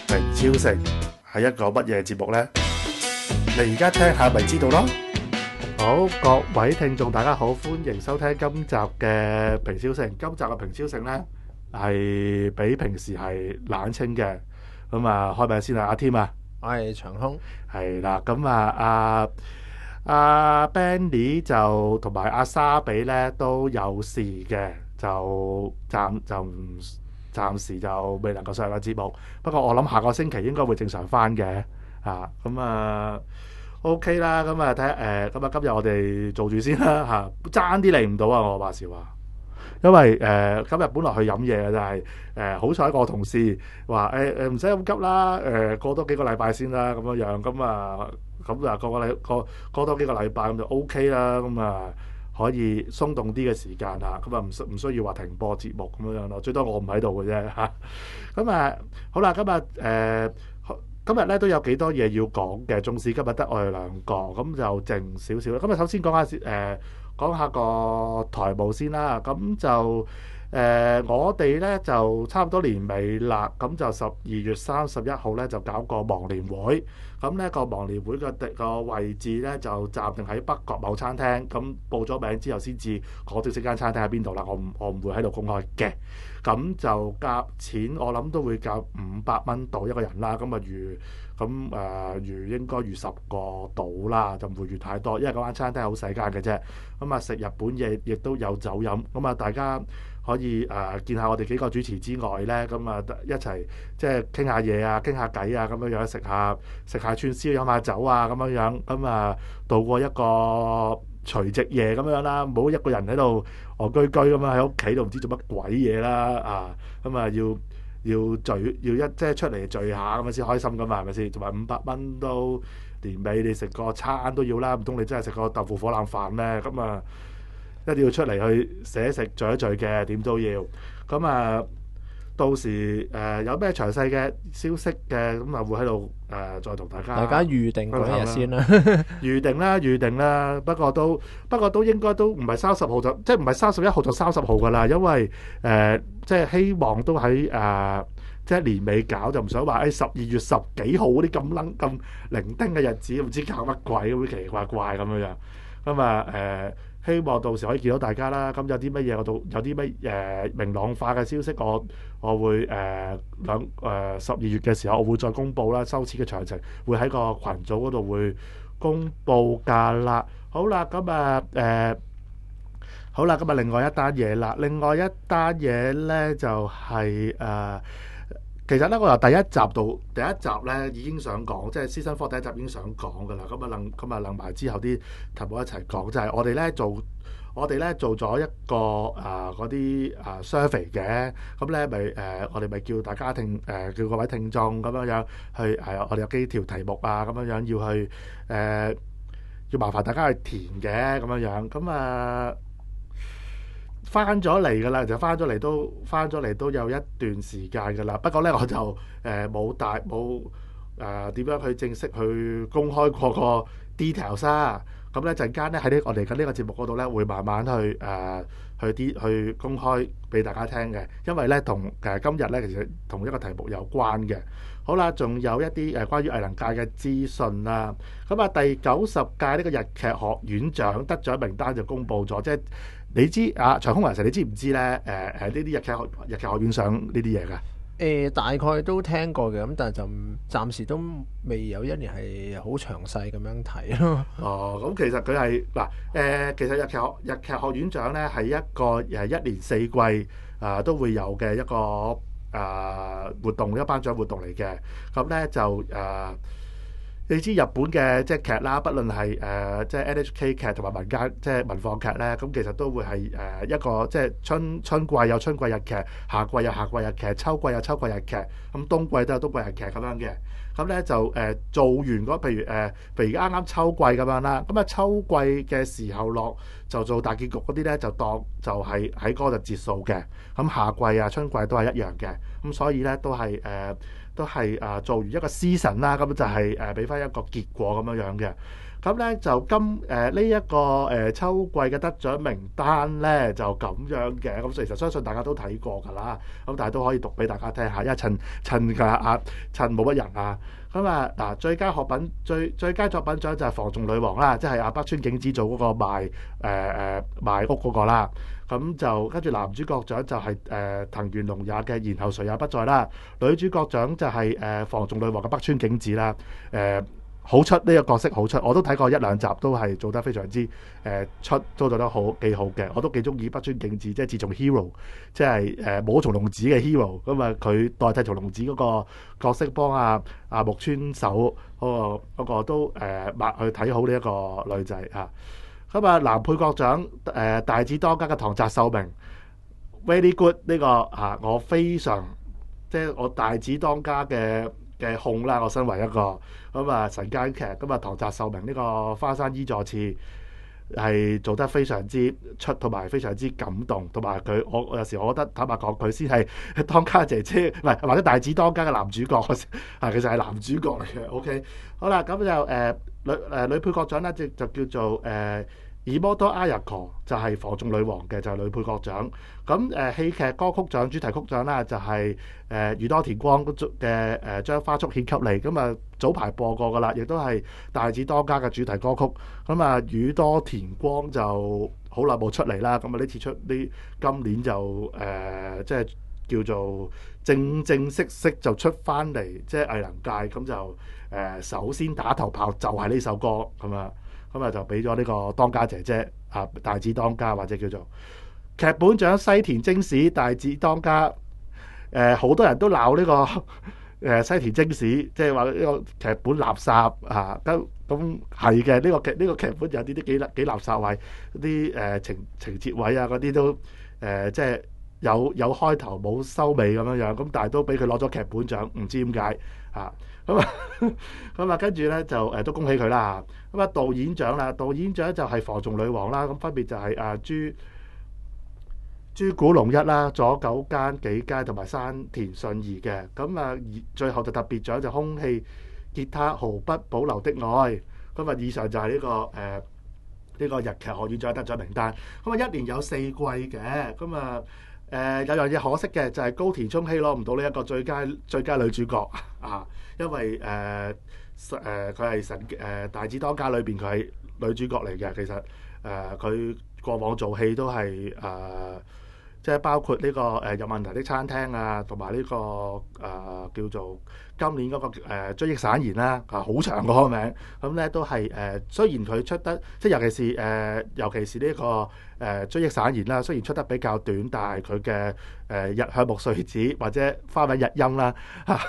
平超城係一個乜嘢節目呢？你而家聽下咪知道咯。好，各位聽眾大家好，歡迎收聽今集嘅平超城。今集嘅平超城呢係比平時係冷清嘅。咁啊，開名先啦，阿添啊， 我係長空， 係啦。咁啊，阿 Benny 就同埋阿沙比咧都有事嘅，就暫時就未能夠上個節目。不過我諗下個星期應該會正常翻嘅。咁啊 OK 啦。咁啊睇下咁啊今日我哋做住先啦爭啲嚟唔到啊！我話時話，因為今日本來去飲嘢嘅，但係好彩個同事話唔使咁急啦，過多幾個禮拜先啦，咁樣樣咁過多幾個禮拜咁就 OK 啦，咁啊可以鬆動啲嘅時間咁啊唔需要話停播節目咁樣樣咯，最多我唔喺度嘅啫嚇。咁好啦，今日咧都有幾多嘢要講嘅，縱使今日得我哋兩個，咁就靜少少啦。咁啊首先講下個台務先啦。咁就我哋咧就差唔多年尾啦，咁就12月31號咧就搞個忘年會。咁呢個忘年會個位置咧就暫定喺北角某餐廳。咁報咗名之後先至講正式間餐廳喺邊度啦。我唔會喺度公開嘅。咁就夾錢，我諗都會夾500蚊到一個人啦。咁應該預10個到啦，就唔會預太多，因為嗰間餐廳好細間嘅啫。咁啊食日本嘢，亦都有酒飲。咁啊大家可以見下我哋幾個主持之外咧，咁啊一齊即係傾下嘢啊，傾下偈啊，咁樣樣食下串燒，飲下酒啊，咁樣樣。咁啊度過一個除夕夜咁樣啦，唔好一個人喺度戇居居咁樣喺屋企度唔知做乜鬼嘢啦咁啊要聚，即係出嚟聚下咁樣先開心噶嘛，係咪先？同埋500蚊都年尾你食個餐都要啦，唔通你真係食個豆腐火腩飯咩？咁啊一定要出嚟去食一食聚一聚嘅，點都要。咁啊到時有咩詳細嘅消息嘅，咁啊會喺度再同大家預定嗰一日先啦。 預定啦。不過都應該都唔係30號就，即係唔係31號就30號噶啦。因為即係希望都喺即係年尾搞，就唔想話12月10幾號嗰啲咁零丁嘅日子，唔知搞乜鬼咁奇奇怪怪咁樣樣。咁希望到時可以見到大家啦。咁有啲乜嘢有啲乜明朗化嘅消息，我會12月嘅時候我會再公佈啦。收錢嘅詳情會喺個群組嗰度會公佈㗎啦。好啦，咁另外一單嘢啦。另外一單嘢咧就係其實咧我由第一集咧已經想講，即係Season 4第一集已經想講㗎啦。咁啊諗埋之後啲題目一齊講，就係我哋咧做咗一個嗰啲survey 嘅。咁咧我哋咪叫大家叫各位聽眾咁樣樣去我哋有幾條題目咁樣樣要去要麻煩大家去填嘅咁樣樣。咁翻咗嚟㗎啦，就翻咗嚟都有一段時間㗎啦。不過咧我就冇點樣去正式去公開過個 details 啦。咁咧陣間咧喺我哋嘅呢個節目嗰度咧會慢慢去公開俾大家聽嘅。因為咧同今日咧其實同一個題目有關嘅。好啦，仲有一啲關於藝能界嘅資訊啦。咁第90屆呢個日劇學院獎得獎名單就公佈咗，即係你知長空人士，你知唔知咧？呢啲日劇學院獎呢啲嘢㗎？ 大概都聽過嘅，咁但係就暫時都未有一年係好詳細咁樣睇咯。 咁其實佢係其實日劇學院獎咧係一個1年4季都會有嘅一個活動，一頒獎活動嚟嘅。咁咧就你知日本嘅即係劇啦，不論係即係 NHK 劇同埋民間即係民放劇咧，咁其實都會係一個即係春季有春季日劇，夏季有夏季日劇，秋季有秋季日劇，咁冬季都有冬季日劇咁樣嘅。咁咧就做完嗰譬如而家啱啱秋季咁樣啦，咁秋季嘅時候落就做大結局嗰啲咧，就當就係喺嗰度截數嘅。咁夏季啊、春季都係一樣嘅。咁所以咧都係做完一個 season 啦，咁就係俾翻一個結果咁樣嘅。咁咧就呢一個秋季嘅得獎名單咧就咁樣嘅。咁其實相信大家都睇過㗎啦。咁但係都可以讀俾大家聽下，因為趁冇乜人啊。咁啊嗱，最佳作品獎就係房仲女王啦，即係北川景子做嗰個賣屋嗰個啦。咁就跟住男主角獎就係藤原龍也嘅《然後誰也不在》啦。女主角獎就係房仲女王嘅北川景子啦。好出呢個角色好出，我都睇過一兩集，都係做得非常之都做得幾好嘅。我都幾中意北川景子，即係自從 Hero 即係冇松隆子嘅 Hero 咁啊，佢代替松隆子嗰個角色幫阿木村守嗰個都去睇好呢一個女仔啊。咁啊，男配角獎大子當家嘅唐澤壽明 very good 呢個我非常即係我大子當家嘅控啦，我身為一個神間劇唐澤壽明呢個花山伊佐次係做得非常之出，同埋非常之感動，同埋我有時我覺得坦白講，佢先係當家姐姐，唔係或者大子當家嘅男主角其實係男主角嚟嘅。OK， 好啦，咁就女配角獎咧就叫做Imoto Ayako 就係房仲女王嘅，就係女配角獎。咁戲劇歌曲獎、主題曲獎啦，就係宇多田光嘅將花束獻給你。咁啊早排播過噶啦，亦都係大子當家嘅主題歌曲。咁啊宇多田光就好耐冇出嚟啦。咁啊呢次今年就即係叫做正式就出翻嚟，即係藝能界。咁就首先打頭炮就係呢首歌咁啊。咁就俾咗呢個當家姐姐大子當家，或者叫做劇本獎西田征史大子當家。好多人都鬧呢個西田征史，即係話呢個劇本垃圾咁係嘅，呢個劇本有啲幾垃圾位，啲情節位啊嗰啲都即係有開頭冇收尾咁樣。咁但係都俾佢攞咗劇本獎，唔知點解咁跟住咧就都恭喜佢啦。咁導演獎啦，導演獎就係房仲女王啦。咁分別就係朱古龍一啦、佐久間幾佳同埋山田順兒嘅。咁最後就特別獎就空氣吉他毫不保留的愛。咁以上就係呢個日劇學院獎得獎名單。咁一年有4季嘅。咁有樣嘢可惜嘅就係高田充希攞唔到呢一個最佳女主角因為佢係大子當家裏邊佢係女主角嚟嘅。其實佢過往做戲都係即係包括呢個有問題的餐廳啊，同埋呢個叫做今年嗰個追憶散言啦，好長嗰個名。咁咧都係雖然佢出得即係尤其是呢個追憶散言啦，雖然出得比較短，但係佢嘅日向木穗子或者花名日音啦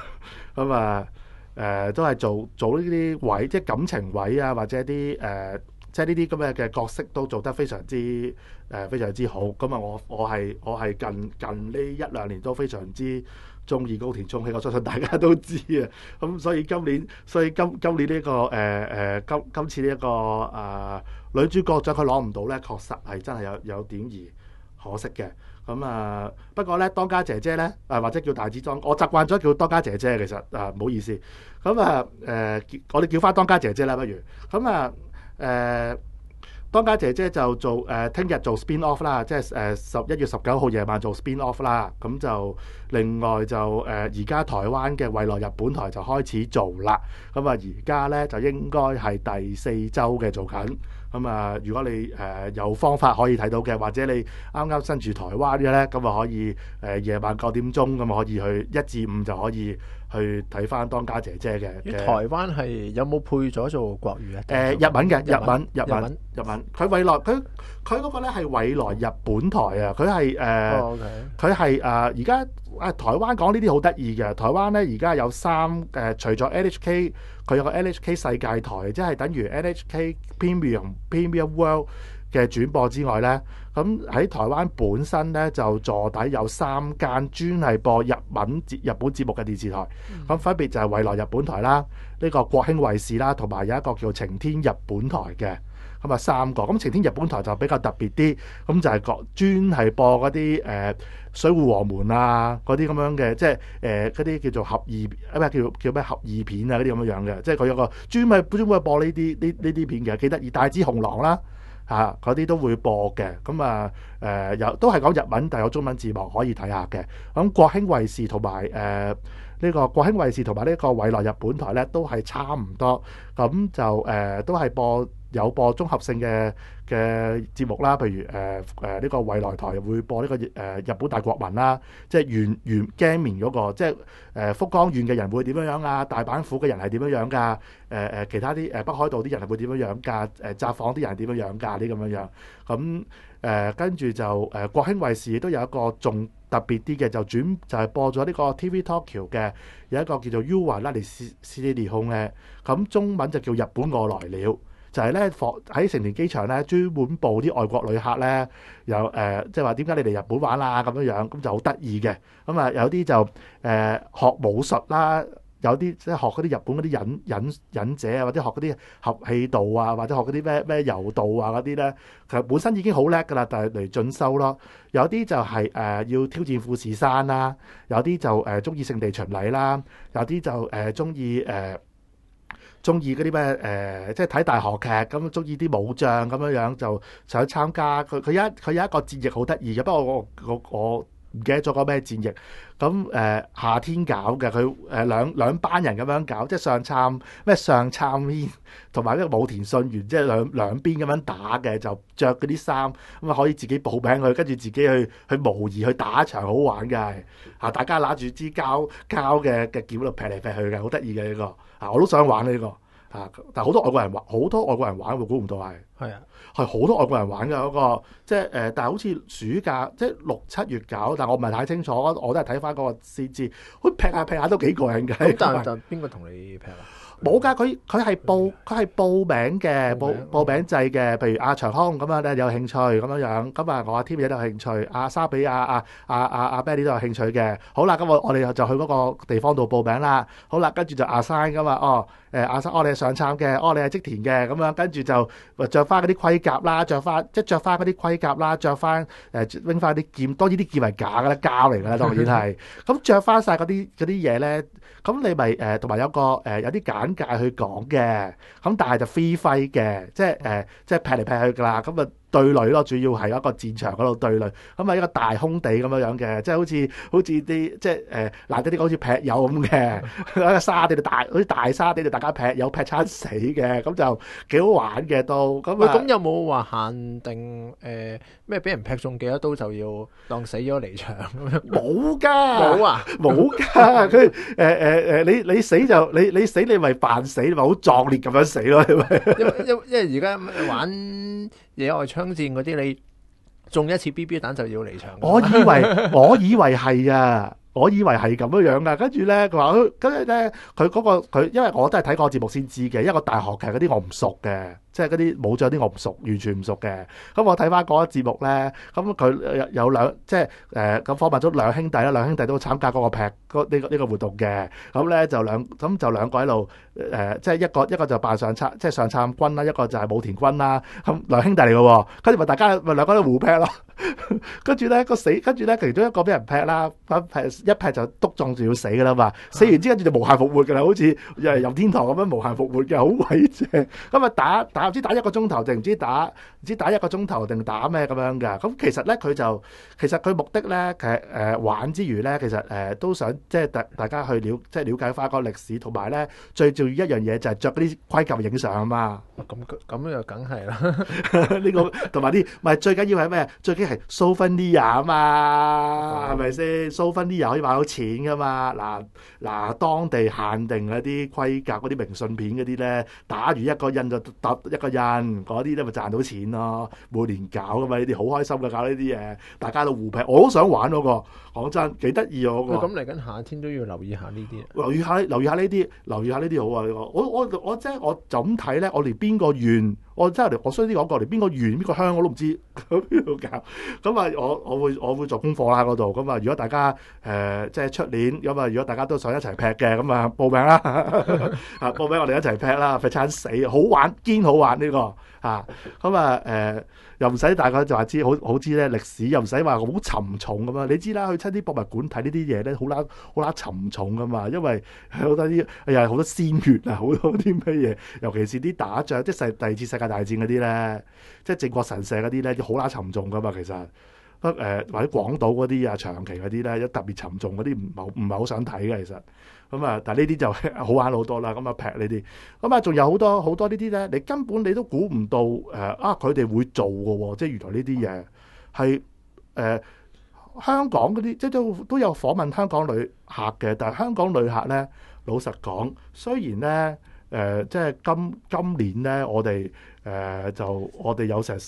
咁都係做呢啲位，即係感情位啊，或者啲即係呢啲咁嘅角色都做得非常之好。咁我係近呢1-2年都非常之中意高田充希，我相信大家都知啊。咁所以今年呢個今次呢一個女主角獎佢攞唔到咧，確實係真係有點而可惜嘅。咁不過咧當家姐姐咧或者叫大子當，我習慣咗叫當家姐姐，其實唔好意思。咁我哋叫翻當家姐姐啦，不如咁當家姐姐就做聽日做 spin off 啦，即係11月19號夜晚做 spin off 啦。咁就另外就而家台灣嘅未來日本台就開始做啦。咁而家咧就應該係第4週嘅做緊。咁如果你有方法可以睇到嘅，或者你啱啱身處台灣嘅咧，咁可以夜晚9點鐘咁可以去1至5就可以去睇翻當家姐姐嘅。 台灣係有冇配咗做國語啊？ 日文嘅日文。佢嗰個咧係未來日本台啊。佢係佢係而家台灣講呢啲好得意嘅。台灣咧而家有除咗 NHK， 佢有個 NHK 世界台，即係等於 NHK Premium World 嘅轉播之外咧，咁喺台灣本身咧就坐底有3間專係播日本節目嘅電視台。咁分別就係未來日本台啦，呢個國興衛視啦，同埋有一個叫晴天日本台嘅。 咁啊3個。咁晴天日本台就比較特別啲，咁就係專係播嗰啲水戶和門啊嗰啲咁樣嘅，即係嗰啲叫做合二叫咩合二片啊嗰啲咁樣嘅，即係佢有個專門播呢啲片嘅，幾得意。大支紅狼啦嗰啲都會播嘅。咁有都係講日文，但係有中文字幕可以睇下嘅。咁國興衛視同埋呢個國興衛視同埋呢個蔚來日本台咧都係差唔多，咁就都係有播綜合性嘅節目啦，譬如呢個蔚來台會播呢個日本大國民啦，即係原鏡面嗰個，即係福岡縣嘅人會點樣啊？大阪府嘅人係點樣㗎？其他啲北海道啲人係會點樣㗎？札幌啲人係點樣㗎？呢咁樣咁跟住就國興衛視都有一個仲特別啲嘅，就係播咗呢個 TV Tokyo 嘅有一個叫做 UA 啦，嚟試啲空咧，咁中文就叫日本我來了。就係咧，喺成田機場咧，專門報啲外國旅客咧，有即係話點解你嚟日本玩啦咁樣，咁就好得意嘅。咁有啲就學武術啦，有啲即係學嗰啲日本嗰啲忍者啊，或者學嗰啲合氣道啊，或者學嗰啲咩柔道啊嗰啲咧，其實本身已經好叻噶啦，但係嚟進修咯。有啲就係要挑戰富士山啦，有啲就中意聖地巡禮啦，有啲就中意嗰啲咩即係睇大河劇咁，中意啲武將咁樣就想參加。佢有一個戰役好得意嘅，不過我唔記得咗個咩戰役。咁夏天搞嘅，佢兩班人咁樣搞，即係上杉謙同埋呢個武田信玄，即係兩邊咁樣打嘅，就着嗰啲衫咁可以自己報名去，跟住自己去模擬去打一場好玩嘅。大家拿住支膠嘅劍喺度劈嚟劈去嘅，好得意嘅呢個。我都想玩呢個但係好多外國人玩，我估唔到係好多外國人玩嘅嗰個，即係但係好似暑假即係6、7月搞，但係我唔係太清楚，我都係睇翻嗰個先知，好似劈下都幾過癮嘅。 咁但係邊個同你劈啊？ 冇㗎，佢係報名嘅，報名制嘅。譬如阿長康咁樣咧有興趣咁樣，咁我阿 Tim 都有興趣，阿沙比阿 Benny 都有興趣嘅。好啦，咁我哋就去嗰個地方度報名啦。好啦，跟住就阿山㗎嘛，阿山，你係上杉嘅，你係織田嘅，咁樣跟住就着翻嗰啲盔甲啦，着翻嗰啲盔甲啦，着翻拎翻啲劍，當然啲劍係假㗎啦，膠嚟㗎啦，當然係。咁着翻晒嗰啲嘢咧，咁你咪同埋有啲簡介去講嘅，咁但係就 free fight 嘅，即係劈嚟劈去㗎啦，咁對壘咯，主要係一個戰場嗰度對壘，咁一個大空地咁樣嘅，即係好似啲即係難得啲好似劈友咁嘅，喺個沙地度好似大沙地度大家劈友劈餐死嘅，咁就幾好玩嘅都。 咁有冇話限定咩俾人劈中幾多刀就要當死咗離場咁樣？ 冇㗎， 冇㗎，佢你死就你死你咪扮死，你咪好壯烈咁樣死咯，係咪？ 因為而家玩野外槍戰嗰啲，你中一次 BB 彈就要離場。 我以為係啊，我以為係咁樣噶。跟住咧，佢話跟住咧，佢因為我都係睇過節目先知嘅，因為大學劇嗰啲我唔熟嘅，即係嗰啲武將啲我唔熟，完全唔熟嘅。咁我睇翻嗰個節目咧，咁佢有兩即係咁訪問咗兩兄弟啦，兩兄弟都參加嗰個劈呢個活動嘅。咁咧就兩個喺度即係一個就扮上杉軍啦，一個就係武田軍啦。咁兩兄弟嚟嘅喎，跟住咪大家咪兩個喺度互劈咯。跟住咧其中一個俾人劈啦，一劈就篤中就要死噶啦嘛。死完之後跟住就無限復活噶啦，好似任天堂咁樣無限復活嘅，好鬼正。咁打唔知打1個鐘頭定唔知打1個鐘頭定打咩咁樣嘅。咁其實咧其實佢目的咧其實玩之餘咧，其實都想即係大家去了解翻個歷史，同埋咧最重要一樣嘢就係着嗰啲盔甲影相啊嘛。 咁又梗係啦。 呢個同埋啲咪最緊要係咩？最緊係 souvenir 啊嘛，係咪先？souvenir可以買到錢噶嘛。嗱，當地限定嗰啲盔甲嗰啲明信片嗰啲咧，打完一個印就揼一個印，嗰啲咧咪賺到錢咯。每年搞噶嘛，呢啲好開心噶，搞呢啲嘢，大家都互劈，我都想玩嗰個。講真，幾得意啊嗰個。 咁嚟緊夏天都要留意下呢啲。 留意下呢啲好啊！我即係我就咁睇咧，我連邊個縣我真係我衰啲講過，連邊個縣邊個鄉我都唔知邊度搞。咁啊，我會做功課啦嗰度。咁啊，如果大家即係出年咁啊，如果大家都想一齊劈嘅，咁啊報名啦，啊報名我哋一齊劈啦，劈餐死，好玩堅好玩呢個啊。咁啊又唔使大概就話知好知咧歷史，又唔使話好沉重咁啊。你知啦，去親啲博物館睇呢啲嘢咧，好啦沉重噶嘛，因為好多啲又係好多鮮血啊，好多啲咩嘢，尤其是啲打仗，即係第二次世界大戰嗰啲咧，即係靖國神社嗰啲咧，好啦沉重噶嘛，其實。或者廣島嗰啲啊，長期嗰啲咧，一特別沉重嗰啲唔係好想睇嘅，其實咁啊，但係呢啲就好玩好多啦。咁啊劈呢啲，咁啊仲有好多呢啲咧，你根本你都估唔到佢哋會做嘅喎，即係原來呢啲嘢係香港嗰啲，即係都有訪問香港旅客嘅，但係香港旅客咧，老實講，雖然咧即係今年咧，我哋有成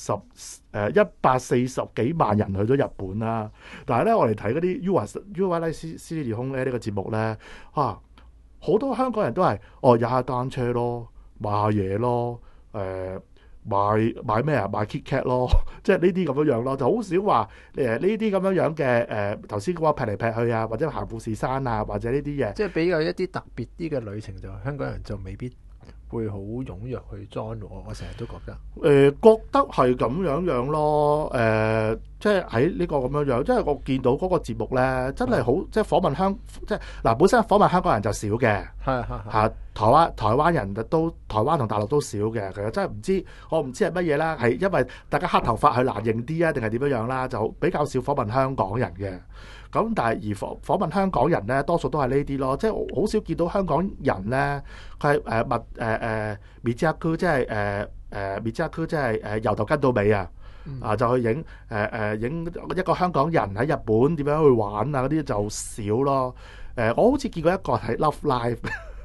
140幾萬人去咗日本啦，但係咧我哋睇嗰啲 UYC 私利空咧呢個節目咧好多香港人都係踩下單車咯，買下嘢咯，買咩啊？買 KitKat 咯，即係呢啲咁樣咯，就好少話呢啲咁樣嘅頭先講劈嚟劈去啊，或者行富士山啊，或者呢啲嘢， 即係比較一啲特別啲嘅旅程，就香港人就未必會好踴躍去 join 我成日都覺得覺得係咁樣咯，即係喺呢個咁樣，即係我見到嗰個節目咧，真係好，即係訪問即係嗱，本身訪問香港人就少嘅，係台灣人都台灣同大陸都少嘅，其實真係唔知，我唔知係乜嘢啦，係因為大家黑頭髮係難認啲啊，定係點樣啦，就比較少訪問香港人嘅。咁但係而訪問香港人咧，多數都係呢啲咯，即係好少見到香港人咧，佢係密加區，即係密加區，即係由頭跟到尾啊！就去影一個香港人喺日本點樣去玩啊嗰啲就少咯。我好似見過一個係 Love Life，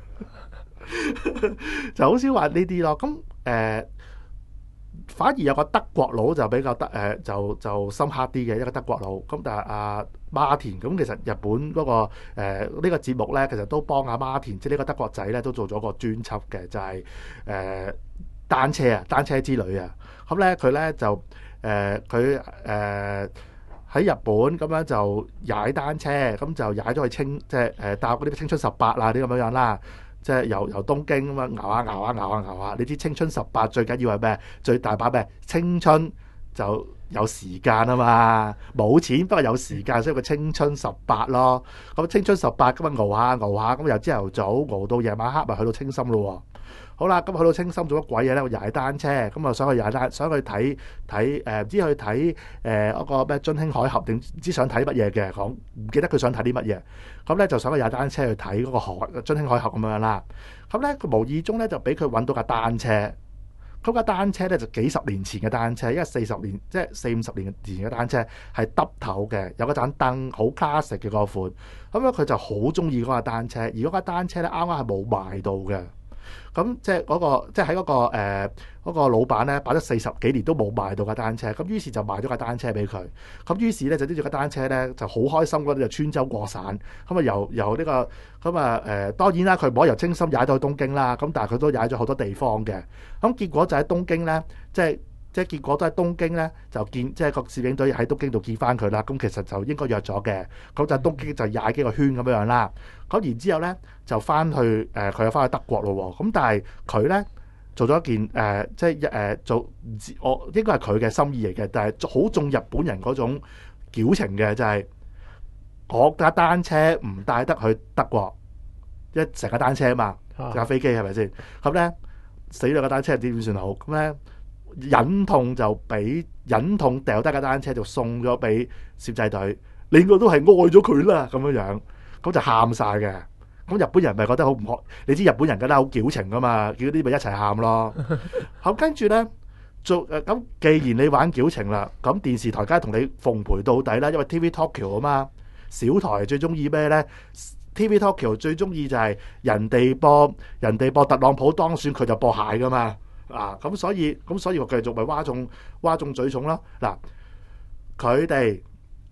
就好少話呢啲咯。咁反而有個德國佬就比較就深刻啲嘅一個德國佬。咁但係阿馬田咁，其實日本嗰個呢個節目咧，其實都幫阿馬田即係呢個德國仔咧，都做咗個專輯嘅，就係單車之旅啊。咁咧佢咧就佢喺日本咁樣就踩單車，咁就踩咗去即係搭嗰啲青春18啊啲咁樣啦。即係由東京咁樣熬下，你知青春18最緊要係咩？最大把咩？青春就有時間啊嘛，冇錢不過有時間，所以個青春18咯。咁青春18咁啊熬下，咁由朝頭早熬到夜晚黑，咪去到青森咯。好啦，咁去到青森做乜鬼嘢咧？我踩單車，咁啊想去睇唔知去睇嗰個咩津輕海峽定唔知想睇乜嘢嘅，講唔記得佢想睇啲乜嘢。咁咧就想去踩單車去睇嗰個津輕海峽咁樣啦。咁咧佢無意中咧就俾佢揾到架單車。嗰架單車咧就幾十年前嘅單車，因為40年即係40-50年前嘅單車係耷頭嘅，有嗰盞燈好 classic 嘅嗰款。咁咧佢就好中意嗰架單車，而嗰架單車咧啱啱係冇賣到嘅。咁即係喺嗰個老闆咧擺咗40幾年都冇賣到架單車，咁於是就賣咗架單車俾佢。咁於是咧就拎住架單車咧就好開心嗰啲就穿州過省。咁啊由呢個咁啊當然啦，佢唔可以由青森踩到去東京啦。咁但係佢都踩咗好多地方嘅。咁結果就喺東京咧，即係結果都喺東京咧就見，即係個攝影隊喺東京度見翻佢啦。咁其實就應該約咗嘅。咁就喺東京就踩幾個圈咁樣啦。咁然之後咧就翻去佢又翻去德國咯。咁但係佢咧做咗一件即係做唔知我應該係佢嘅心意嚟嘅，但係好中日本人嗰種矯情嘅，就係我架單車唔帶得去德國，一成架單車啊嘛，架飛機係咪先？咁咧死咗架單車點算好？咁咧忍痛掉低架單車就送咗俾攝製隊，你個都係愛咗佢啦咁樣。咁就喊晒嘅，咁日本人咪覺得好唔開？你知日本人覺得好矯情噶嘛，叫啲咪一齊喊咯。咁跟住咧咁既然你玩矯情啦，咁電視台梗係同你奉陪到底啦，因為 TV Tokyo 啊嘛，小台最中意咩咧 ？TV Tokyo 最中意就係人哋播特朗普當選，佢就播蟹噶嘛。咁所以我繼續咪嘩眾取寵咯。嗱，佢哋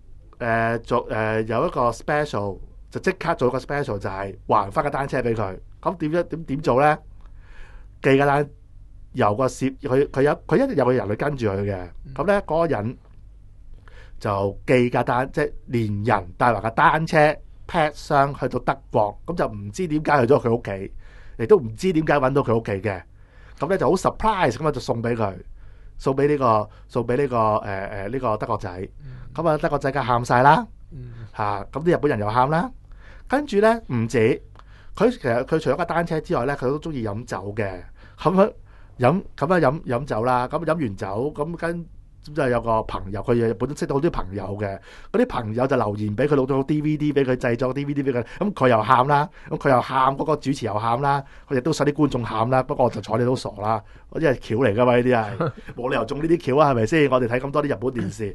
有一個 special。就即刻做一個 special， 就係還翻架單車俾佢。咁點做咧？ 由個攝佢一直有個人去跟住佢嘅，咁咧嗰個人就寄架單，即係連人帶埋架單車 pack 箱去到德國，咁就唔知點解去咗佢屋企，亦都唔知點解揾到佢屋企嘅，咁咧就好 surprise 咁啊，就送俾佢，送俾呢個德國仔，咁啊德國仔梗係喊晒啦嚇，咁啲日本人又喊啦，跟住咧唔止，其實佢除咗架單車之外咧，佢都中意飲酒嘅，咁飲酒啦，咁飲完酒咁就有個朋友，佢日本都識到好多朋友嘅，嗰啲朋友就留言俾佢錄咗 DVD 俾佢，製作 DVD 俾佢，咁佢又喊啦，咁佢又喊，嗰個主持又喊啦，佢亦都使啲觀眾喊啦，不過我就睬你都傻啦，嗰啲係橋嚟噶嘛，呢啲係冇理由中呢啲橋啊，係咪先？我哋睇咁多啲日本電視，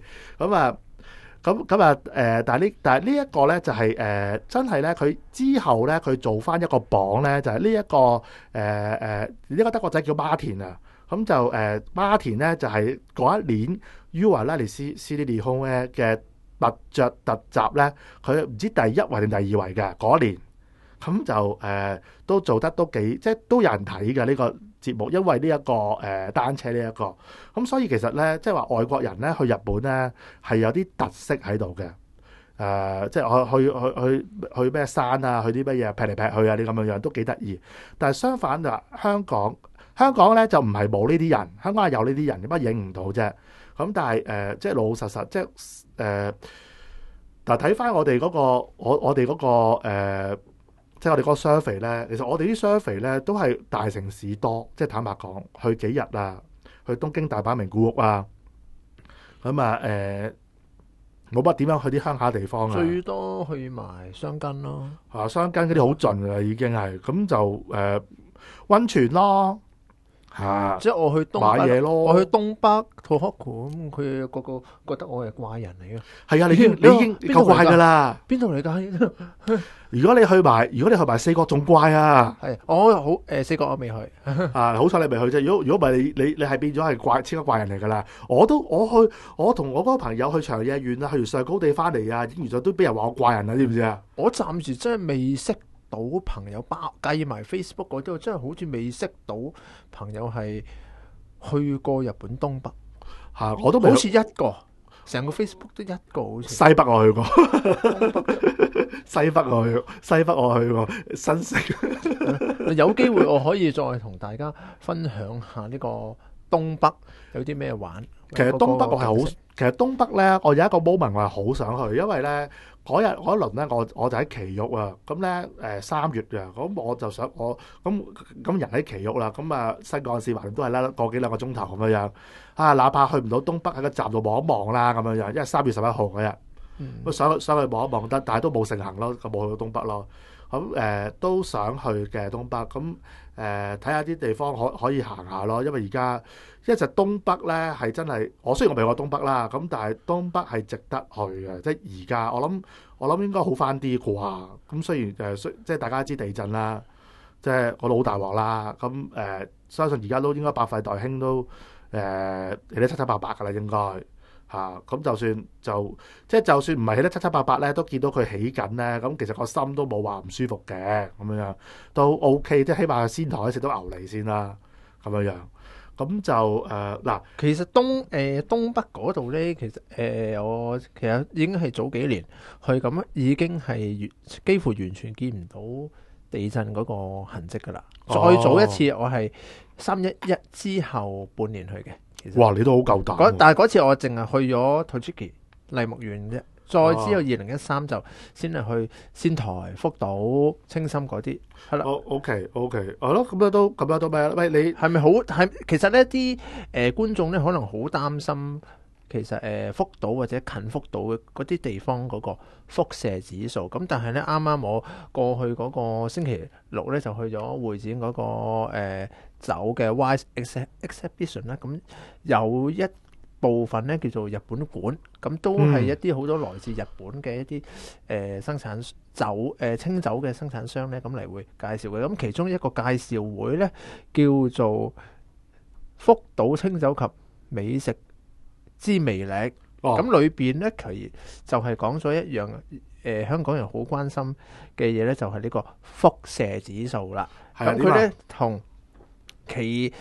但係呢一個咧就係真係咧，佢之後咧佢做翻一個榜咧，就係呢個德國仔叫馬田啊。咁就馬田咧就係嗰一年 UA 拉尼斯斯利利空咧嘅特著特集咧，佢唔知第一位定第二位嘅嗰一年，咁就都做得都幾，即係都有人睇嘅呢個節目，因為呢一個單車呢一個，咁所以其實咧即係話外國人咧去日本咧係有啲特色喺度嘅，即係去咩山啊，去啲乜嘢劈嚟劈去啊，啲咁樣樣都幾得意。但係相反就香港咧就唔係冇呢啲人，香港係有呢啲人，點解影唔到啫？咁但係即係老老實實，即係但係睇翻我哋嗰個我哋嗰個即係我哋嗰個 survey 咧，其實我哋啲 survey 咧都係大城市多，即係坦白講，去幾日啊，去東京、大阪、名古屋啊，咁冇乜點樣去啲鄉下地方啊， 最多去埋箱根咯， 箱根嗰啲好盡㗎啦，已經係咁就溫泉咯。 即係我去東買嘢咯， 我去東北兔殼館，佢個個覺得我係怪人嚟嘅。 係啊，你已經夠怪噶啦。 邊度嚟㗎？ 如果你去埋四國仲怪啊。 係，我好四國我未去。 好彩你未去啫。如果唔係你係變咗係超級怪人嚟噶啦。我同我嗰個朋友去長野縣啊，去完上高地翻嚟啊，影完相都俾人話我怪人啊，知唔知啊？ 我暫時真係未識到朋友計埋 Facebook 嗰啲，真係好似未識到朋友係去過日本東北。 我都好似一個，成個 Facebook 都一個好似。 西北我去過，西北我去過，新城。 有機會我可以再同大家分享下呢個東北有啲咩玩。 其實東北我係好，其實東北咧，我有一個 moment 我係好想去，因為咧嗰一輪咧，我就喺埼玉啊，咁咧3月啊，咁我就想咁人喺埼玉啦，咁啊新幹線橫掂都係啦，個幾兩個鐘頭咁樣啊，哪怕去唔到東北喺個站度望一望啦，咁樣樣，因為3月11號嗰日，咁想去望一望得，但係都冇成行咯，咁冇去到東北咯。咁都想去嘅東北，咁睇下啲地方可以行下咯，因為而家一隻東北咧係真係，我雖然我未去過東北啦，咁但係東北係值得去嘅，即係而家我諗應該好翻啲啩。咁雖然即係大家知地震啦，即係我老大鑊啦，咁相信而家都應該百廢待興都起得七七八八噶啦，應該。咁就算唔係起得七七八八咧，都見到佢起緊咧，咁其實個心都冇話唔舒服嘅，咁樣都 OK，即係起碼先台食到牛脷先啦，咁樣咁就嗱， 其實東北嗰度咧，其實我其實已經係早幾年去咁，已經係幾乎完全見唔到地震嗰個痕跡噶啦。再早一次我係311之後半年去嘅。 哇！你都好夠膽。 但係嗰次我淨係去咗 Tochigi 麗木園啫，再之後2013就先係去仙台、福島、青森嗰啲，係啦。 OK，係咯，咁樣都咩？喂，你係咪好？其實呢啲觀眾咧可能好擔心，其實福島或者近福島嘅嗰啲地方嗰個輻射指數。咁但係咧，啱啱我過去嗰個星期六咧就去咗會展嗰個走嘅 WISE exhibition 啦，咁有一部分咧叫做日本館，咁都係一啲好多來自日本嘅一啲生產清酒嘅生產商咧，咁嚟會介紹嘅。咁其中一個介紹會咧叫做福島清酒及美食之魅力，咁裏邊咧佢就係講咗一樣香港人好關心嘅嘢咧，就係呢個輻射指數啦。咁佢咧同其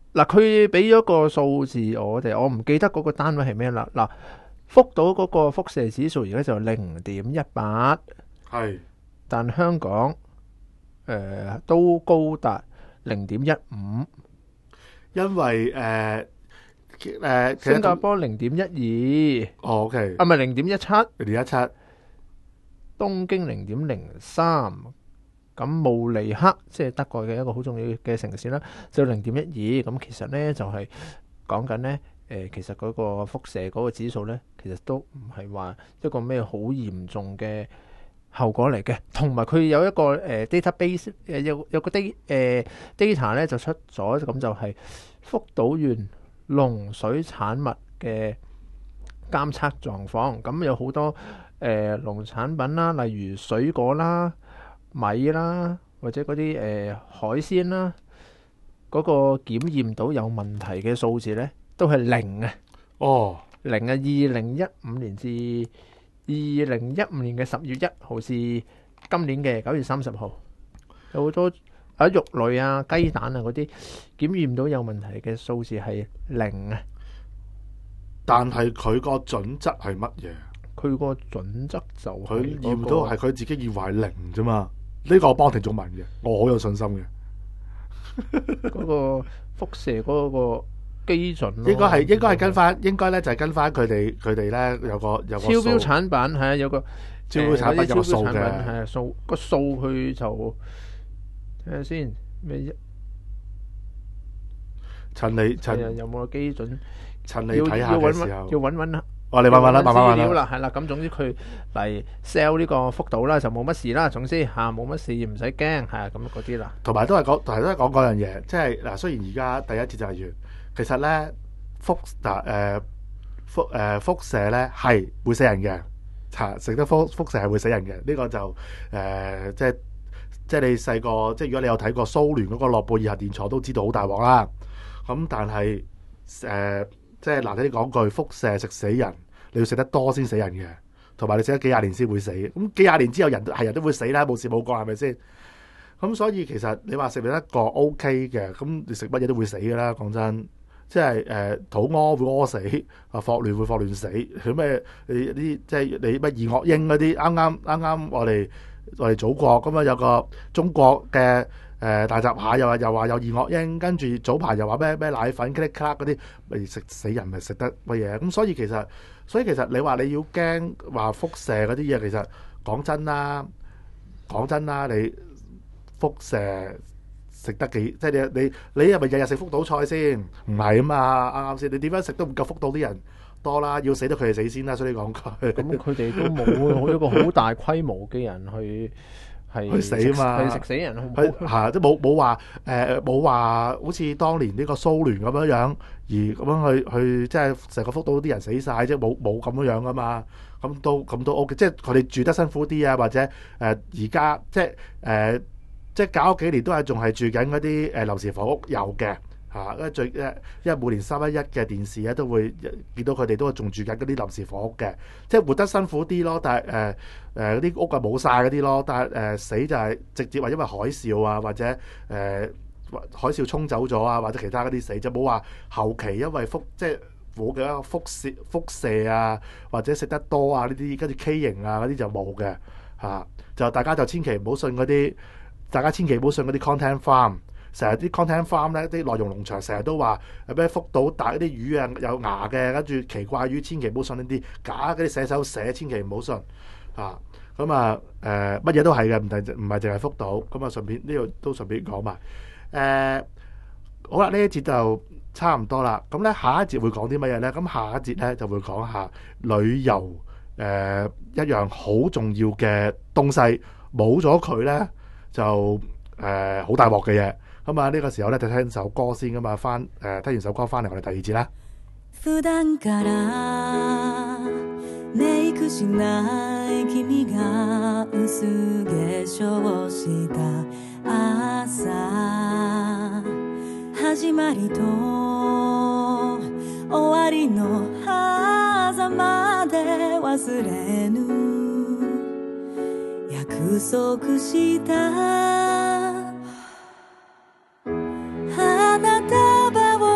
嗱，佢俾咗個數字我唔記得嗰個單位係咩啦。嗱，福島嗰個輻射指數而家就0.18， 係但香港都高達0.15， 因為新加坡0.12， 哦 OK， 啊唔係0.17， 0.17， 東京0.03，咁慕尼黑即係德國嘅一個好重要嘅城市啦，就0.12。咁其實呢，就係講緊呢，其實嗰個輻射嗰個指數呢，其實都唔係話一個咩好嚴重嘅後果嚟嘅。同埋佢有一個database， 有個 data 呢就出咗，咁就係福島縣農水產物嘅監測狀況。咁有好多農產品啦，例如水果啦、米啦，或者嗰啲海鮮啦，嗰個檢驗到有問題嘅數字呢，都係零啊！ 哦， 零啊！2015年至2015年嘅10月1號至今年嘅9月30號，有好多肉類啊、雞蛋啊嗰啲檢驗到有問題嘅數字係零啊！ 但係佢個準則係乜嘢？ 佢個準則就佢係驗到係佢自己以為係零啫嘛。呢個我幫聽眾問嘅，我好有信心嘅。 嗰個輻射嗰個基準咯。 應該係跟翻，應該咧就係跟翻佢哋咧有個超標產品係啊，有個超標產品有個數嘅， 係啊，個數佢就睇下先咩？ 趁有冇個基準？ 趁你睇下嘅時候， 要揾啦。 你慢慢啦，慢慢資料啦，係啦。咁總之佢嚟 sell 呢個福島啦，就冇乜事啦。總之嚇冇乜事，唔使驚係咁嗰啲啦。 同埋都係講嗰樣嘢，即係嗱。雖然而家第一節就係完，其實咧輻射咧係會死人嘅，食得輻射係會死人嘅。呢個就即係你細個，即係如果你有睇過蘇聯嗰個諾貝爾核電廠，都知道好大鑊啦。咁但係即係難聽啲講句，輻射食死人，你要食得多先死人嘅，同埋你食得幾廿年先會死。咁幾廿年之後人都會死啦，冇事冇過係咪先？咁所以其實你話食得一個 OK 嘅，咁你食乜嘢都會死㗎啦。講真，即係肚屙會屙死，霍亂會霍亂死。佢咩啲即係你乜二惡英嗰啲，啱啱我哋祖國咁啊，有個中國嘅大閘蟹又話有二惡英，跟住早排又話咩奶粉 click click 嗰啲，咪食死人咪食得乜嘢？咁所以其實你話你要驚話輻射嗰啲嘢，其實講真啦，你輻射食得幾即係你係咪日日食福島菜先？唔係啊嘛，啱先？你點樣食都唔夠福島啲人多啦，要死得佢哋死先啦。所以你講句， 咁佢哋都冇一個好大規模嘅人去死啊嘛， 去食死人， 即係冇話好似當年呢個蘇聯咁樣而咁樣去即係成個福島啲人死晒，即係冇咁樣噶嘛。咁都 OK，即係佢哋住得辛苦啲啊，或者而家即係搞咗幾年都係仲係住緊嗰啲臨時房屋有嘅嚇，因為每年311嘅電視咧都會見到佢哋都仲住緊嗰啲臨時房屋嘅，即係活得辛苦啲咯。但係嗰啲屋啊冇晒嗰啲咯，但係死就係直接話因為海嘯啊，或者海嘯沖走咗啊，或者其他嗰啲死，就冇話後期因為即係冇嘅輻射啊，或者食得多啊呢啲，跟住畸形啊嗰啲就冇嘅嚇。就大家就千祈唔好信嗰啲。大家千祈唔好信嗰啲 content farm， 成日啲 content farm 咧，啲內容農場成日都話咩福島大啲魚啊有牙嘅，跟住奇怪魚，千祈唔好信呢啲假嗰啲寫手寫，千祈唔好信啊！咁啊乜嘢都係嘅，唔係淨係福島。咁啊順便呢度都順便講埋好啦，呢一節就差唔多啦。咁咧下一節會講啲乜嘢咧？咁下一節咧就會講下旅遊一樣好重要嘅東西，冇咗佢咧。就好大鑊嘅嘢，咁啊呢個時候咧就聽首歌先噶嘛，聽完首歌翻嚟我哋第二節啦。 普段からメイクしない君が薄化粧した朝始まりと終わりの狭間で忘れぬ約束した花束を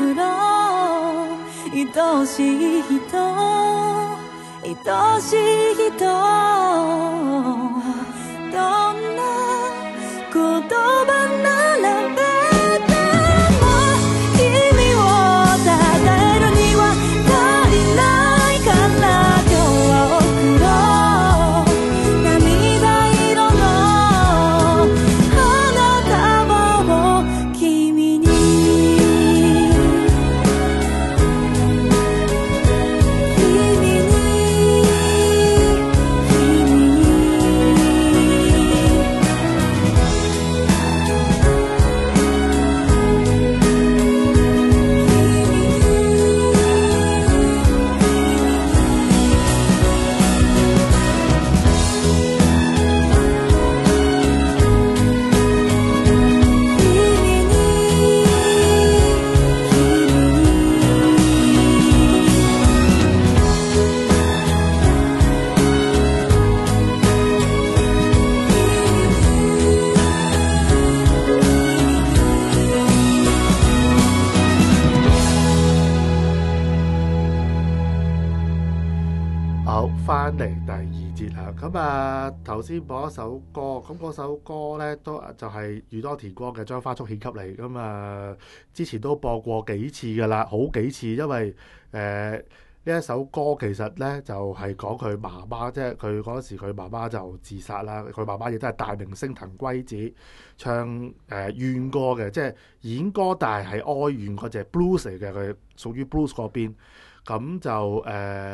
ろう愛しい人愛しい人どんな言葉並べても君を称えるには足りないから今日は送ろう涙色の花束を君に好，翻嚟第二節啦。咁啊，頭先播一首歌，咁嗰首歌咧都就係宇多田光嘅《將花束獻給你》。咁啊，之前都播過幾次噶啦，好幾次，因為呢一首歌其實咧就係講佢媽媽，即係佢嗰時佢媽媽就自殺啦。佢媽媽亦都係大明星藤圭子，唱怨歌嘅，即係演歌，但係哀怨嗰隻 blues 嚟嘅，佢屬於 blues 嗰邊。咁就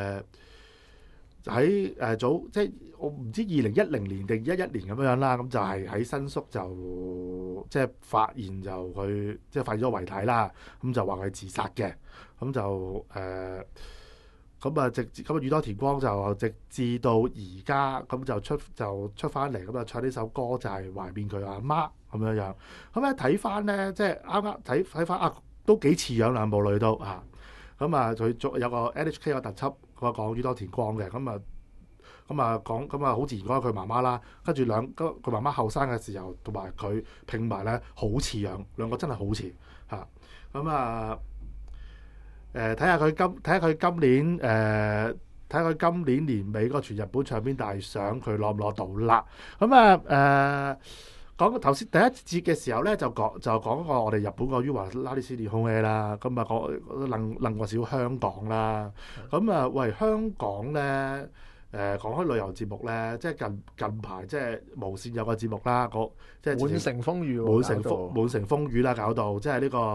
喺早即係我唔知2010年定11年咁樣啦，咁就係喺新宿就即係發現就佢即係發現咗遺體啦，咁就話佢自殺嘅，咁就咁啊咁宇多田光就直至到而家咁就出翻嚟，咁就唱呢首歌就係懷念佢阿媽咁樣樣。咁咧睇翻咧即係啱睇翻啊，都幾似樣兩母女都啊。咁啊，佢做有個 NHK 個特輯，佢講宇多田光嘅，咁啊講咁啊，好自然講佢媽媽啦。跟住佢媽媽後生嘅時候，同埋佢拼埋咧，好似樣，兩個真係好似嚇。咁啊睇下佢今年睇下佢今年年尾嗰個全日本唱片大賞，佢攞唔攞到啦？咁啊講頭先第一節嘅時候咧，就講過我哋日本個 UA 拉啲斯尼空氣啦，咁啊諗過少香港啦。咁啊，喂，香港咧講開旅遊節目咧，即係近排即係無線有個節目啦，即係滿城風雨， 滿城風雨啦，搞到即係呢個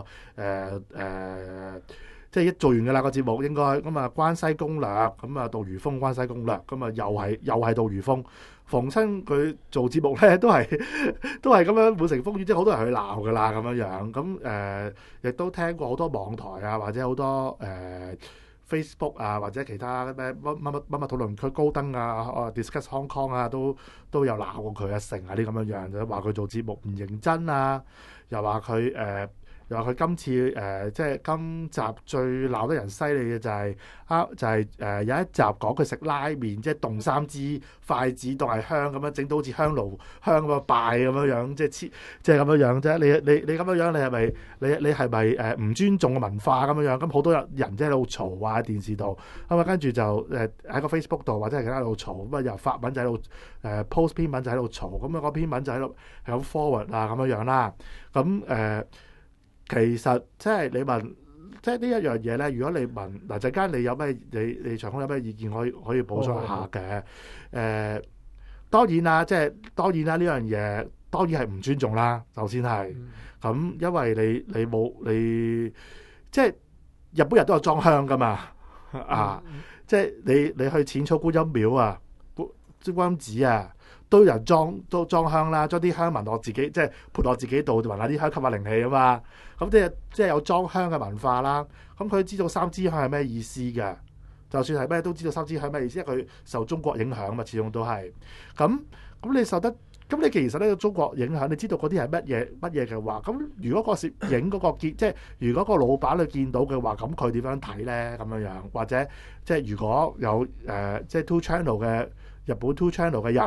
即係一做完嘅啦個節目應該咁啊，關西攻略咁啊，杜如風關西攻略咁啊，又係杜如風。逢親佢做節目咧，都係咁樣滿城風雨，即係好多人去鬧噶啦咁樣樣。咁亦都聽過好多網台啊，或者好多Facebook 啊，或者其他咩乜討論區高登啊，Discuss Hong Kong 啊，都有鬧過佢啊，成啊啲咁樣樣，就話佢做節目唔認真啊，又話佢今次即係今集最鬧得人犀利嘅就係有一集講佢食拉麵，即係動3支筷子當係香咁樣，整到好似香爐香咁樣拜咁樣樣，即係咁樣樣啫。你咁樣樣，你係咪唔尊重嘅文化咁樣樣？咁好多人即係喺度嘈啊，電視度咁啊，跟住就喺個 Facebook 度或者係其他度嘈，咁啊又發文就喺度post 篇文就喺度嘈，咁啊嗰篇文就喺度係咁 forward 啊咁樣樣啦，咁其實即係你問，即係呢一樣嘢咧。如果你問嗱陣間你有咩你長空有咩意見可以補充一下嘅？當然啦，呢樣嘢當然係唔尊重啦。首先係咁，因為你冇即係日本人都有裝香噶嘛啊！即係你去淺草觀音廟啊，觀音寺啊。都有人都裝香啦，將啲香聞落自己，即係潑落自己度，聞下啲香吸下靈氣啊嘛。咁即係有裝香嘅文化啦。咁佢知道3支香係咩意思嘅，就算係咩都知道3支香咩意思，因為佢受中國影響嘛，始終都係。咁你其實呢個中國影響，你知道嗰啲係乜嘢嘅話，咁如果個攝影嗰個即係如果個老闆你見到嘅話，咁佢點樣睇咧？咁樣樣或者即係如果有即係 Two Channel 嘅日本 Two Channel 嘅人。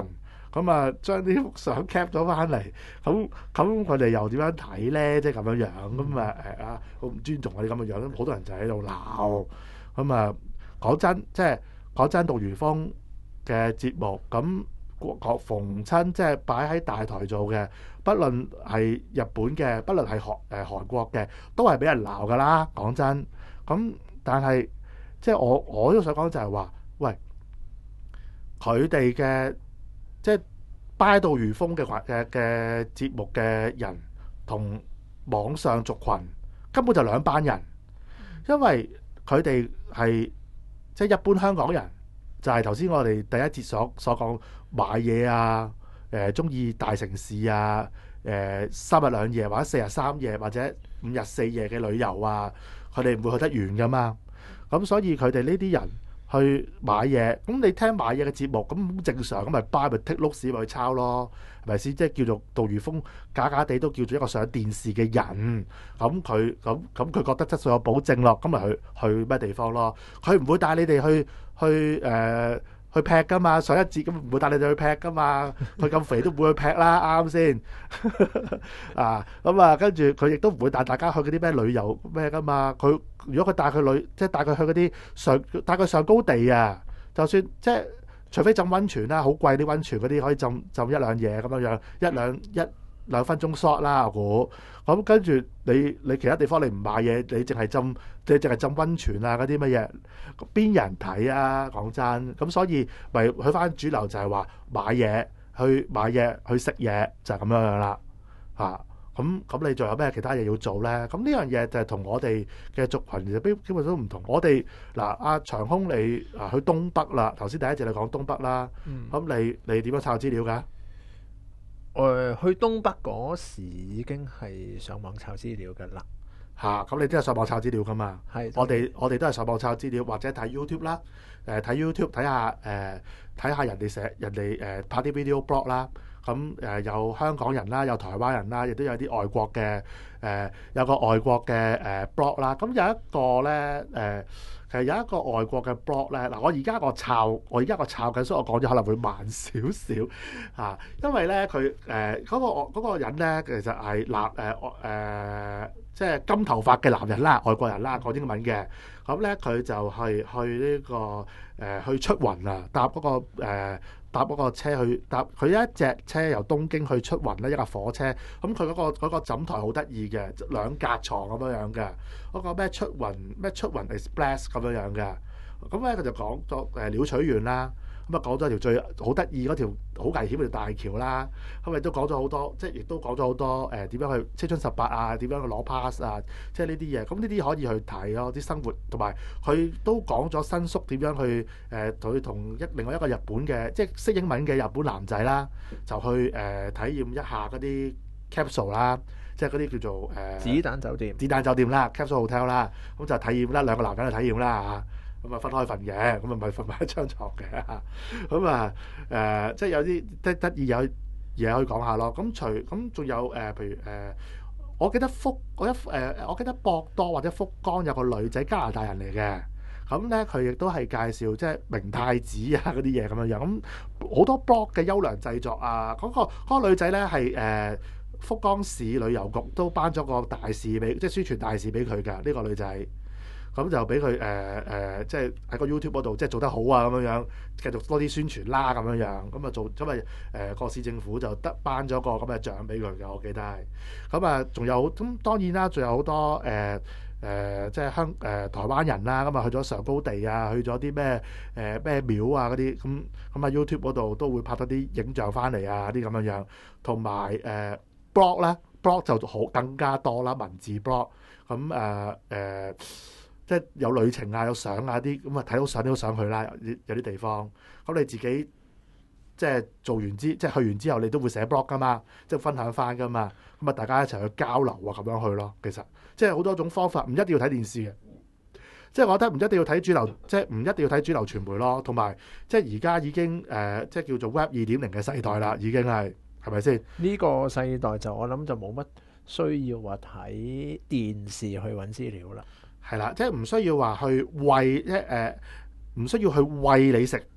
咁啊將啲幅相 cap 咗翻嚟，咁佢哋又點樣睇咧？即係咁樣樣，咁啊好唔尊重我哋咁嘅樣，咁好多人就喺度鬧。咁啊講真，即係講真，杜如風嘅節目咁。逢親即係擺喺大台做嘅，不論係日本嘅，不論係韓國嘅，都係俾人鬧噶啦。講真，咁但係即係我都想講就係話，喂，佢哋嘅即係拜杜如風嘅節目嘅人，同網上族群根本就兩班人，因為佢哋係即係一般香港人。就係頭先我哋第一節所講買嘢啊，中意大城市啊，3日2夜或者4日3夜或者5日4夜嘅旅遊啊，佢哋唔會去得遠噶嘛。咁所以佢哋呢啲人去買嘢，咁你聽買嘢嘅節目，咁正常咁咪 buy 咪 take notes 咪去抄咯，係咪先？即係叫做杜如風假假地都叫做一個上電視嘅人，咁佢覺得質素有保證咯，咁咪去咩地方咯？佢唔會帶你哋去劈噶嘛，上一節咁唔會帶你哋去劈噶嘛，佢咁肥都唔會去劈啦，啱先？啊，咁啊，跟住佢亦都唔會帶大家去嗰啲咩旅遊咩噶嘛，如果佢帶佢即係帶佢去嗰啲帶佢上高地啊，就算即係除非浸溫泉啦，好貴啲溫泉嗰啲可以浸1、2夜咁樣樣，一兩分鐘 short 啦，我估。咁跟住你其他地方你唔買嘢，你淨係浸溫泉啊嗰啲乜嘢，邊人睇啊？講真，咁所以咪去翻主流就係話買嘢去食嘢就係咁樣樣啦，嚇。咁你仲有咩其他嘢要做咧？咁呢樣嘢就係同我哋嘅族群其實基本都唔同。我哋嗱阿長空你去東北啦，頭先第一節你講東北啦，咁你點樣抄資料㗎？ 去東北嗰時已經係上網抄資料㗎啦。 咁你都係上網抄資料㗎嘛？ 係。 我哋都係上網抄資料，或者睇 YouTube 啦。睇 YouTube 睇下人哋拍啲 video blog 啦。咁有香港人啦，有台灣人啦，亦都有啲外國嘅有個外國嘅blog 啦。咁有一個咧其實有一個外國嘅 blog 咧，嗱我而家個抄緊，所以我講咗可能會慢少少嚇，因為咧佢嗰個人咧其實係即係金頭髮嘅男人啦，外國人啦，講英文嘅。咁咧佢就係去呢個去出雲啊，搭嗰個車去搭佢一隻車由東京去出雲咧，一架火車。咁佢嗰個枕台好得意嘅，2格床咁樣嘅，嗰個咩出雲 Express 咁樣嘅。咁咧佢就講咗鳥取縣啦，咁啊講咗條最好得意嗰條好危險嘅大橋啦。咁亦都講咗好多，即係亦都講咗好多點樣去青春18啊，點樣去攞 pass 啊，即係呢啲嘢。咁呢啲可以去睇咯，啲生活同埋佢都講咗新宿點樣去佢同另外一個日本嘅即係識英文嘅日本男仔啦，就去體驗一下嗰啲 capsule 啦，即係嗰啲叫做子彈酒店啦 ，capsule hotel 啦，咁就體驗啦，兩個男人去體驗啦嚇。咁啊分開瞓嘅，咁啊唔係瞓埋一張床嘅，咁啊即係有啲得意有嘢可以講下咯。咁仲有譬如我記得博多或者福岡有個女仔加拿大人嚟嘅，咁咧佢亦都係介紹即係明太子啊嗰啲嘢咁樣樣，咁好多 blog 嘅優良製作啊，嗰個女仔咧係福岡市旅遊局都頒咗個大使俾，即係宣傳大使俾佢㗎呢個女仔。咁就俾佢即係喺個 YouTube 嗰度，即係做得好啊咁樣樣，繼續多啲宣傳啦咁樣樣，咁啊做，咁啊個市政府就頒咗個咁嘅獎俾佢嘅，我記得係。咁啊仲有咁當然啦，仲有好多即係台灣人啦，咁啊去咗上高地啊，去咗啲咩廟啊嗰啲，咁啊 YouTube 嗰度都會拍多啲影像翻嚟啊啲咁樣樣，同埋blog 啦 blog 就好更加多啦，文字 blog 咁即係有旅程啊，有相啊啲，咁啊睇到相都想去啦。有啲地方，咁你自己即係做完即係去完之後，你都會寫 blog 噶嘛，即係分享翻噶嘛。咁啊，大家一齊去交流啊，咁樣去咯。其實即係好多種方法，唔一定要睇電視嘅。即係我覺得唔一定要睇主流，即係唔一定要睇主流傳媒咯。同埋即係而家已經即係叫做 Web 2.0嘅世代啦，已經係咪先？呢個世代就我諗就冇乜需要話睇電視去揾資料啦。 係啦，即係唔需要話去餵，唔需要去餵你食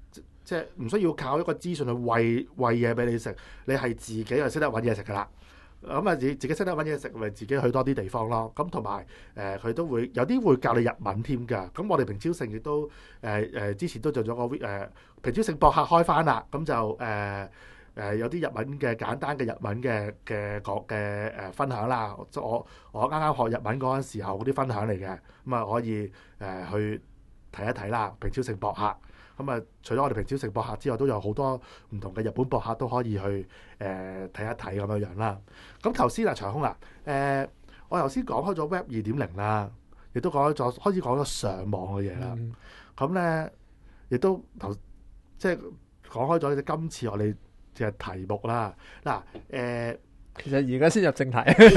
即係唔需要靠一個資訊去餵嘢俾你食，你係自己就識得揾嘢食㗎啦。咁啊，自己識得揾嘢食，咪自己去多啲地方咯。咁同埋佢都會有啲會教你日文添㗎。咁我哋平超盛亦都之前都做咗個平超盛博客開翻啦。咁就有啲日文嘅簡單嘅日文嘅分享啦。即係我啱啱學日文嗰陣時候嗰啲分享嚟嘅。咁啊可以去睇一睇啦。平超盛博客。咁啊，除咗我哋平超盛博客之外，都有好多唔同嘅日本博客都可以去睇一睇咁樣樣啦。咁頭先啊，長空啊，我頭先講開咗 Web 2.0啦，亦都開始講咗上網嘅嘢啦。咁咧，亦都即係講開咗今次我哋嘅題目啦。嗱， 其實而家先入正題，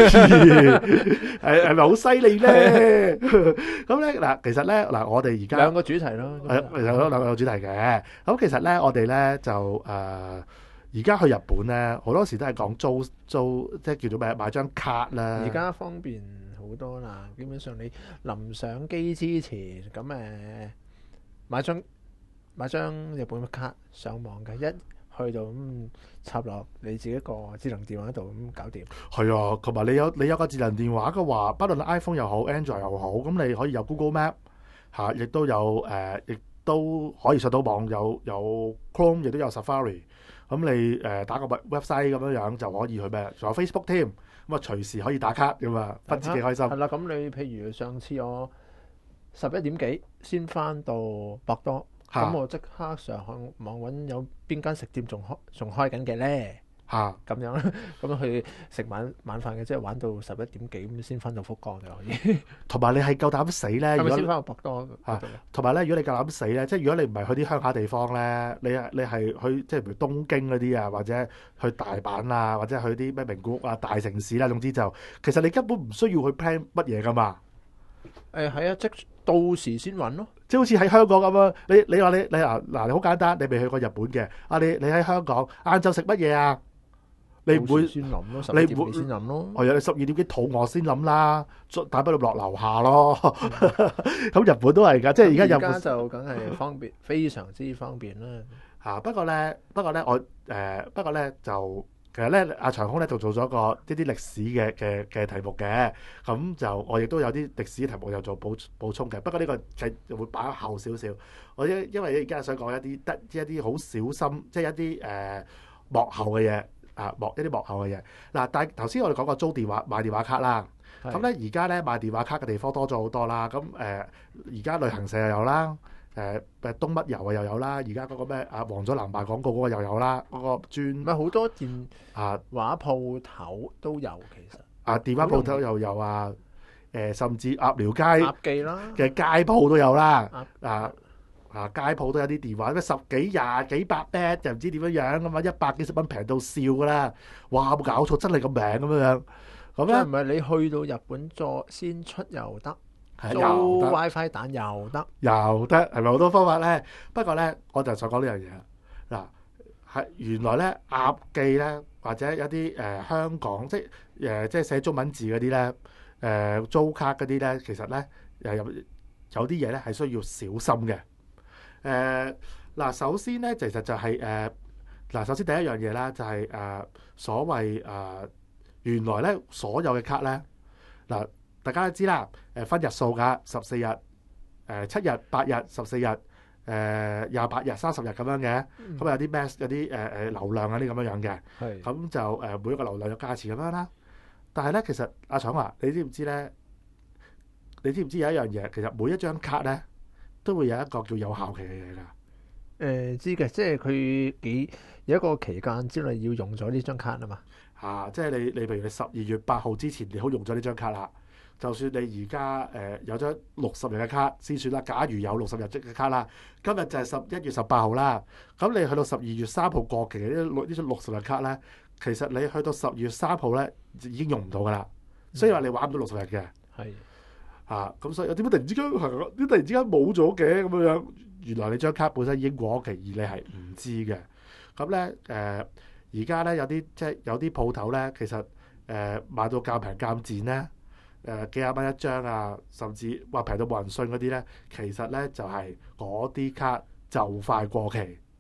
係咪好犀利咧？咁咧嗱，其實咧嗱，我哋而家兩個主題咯， 其實有兩個主題嘅。咁其實咧，我哋咧就而家去日本咧，好多時都係講租，即係叫做咩買張卡啦。 而家方便好多啦，基本上你臨上機之前咁買張日本卡上網嘅，一去到插落你自己個智能電話度咁搞掂。 係啊，同埋你有個智能電話嘅話，不論 iPhone 又好 Android 又好，咁你可以有 Google Map 嚇，亦都有亦都可以上到網，有 Chrome 亦都有 Safari。咁你打個 website 咁樣就可以去咩？仲有 Facebook 添，咁啊隨時可以打卡咁啊，不知幾開心。 係啦，咁你譬如上次我11點幾先翻到博多。咁我即刻上網揾有邊間食店仲開緊嘅咧咁樣，咁去食晚飯嘅，即係玩到11點幾咁先翻到福岡就可以。 同埋你係夠膽死咧？ 係咪先翻到博多？ 同埋咧，如果你夠膽死咧，即係如果你唔係去啲鄉下地方咧，你係去即係譬如東京嗰啲啊，或者去大阪啊，或者去啲咩名古屋啊、大城市啦，總之就其實你根本唔需要去 plan 乜嘢噶嘛。 係啊，即到時先揾咯。 即係好似喺香港咁樣，你話你好簡單，你未去過日本嘅你喺香港晏晝食乜嘢啊？你唔會先諗咯，12點幾先諗咯。 係啊，你12點幾肚餓先諗啦，大不了落樓下咯。咁日本都係㗎，即係而家就梗係方便，非常之方便啦。 不過咧就其實咧，阿長空咧就做咗個一啲歷史嘅題目嘅，咁就我亦都有啲歷史題目又做補充嘅。不過呢個就會擺後少少。我因為而家想講一啲好小心，即係一啲幕後嘅嘢一啲幕後嘅嘢。嗱，但係頭先我哋講過租電話買電話卡啦，咁咧而家咧買電話卡嘅地方多咗好多啦。咁而家旅行社又有啦。東乜遊又有啦，而家嗰個咩黃咗藍賣廣告嗰個又有啦，嗰個專咪好多電話鋪頭都有，其實電話鋪頭又有甚至鴨寮街記啦嘅街鋪都有啦，街鋪都有啲電話咩10幾20幾百 bit 就唔知點樣咁啊，100幾十蚊平到笑㗎啦，哇冇搞錯真係咁平咁樣，咁咧唔係你去到日本再先出又得。租 WiFi 蛋又得， 係咪好多方法咧？不過咧，我就想講呢樣嘢啦。嗱，係原來咧，鴨記咧，或者有啲香港即係寫中文字嗰啲咧，租卡嗰啲咧，其實咧有啲嘢咧係需要小心嘅。嗱，首先咧，其實就係首先第一樣嘢啦，就係所謂原來咧所有嘅卡咧嗱。大家都知啦，分日數㗎，14日、7日、8日、14日、28日、30日咁樣嘅，咁有啲咩有啲流量嗰啲咁樣嘅，咁就每一個流量有價錢咁樣啦。但係咧，其實阿長話，你知唔知咧？你知唔知有一樣嘢？其實每一張卡咧都會有一個叫有效期嘅嘢㗎。 知嘅，即係佢有一個期間之內要用咗呢張卡啊嘛。 即係你譬如你12月8號之前你好用咗呢張卡啦。就算你而家有咗60日嘅卡先算啦，假如有60日嘅卡啦，今日就係11月18號啦。咁你去到12月3號過期嘅呢張60日卡咧，其實你去到12月3號咧已經用唔到噶啦。所以話你玩唔到60日嘅。咁所以點解突然之間冇咗嘅咁樣？原來你張卡本身已經過期，而你係唔知嘅。咁咧而家咧有啲鋪頭咧，其實買到較平較賤咧。幾廿蚊一張啊，甚至話平到冇人信嗰啲咧，其實咧就係嗰啲卡就快過期，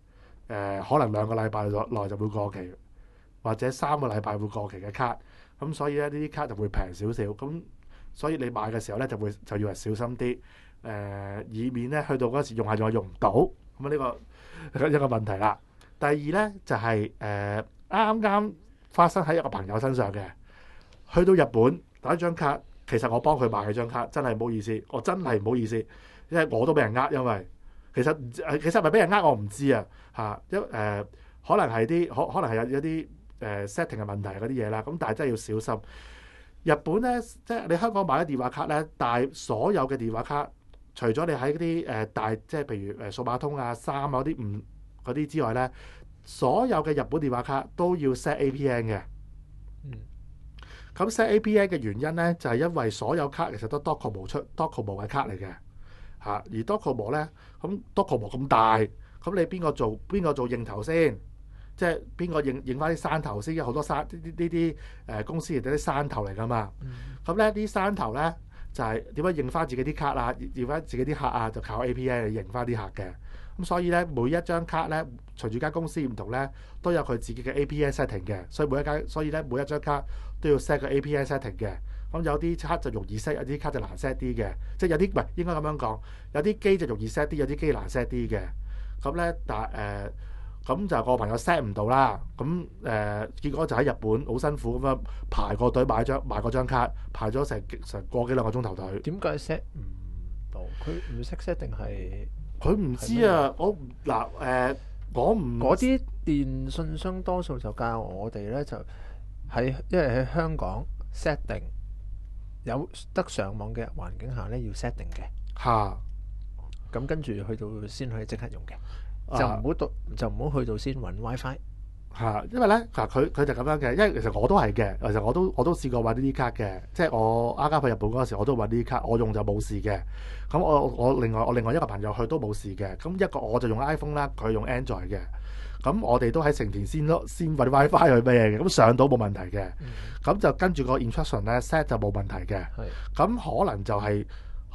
可能2個禮拜內就會過期，或者3個禮拜會過期嘅卡。咁所以咧呢啲卡就會平少少。咁所以你買嘅時候咧就要係小心啲，以免咧去到嗰時用下用唔到。咁呢個一個問題啦。第二咧就係啱發生喺一個朋友身上嘅，去到日本打一張卡，其實我幫佢買嘅張卡真係唔好意思，我真係唔好意思，因為我都俾人因為其實係咪俾人我唔知啊嚇，可能係可能係有啲setting 嘅問題嗰啲嘢啦，咁但係真係要小心。日本咧即係你香港買咗電話卡咧，但係所有嘅電話卡，除咗你喺嗰啲大即係譬如數碼通啊、三啊嗰啲之外咧，所有嘅日本電話卡都要 set APN 嘅。咁 set APN 嘅原因咧，就係因為所有卡其實都 Docomo 出 Docomo 嘅卡嚟嘅嚇，而 Docomo 咧，咁 Docomo 咁大，咁你邊個做認頭先？即係邊個認翻啲山頭先？有好多呢啲公司係啲山頭嚟噶嘛。咁咧啲山頭咧就係點樣認翻自己啲卡啊？認翻自己啲客啊，就靠 APN 嚟認翻啲客嘅。咁所以咧每一張卡咧，隨住間公司唔同咧，都有佢自己嘅 APN setting 嘅。所以咧每一張卡都要 set 個 APN setting 嘅。咁有啲卡就容易 set，有啲卡就難 set 啲嘅。即係有啲唔係應該咁樣講，有啲機就容易 set 啲，有啲機難 set 啲嘅。咁咧咁就個朋友 set 唔到啦。咁結果就喺日本好辛苦咁樣排個隊買嗰張卡，排咗成個幾兩個鐘頭隊。 點解 set 唔到？佢唔識 set 定係？ 佢唔知啊！我唔嗰啲電信商多數就教我哋咧，就因為喺香港 set 定有得上網嘅環境下咧，要 set 定嘅嚇。 咁跟住去到先可以即刻用嘅，就唔好去到先揾 WiFi 嚇。因為咧佢就咁樣嘅，因為其實我都係嘅，其實我都試過玩呢啲卡嘅，即係我啱去日本嗰陣時，我都玩呢啲卡，我用就冇事嘅。咁我另外一個朋友去都冇事嘅。咁一個我就用 iPhone 啦，佢用 Android 嘅。咁我哋都喺成田先揾 WiFi 去咩嘅，咁上到冇問題嘅。咁就跟住個 instruction 咧 set 就冇問題嘅。咁可能就係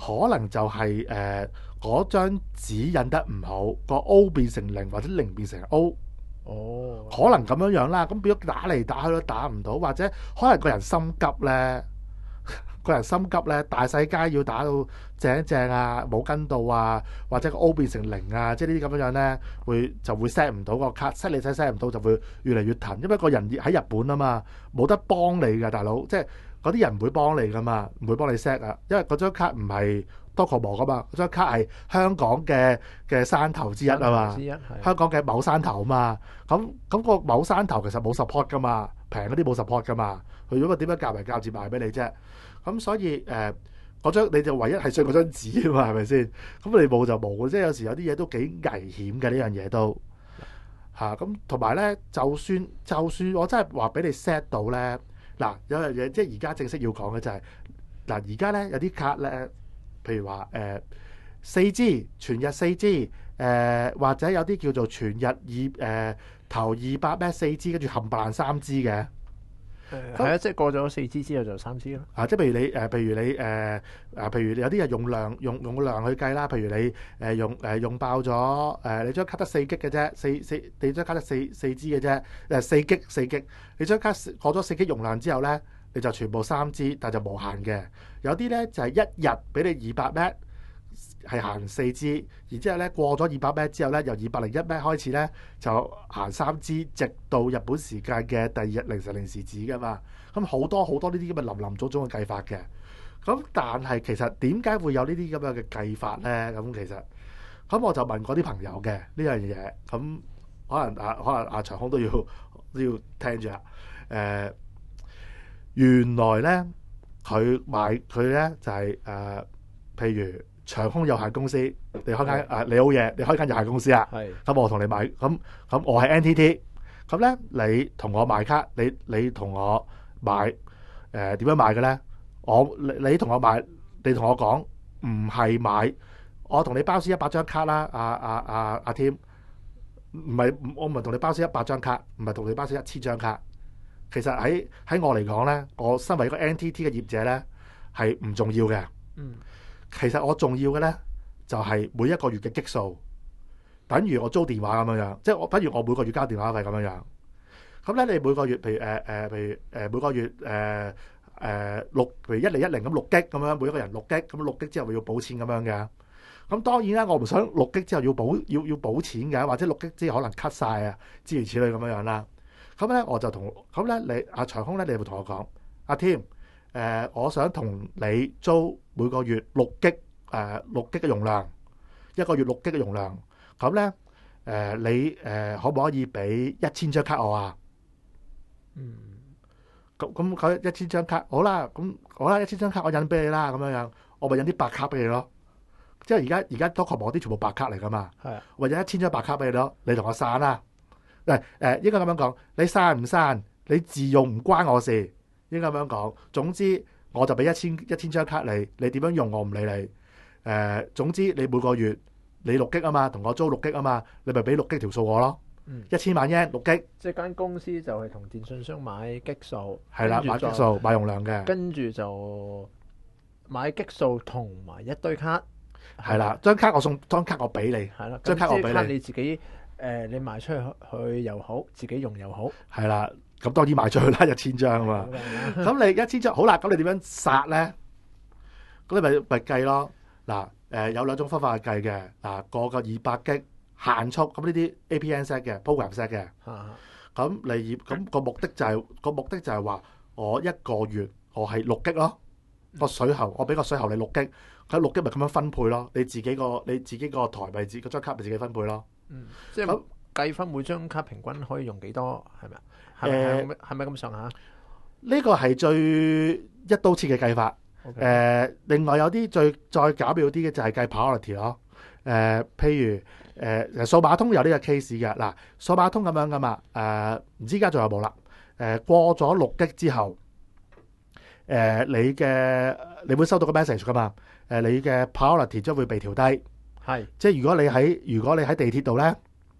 嗰張紙印得唔好，個 O 變成0或者0變成 O。可能咁樣啦。咁變咗打嚟打去都打唔到，或者可能個人心急咧。大細街要打到正啊，冇跟到啊，或者個 O 變成0啊，即係呢啲咁樣咧，就會 set 唔到個卡 set 唔到，就會越嚟越騰，因為個人喺日本啊嘛，冇得幫你㗎，大佬，即係嗰啲人唔會幫你㗎嘛，唔會幫你 set 啊，因為嗰張卡唔係 Docomo 㗎嘛，嗰張卡係香港嘅山頭之一啊嘛，香港嘅某山頭啊嘛，咁個某山頭其實冇 support 㗎嘛，平嗰啲冇 support 㗎嘛，佢如果點樣夾嚟夾住賣俾你啫？咁所以嗰張你就唯一係信嗰張紙啊嘛，係咪先？咁你冇就冇，即係有時有啲嘢都幾危險嘅，呢樣嘢都嚇。咁同埋咧，就算我真係話俾你 set 到咧，嗱有樣嘢即係而家正式要講嘅就係嗱，而家咧有啲卡咧，譬如話4G 全日4G 或者有啲叫做全日頭200 M 4G 跟住冚唪唥3G 嘅。 係啊，即係過咗4G 之後就3G 咯。 即係譬如你有啲係用量去計啦。譬如你用爆咗你張卡得4 G 嘅啫，你張卡得4 G 嘅啫，4 G，你張卡過咗4 G 容量之後咧，你就全部3G，但係就無限嘅。有啲咧就係一日俾你200 M 係行4G，然之後咧過咗200 M 之後咧，由201 M 開始咧就行3G，直到日本時間嘅第2日凌晨0時止噶嘛。咁好多呢啲咁嘅林種種嘅計法嘅。咁但係其實點解會有呢啲咁樣嘅計法咧？咁其實咁我就問過啲朋友嘅呢樣嘢。咁可能阿長空都要聽住啦。原來咧佢咧就係譬如長空有限公司，你開間你好嘢，你開間有限公司啊。咁我同你買，咁我係 NTT，咁咧你同我買卡，你同我買點樣買嘅咧？你同我買，你同我講唔係買，我同你包先100張卡啦。阿 Tim， 我唔係同你包先100張卡，唔係同你包先1000張卡。其實喺我嚟講咧，我身為一個 NTT 嘅業者咧，係唔重要嘅。其實我重要嘅咧就係每一個月嘅基數。 等於我租電話咁樣樣，即係等於我每個月交電話費咁樣樣。咁咧，你每個月譬如每個月譬如1010咁6G咁樣，每一個人6G，咁6G之後要補錢咁樣嘅。咁當然啦，我唔想6G之後要補錢嘅，或者6G之後可能 cut 晒啊，諸如此類咁樣樣啦。咁咧我就你阿長空咧，你會同我講，阿 Tim，我想同你租每個月6G 嘅容量，一個月6G嘅容量。咁咧你可唔可以俾1000張卡我啊？咁佢1000張卡，好啦，1000張卡我印俾你啦，咁樣樣，我咪印啲白卡俾你咯。即係而家Docomo啲全部白卡嚟噶嘛，或者1000張白卡俾你咯，你同我散啦。應該咁樣講，你散唔散，你自用唔關我事，應該咁樣講。總之我就俾1000張卡你，你點樣用我唔理你。總之你每個月你6G啊嘛，同我租6G啊嘛，你咪俾6G條數我咯。1000萬yen 6G， 即係間公司就係同電信商買激數， 係啦，買激數買容量嘅， 跟住就買激數同埋一堆卡， 係啦，張卡我俾你， 係啦， 張卡我俾你， 你自己你賣出去又好，自己用又好， 係啦，咁當然賣出去啦，1000張啊嘛，咁你1000張好啦，咁你點樣殺咧？咁你咪計咯。嗱，有兩種方法去計嘅，嗱，個200G。限速咁呢啲 APN set 嘅 program set 嘅，咁個目的就係話我一個月我係6G咯，個水喉我俾個水喉你6G，佢6G咪咁樣分配咯，你自己個台咪嗰張卡咪自己分配咯。 即係計翻每張卡平均可以用幾多係咪啊？係咪咁上下？呢個係最一刀切嘅計法。另外有啲再巧妙啲嘅就係計 priority 咯。譬如數碼通有呢個 case 嘅，嗱，數碼通咁樣噶嘛，唔知而家仲有冇啦？過咗6G之後，你會收到個 message 噶嘛？你嘅 priority 將會被調低， 係， 即係如果你喺地鐵度咧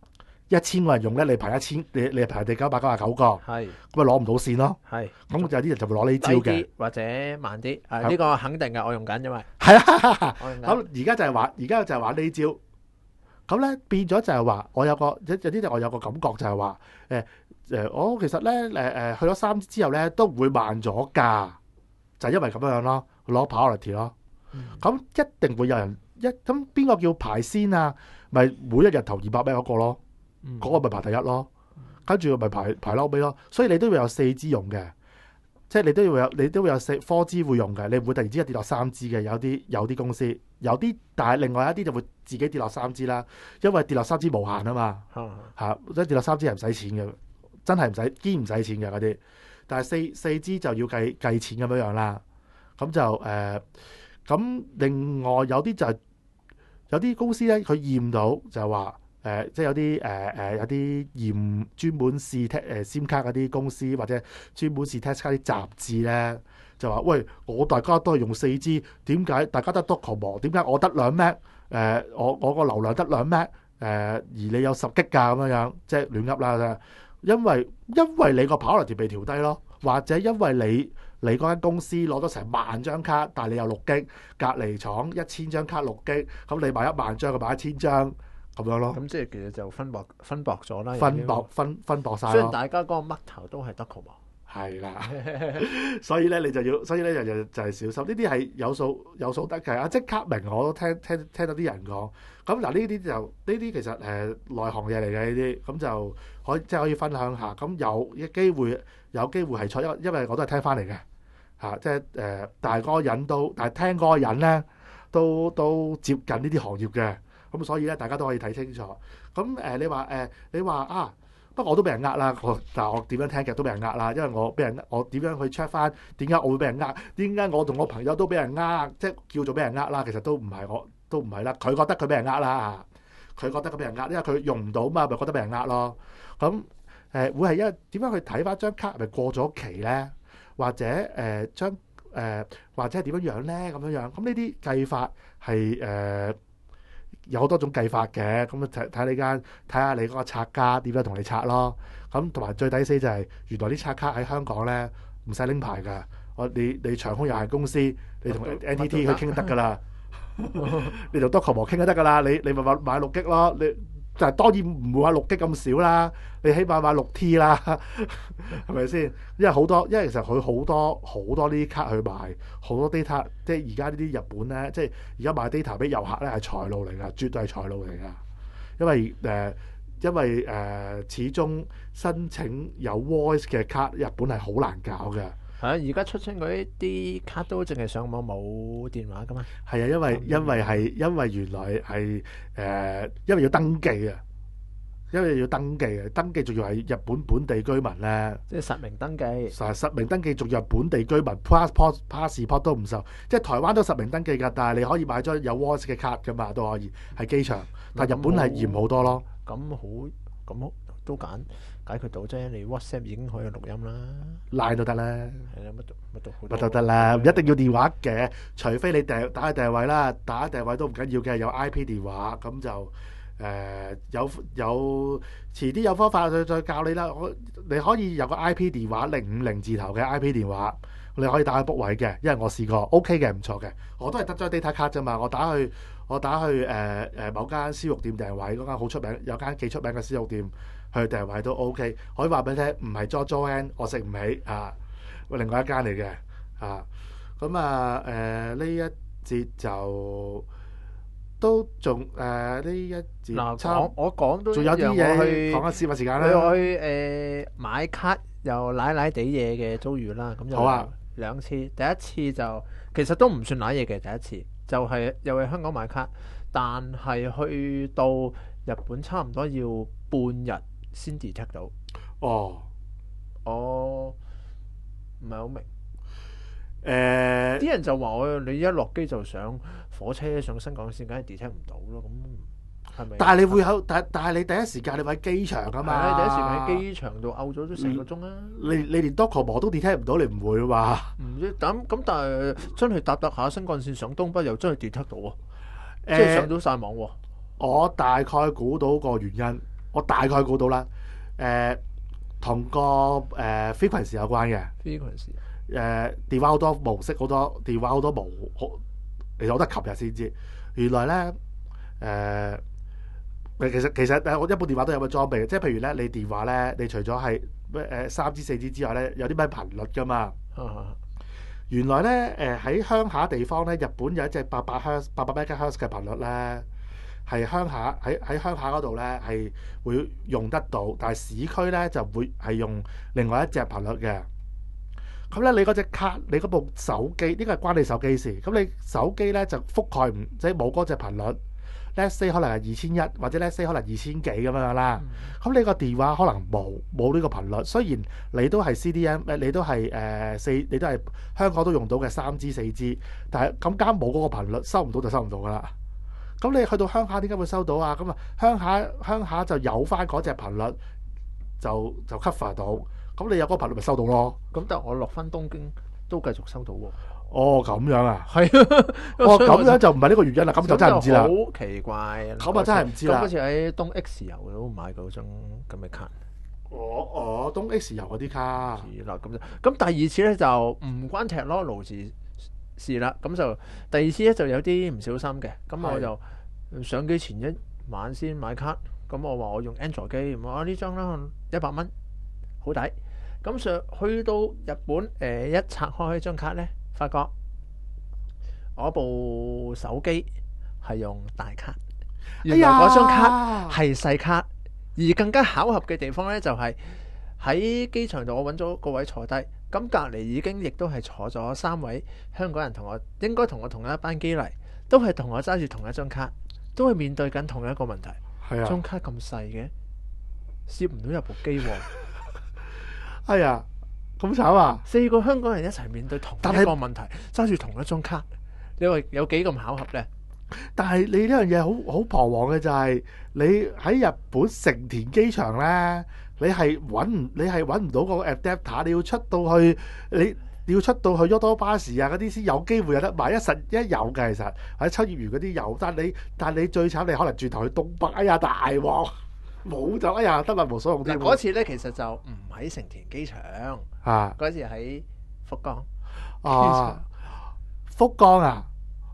，1000個人用咧，你排1000，你排第999個，係，咁咪攞唔到線咯，係，咁有啲人就會攞呢招嘅，或者慢啲，呢個肯定嘅，我用緊，因為係啊，咁而家就係玩呢招。咁咧變咗就係話，我有啲我有個感覺就係話，我其實咧去咗3之後咧都會慢咗㗎，就係因為咁樣咯，攞 priority 咯。咁一定會有人咁邊個叫排先啊？咪每一日投200蚊嗰個咯，嗰個咪排第一咯，跟住咪排撈尾咯。所以你都會有4G用嘅，即係你都會有4G 會用嘅，你唔會突然之間跌落3G嘅。有啲公司有啲，但係另外一啲就會自己跌落3G啦，因為跌落3G 無限啊嘛，即係跌落3G 係唔使錢嘅，真係堅唔使錢嘅嗰啲。但係4G 就要計錢咁樣啦。咁就咁另外有啲就係有啲公司咧，佢驗到就係話即係有啲驗專門試SIM 卡嗰啲公司，或者專門試 test 卡啲雜誌咧，就話喂，大家都係用4G，點解大家都 Docomo？ 點解我得2 Mbps？我個流量得2 Mbps？而你有10G 㗎咁樣，即係亂噏啦。因為你個 priority 被調低咯，或者因為你嗰間公司攞咗成10000張卡，但係你有6G，隔離廠1000張卡6G，咁你買10000張，佢買1000張咁樣咯。咁即係其實就分薄咗啦，分薄晒。雖然大家嗰個嘜頭都係 Docomo。係啦，所以咧你就要，就係小心呢啲係有數得計啊！即刻明，我都聽到啲人講。咁嗱，呢啲其實內行嘢嚟嘅呢啲，咁就可以分享下。咁有機會係錯，因為我都係聽翻嚟嘅嚇，即係但係聽嗰個人咧都接近呢啲行業嘅，咁所以咧大家都可以睇清楚。咁你話啊？不過我都俾人呃啦，但係我點樣聽劇都俾人呃啦，因為我點樣去 check 翻點解我會俾人呃？點解我同我朋友都俾人呃？即係叫做俾人呃啦，其實都唔係啦。佢覺得佢俾人呃啦，佢覺得佢俾人呃，因為佢用唔到嘛，咪覺得俾人呃咯。咁會係因為點樣去睇翻張卡係咪過咗期咧？或者或者係點樣咧？咁樣咁呢啲計法係有好多種計法嘅，咁睇下你嗰個拆家點樣同你拆咯。咁同埋最抵死就係原來啲拆卡喺香港咧唔使拎牌㗎。你長空有限公司，你同 NTT 去傾得㗎啦，你同 Docomo 傾都得㗎啦。你咪買6G 咯，你但係當然唔會話6G咁少啦，你起碼買6T 啦，係咪先？因為其實佢好多呢啲卡去賣，好多 data， 即係而家呢啲日本咧，即係而家賣 data 俾遊客咧係財路嚟㗎，絕對係財路嚟㗎。因為始終申請有 voice 嘅卡，日本係好難搞嘅。 係啊，而家出親嗰啲卡都淨係上網冇電話噶嘛。 係啊，因為原來係因為要登記啊，登記仲要係日本本地居民咧， 即係實名登記。 實名登記仲要係本地居民 passport 都唔受，即係台灣都實名登記㗎，但係你可以買張有 voice 嘅卡㗎嘛，都可以喺機場。但係日本係嚴好多咯。 咁都解決到啫。你 WhatsApp 已經可以錄音啦， 拉都得啦， 係啦，乜都得啦，唔一定要電話嘅，除非你打去訂位啦，打訂位都唔緊要嘅，有 IP 電話咁就有遲啲有方法再教你啦。你可以有個 IP 電話050字頭嘅 IP 電話，你可以打去 book 位嘅，因為我試過 OK 嘅，唔錯嘅，我都係得張 data 卡啫嘛，我打去某間燒肉店訂位，嗰間好出名，有間幾出名嘅燒肉店去訂位都 OK。可以話俾你聽，唔係 JoJo，我食唔起啊，另外一間嚟嘅啊。咁呢一節就都仲呢一節嗱，我講都仲有啲嘢講下私密時間啦。 我去買卡又奶地嘢嘅遭遇啦，咁就好啊 2次。第一次就其實都唔算奶嘢嘅，第一次就係又係香港買卡，但係去到日本差唔多要半日先 detect 到。 哦， 我唔係好明。啲人就話你一落機就上火車上新幹線，梗係 detect 唔到咯。咁係咪？ 但係你會但係你第一時間你喺機場㗎嘛？ 你第一時間喺機場度漚咗都成個鐘啦。 你連 Docomo 都 detect 唔到，你唔會話？ 唔知咁，但係真係搭下新幹線上東北又真係 detect 到喎，即係上到晒網喎。我大概估到個原因，我大概估到啦。同個frequency 有關嘅。frequency 電話好多模式，好多電話好多其實我都係琴日先知，原來咧其實我一部電話都有個裝備嘅，即係譬如咧你電話咧，你除咗係3G 4G 之外咧，有啲咩頻率㗎嘛？原來咧喺鄉下地方咧，日本有一隻800 MHz 嘅頻率咧，係鄉下喺鄉下嗰度咧係會用得到，但係市區咧就會係用另外一隻頻率嘅。咁咧，你嗰隻卡，你嗰部手機，呢個係關你手機事。咁你手機咧就覆蓋唔即係冇嗰隻頻率。Let's say 可能係2100，或者 Let's say 可能2000幾咁樣啦。咁你個電話可能冇呢個頻率。雖然你都係 CDM，你都係你都係香港都用到嘅3G 4G，但係咁啱冇嗰個頻率，收唔到就收唔到噶啦。咁你去到鄉下點解會收到啊？咁啊鄉下就有翻嗰隻頻率，就 cover 到。咁你有嗰個頻率咪收到咯？咁但係我落翻東京都繼續收到喎。哦，咁樣啊？係啊。哦，咁樣就唔係呢個原因啦。咁就真係唔知啦。好奇怪。咁啊，真係唔知啦。咁好似喺東 X 遊嗰度買嗰張咁嘅卡。東 X 遊嗰啲卡。係啦，咁第二次咧就唔關踢咯勞事啦。咁就第二次咧就有啲唔小心嘅。咁我就上機前一晚先買卡。咁我話我用 Android 機，我呢張啦100蚊，好抵。咁去到日本，一拆開張卡咧，發覺我部手機係用大卡，原來嗰張卡係細卡，而更加巧合嘅地方咧就係喺機場度，我揾咗個位坐低，咁隔離已經亦都係坐咗3位香港人應該同我同一班機嚟，都係同我揸住同一張卡，都係面對緊同一個問題。係啊，張卡咁細嘅，攝唔到入部機喎。係啊，咁慘啊！4個香港人一齊面對同一個問題，揸住同一張卡，你話有幾咁巧合呢？但係你呢樣嘢好彷徨嘅就係你喺日本成田機場呢，你係揾唔到個 adapter， 你要出到去Yodo巴士啊嗰啲先有機會有得買，一有嘅其實或者秋葉原嗰啲有，但你最慘你可能轉頭去東北，哎呀大鑊！冇就哎呀，得物無所用添。嗰次咧其實就唔喺成田機場，嗰次喺福岡。福岡啊，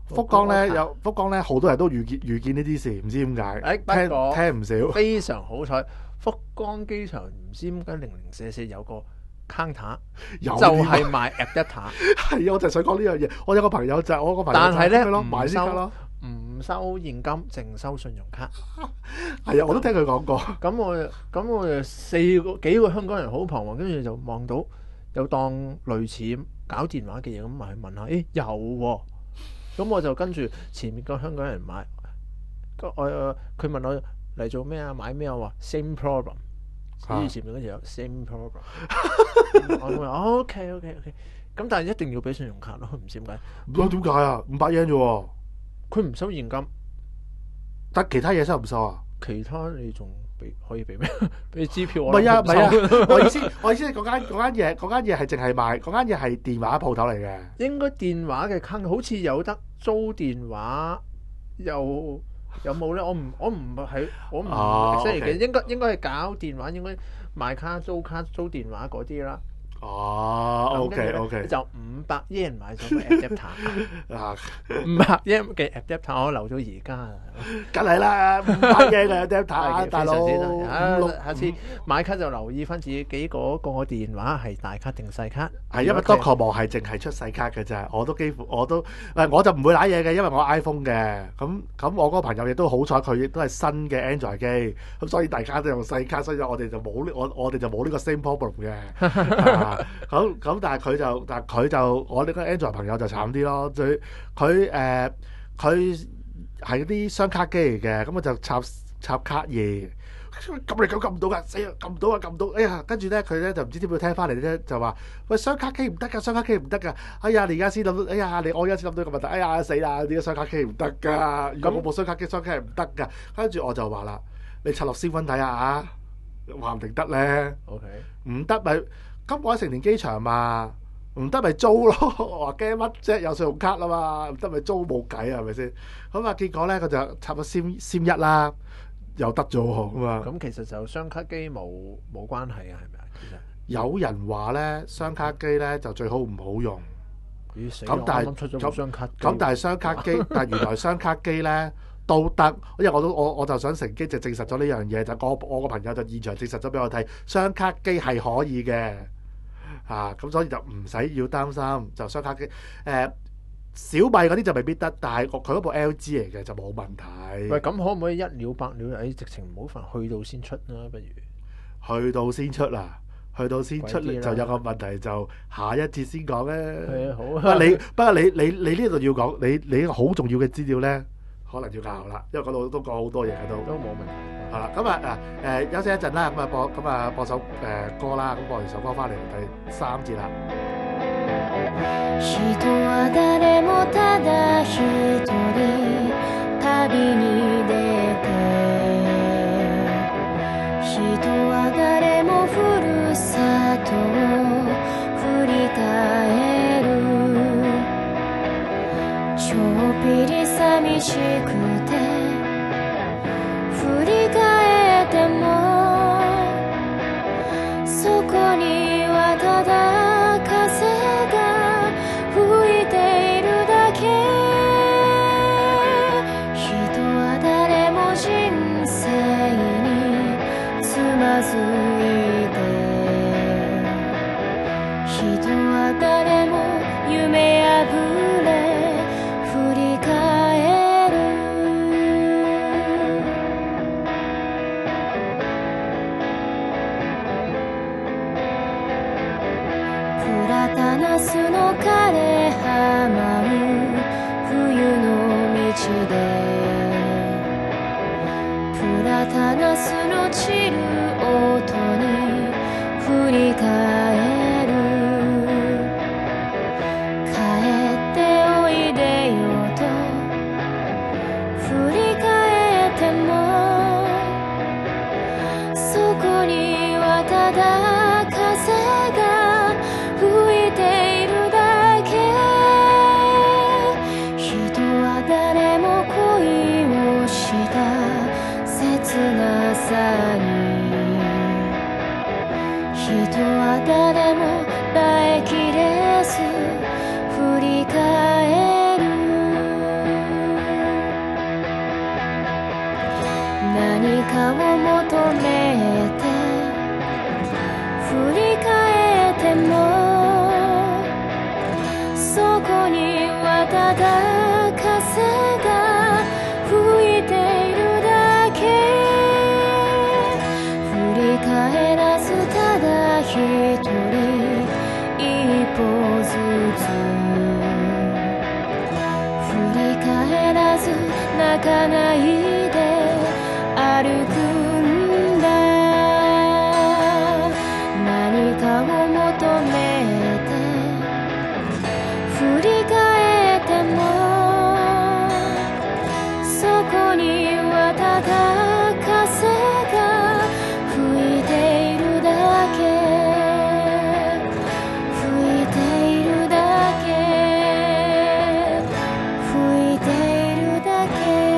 福岡咧好多人都遇見呢啲事，唔知點解。 不過聽唔少。 非常好彩，福岡機場唔知點解零零舍舍有個 counter， 有就係賣 adapter， 係啊，我就想講呢樣嘢。我有個朋友就係我個朋友就係但係咧咯， 唔買呢卡咯。 唔收現金，淨收信用卡。 係啊，我都聽佢講過。 咁我就幾個香港人好彷徨，跟住就望到有檔類似搞電話嘅嘢，咁埋去問下，誒有喎、咁我就跟住前面個香港人買，佢問我嚟做咩啊？買咩啊？我話 same problem，跟住前面嗰條有 same problem，我話 OK，咁但係一定要俾信用卡咯，唔知點解。 唔知點解啊？500 yen 啫喎， 佢唔收現金， 但其他嘢收唔收啊？ 其他你仲可以俾咩？俾支票唔我係啊，唔係啊收， 我意思係嗰間嘢係淨係賣，嗰間嘢係電話鋪頭嚟嘅。 應該電話嘅坑好似有得租電話，有冇咧？我唔係即係嘅，應該係搞電話，應該賣卡、租電話嗰啲啦。 哦，OK， 就500 yen 買咗個 adapter， 啊， 500 yen 嘅 adapter 我留到而家。 梗係啦，500 yen 嘅 adapter，大佬。 下次買卡就留意翻自己嗰個電話係大卡定細卡。 係因為 Docomo 係淨係出細卡嘅啫，我就唔會揦嘢嘅，因為我 iPhone 嘅。咁我嗰個朋友亦都好彩，佢亦都係新嘅 Android 機，咁所以大家都用細卡，所以我哋就冇呢個 same problem 嘅。咁但係佢就我呢個 Android 朋友就慘啲咯，佢係啲雙卡機嚟嘅，咁我就插卡嘢，撳唔到㗎，死啊，撳唔到，哎呀，跟住咧佢咧就唔知點會聽翻嚟咧，就話喂，雙卡機唔得㗎，哎呀你而家先諗到，我而家先諗到個問題，哎呀死啦，點解雙卡機唔得㗎？如果我部雙卡機係唔得㗎，跟住我就話啦，你插落先溫睇下啊，話唔定得咧 OK， 唔得咪。咁我喺成田機場嘛，唔得咪租咯。我話驚乜啫？有信用卡啦嘛，唔得咪租冇計啊，係咪先？咁啊，結果咧佢就插咗 SIM 1啦，又得咗喎咁啊。 咁其實就雙卡機冇關係啊，係咪啊？其實有人話咧，雙卡機咧就最好唔好用。咁但係出咗部雙卡機， 咁但係雙卡機，但係原來雙卡機咧都得，因為我就想乘機就證實咗呢樣嘢，就我個朋友就現場證實咗俾我睇，雙卡機係可以嘅。咁所以就唔使要擔心，就雙卡機小米嗰啲就未必得，但係佢嗰部 LG 嚟嘅就冇問題。 喂，咁可唔可以一了百了？直情唔好煩，去到先出啦，不如去到先出啦，去到先出就有個問題，就下一節先講咧。 好。 不過你呢度要講，你呢個好重要嘅資料咧，可能要教啦，因為嗰度都講好多嘢喺度。 都冇問題。 係啦，咁休息一陣啦，播首歌啦，咁播完首歌翻嚟第3節啦。 人は誰もただ一人旅に出て、人は誰もふるさとを振り返る。ちょっぴり寂しくて振り返っても、そこにはただ風が吹いているだけ。人は誰も人生につまずいて、人は誰も夢破れ振り返る。プラタナスの枯れ葉舞う冬の道で、プラタナスの散る音に振り返る。帰っておいでよと振り返っても、そこにはただ風が吹いているだけ。人は誰も恋をした切なさに、人は誰も耐えきれず振り返る。 かを求めて振り返ってもそこにはただ風が吹いているだけ振り返らずただ一人一歩ずつ振り返らず泣かないで歩くんだ何かを求めて振り返ってもそこにはただ風が吹いているだけ吹いているだけ吹いているだけ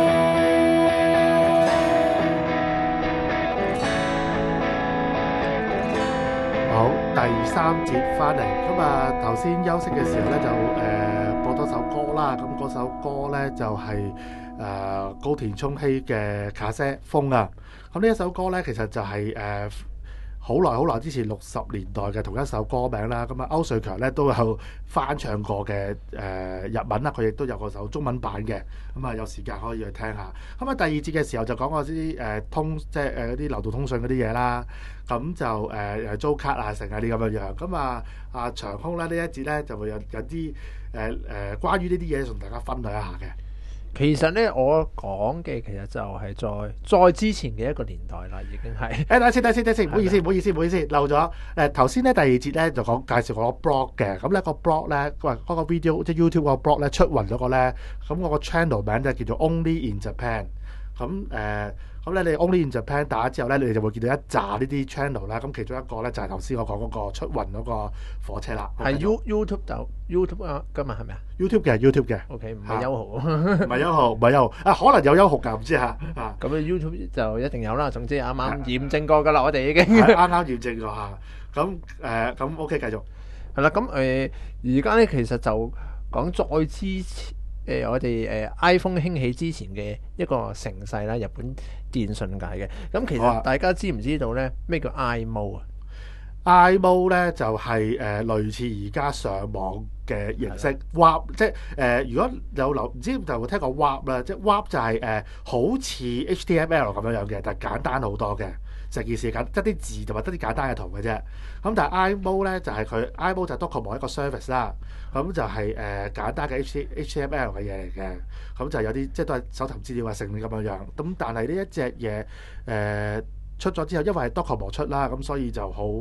好，第三節翻嚟，咁啊頭先休息嘅時候咧就播多首歌啦，咁嗰首歌咧就係、高田充希嘅《卡些風》啊，咁呢一首歌咧其實就係、好耐之前60年代嘅同一首歌名啦，咁啊歐瑞強咧都有翻唱過嘅日文啦，佢亦都有個首中文版嘅，咁啊有時間可以去聽下。咁啊第二節嘅時候就講嗰啲即係嗰啲流動通訊嗰啲嘢啦，咁就租卡啊成啊啲咁樣樣，咁啊長空咧呢一節咧就會有啲關於呢啲嘢同大家分享一下嘅。 其實咧，我講嘅其實就係再之前嘅一個年代啦，已經係。 等先，唔好意思，漏咗。頭先咧第二節咧就講介紹個 blog 嘅，咁咧個 blog 咧，嗰個 video 即係 YouTube 個 blog 咧出雲咗個咧，咁我個 channel 名就叫做 Only in Japan。咁咧你 Only in Japan 打之後咧，你就會見到一紮呢啲 channel 啦。咁其中一個咧就係頭先我講嗰個出雲嗰個火車啦。 係 YouTube 就 YouTube 啊，今日係咪啊 ？YouTube 嘅。 OK， 唔係優豪。 唔係優豪啊，可能有優豪㗎，唔知嚇啊。 咁 YouTube 就一定有啦。總之啱啱驗證過㗎啦，我哋已經啱驗證過嚇。咁 OK 繼續。 係啦，咁而家咧其實就講再之前。我哋iPhone 興起之前嘅一個盛世啦，日本電信界嘅。咁其實大家知唔知道咧咩叫 iMode 啊 ？iMode 咧就係類似而家上網嘅形式 ，WAP 即係如果有留唔知就會聽過 WAP 啦，即係 WAP 就係好似 HTML 咁樣嘅，但係簡單好多嘅。成件事得啲字同埋得啲簡單嘅圖嘅啫。咁但係 iMode 咧就係佢 iMode 就係 Docomo 一個 service 啦。咁就係簡單嘅 HTML 嘅嘢嚟嘅。咁就有啲即係都係搜尋資料啊，成咁樣樣。咁但係呢一隻嘢出咗之後，因為係 Docomo 出啦，咁所以就好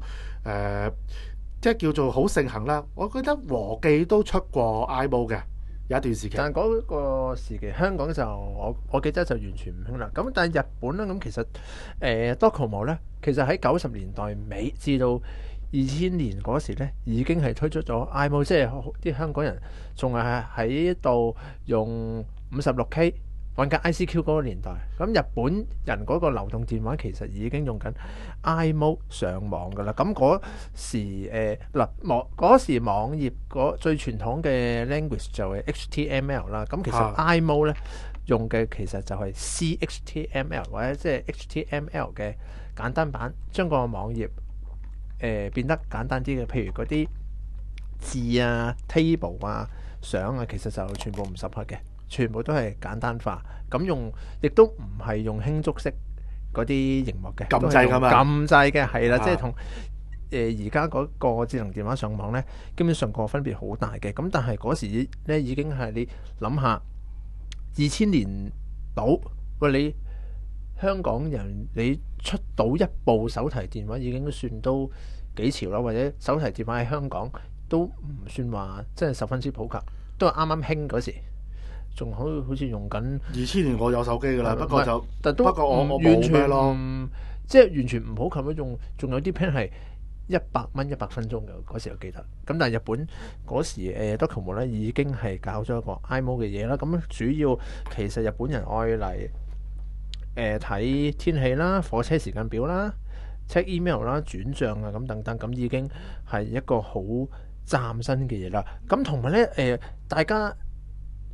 即係叫做好盛行啦。我覺得和記都出過 iMode 嘅。有一段時期， 但嗰個時期香港就我記得就完全唔興啦。咁但係日本咧，咁其實Docomo 咧，其實喺90年代尾至到2000年嗰時咧，已經係推出咗 iMode， 即係啲香港人仲係喺度用56K 揾緊 ICQ 嗰個年代。咁日本人嗰個流動電話其實已經用緊 iMode 上網㗎啦。咁嗰時嗰時網頁最傳統嘅 language 就係 HTML 啦。咁其實 iMode 咧用嘅其實就係 CHTML 或者即係 HTML 嘅簡單版，將個網頁變得簡單啲嘅。譬如嗰啲字啊、table 啊、相啊，其實就全部唔審核嘅。全部都係簡單化，咁亦都唔係用輕觸式嗰啲熒幕嘅， 撳掣㗎嘛， 撳掣嘅係啦，即係同而家嗰個智能電話上網咧，基本上個分別好大嘅。咁但係嗰時咧已經係你諗下2000年到，喂你香港人你出到一部手提電話已經算都幾潮啦，或者手提電話喺香港都唔算話真係十分之普及，都係啱啱興嗰時。仲好似用緊 2000年我有手機㗎啦，不過不過我完全咩咯， 即係完全唔普及咯。仲有啲 plan 係100蚊100分鐘嘅，嗰時我記得。咁但係日本嗰時Docomo 咧已經係搞咗一個 iMode 嘅嘢啦。咁主要其實日本人愛嚟睇天氣啦、火車時間表啦、check email 啦、轉帳啊咁等等，咁已經係一個好嶄新嘅嘢啦。咁同埋咧大家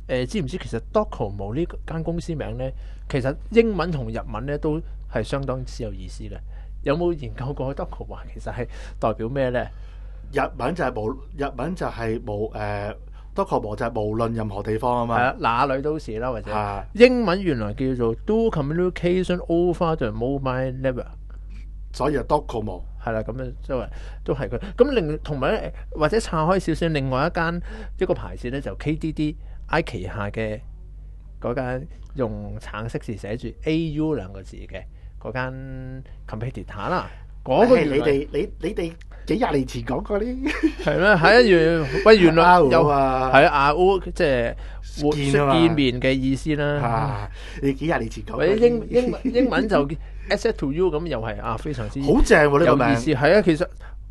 知唔知其實 Docomo 呢間公司名咧，其實英文同日文咧都係相當之有意思咧。有冇研究過 Docomo 其實係代表咩咧？ 日文就係Docomo 就係無論任何地方啊嘛。 係啊，哪裏都是啦，或者啊， 英文原來叫做 Do Communication Over the Mobile Network。 所以就 Docomo。 係啦，咁樣都係佢。咁同埋咧，或者岔開少少，另外一個牌子咧就 KDDI 旗下嘅嗰間用橙色字寫住 AU 兩個字嘅嗰間 competitor 啦。嗰個你哋幾廿年前講過呢？ 係咩？係啊，原來有啊， 係啊 ，RO 即係見面嘅意思啦。 啊，你幾廿年前講過或者英文就 Asset to You 咁，又係非常之好正喎呢個有名。 意思係啊，其實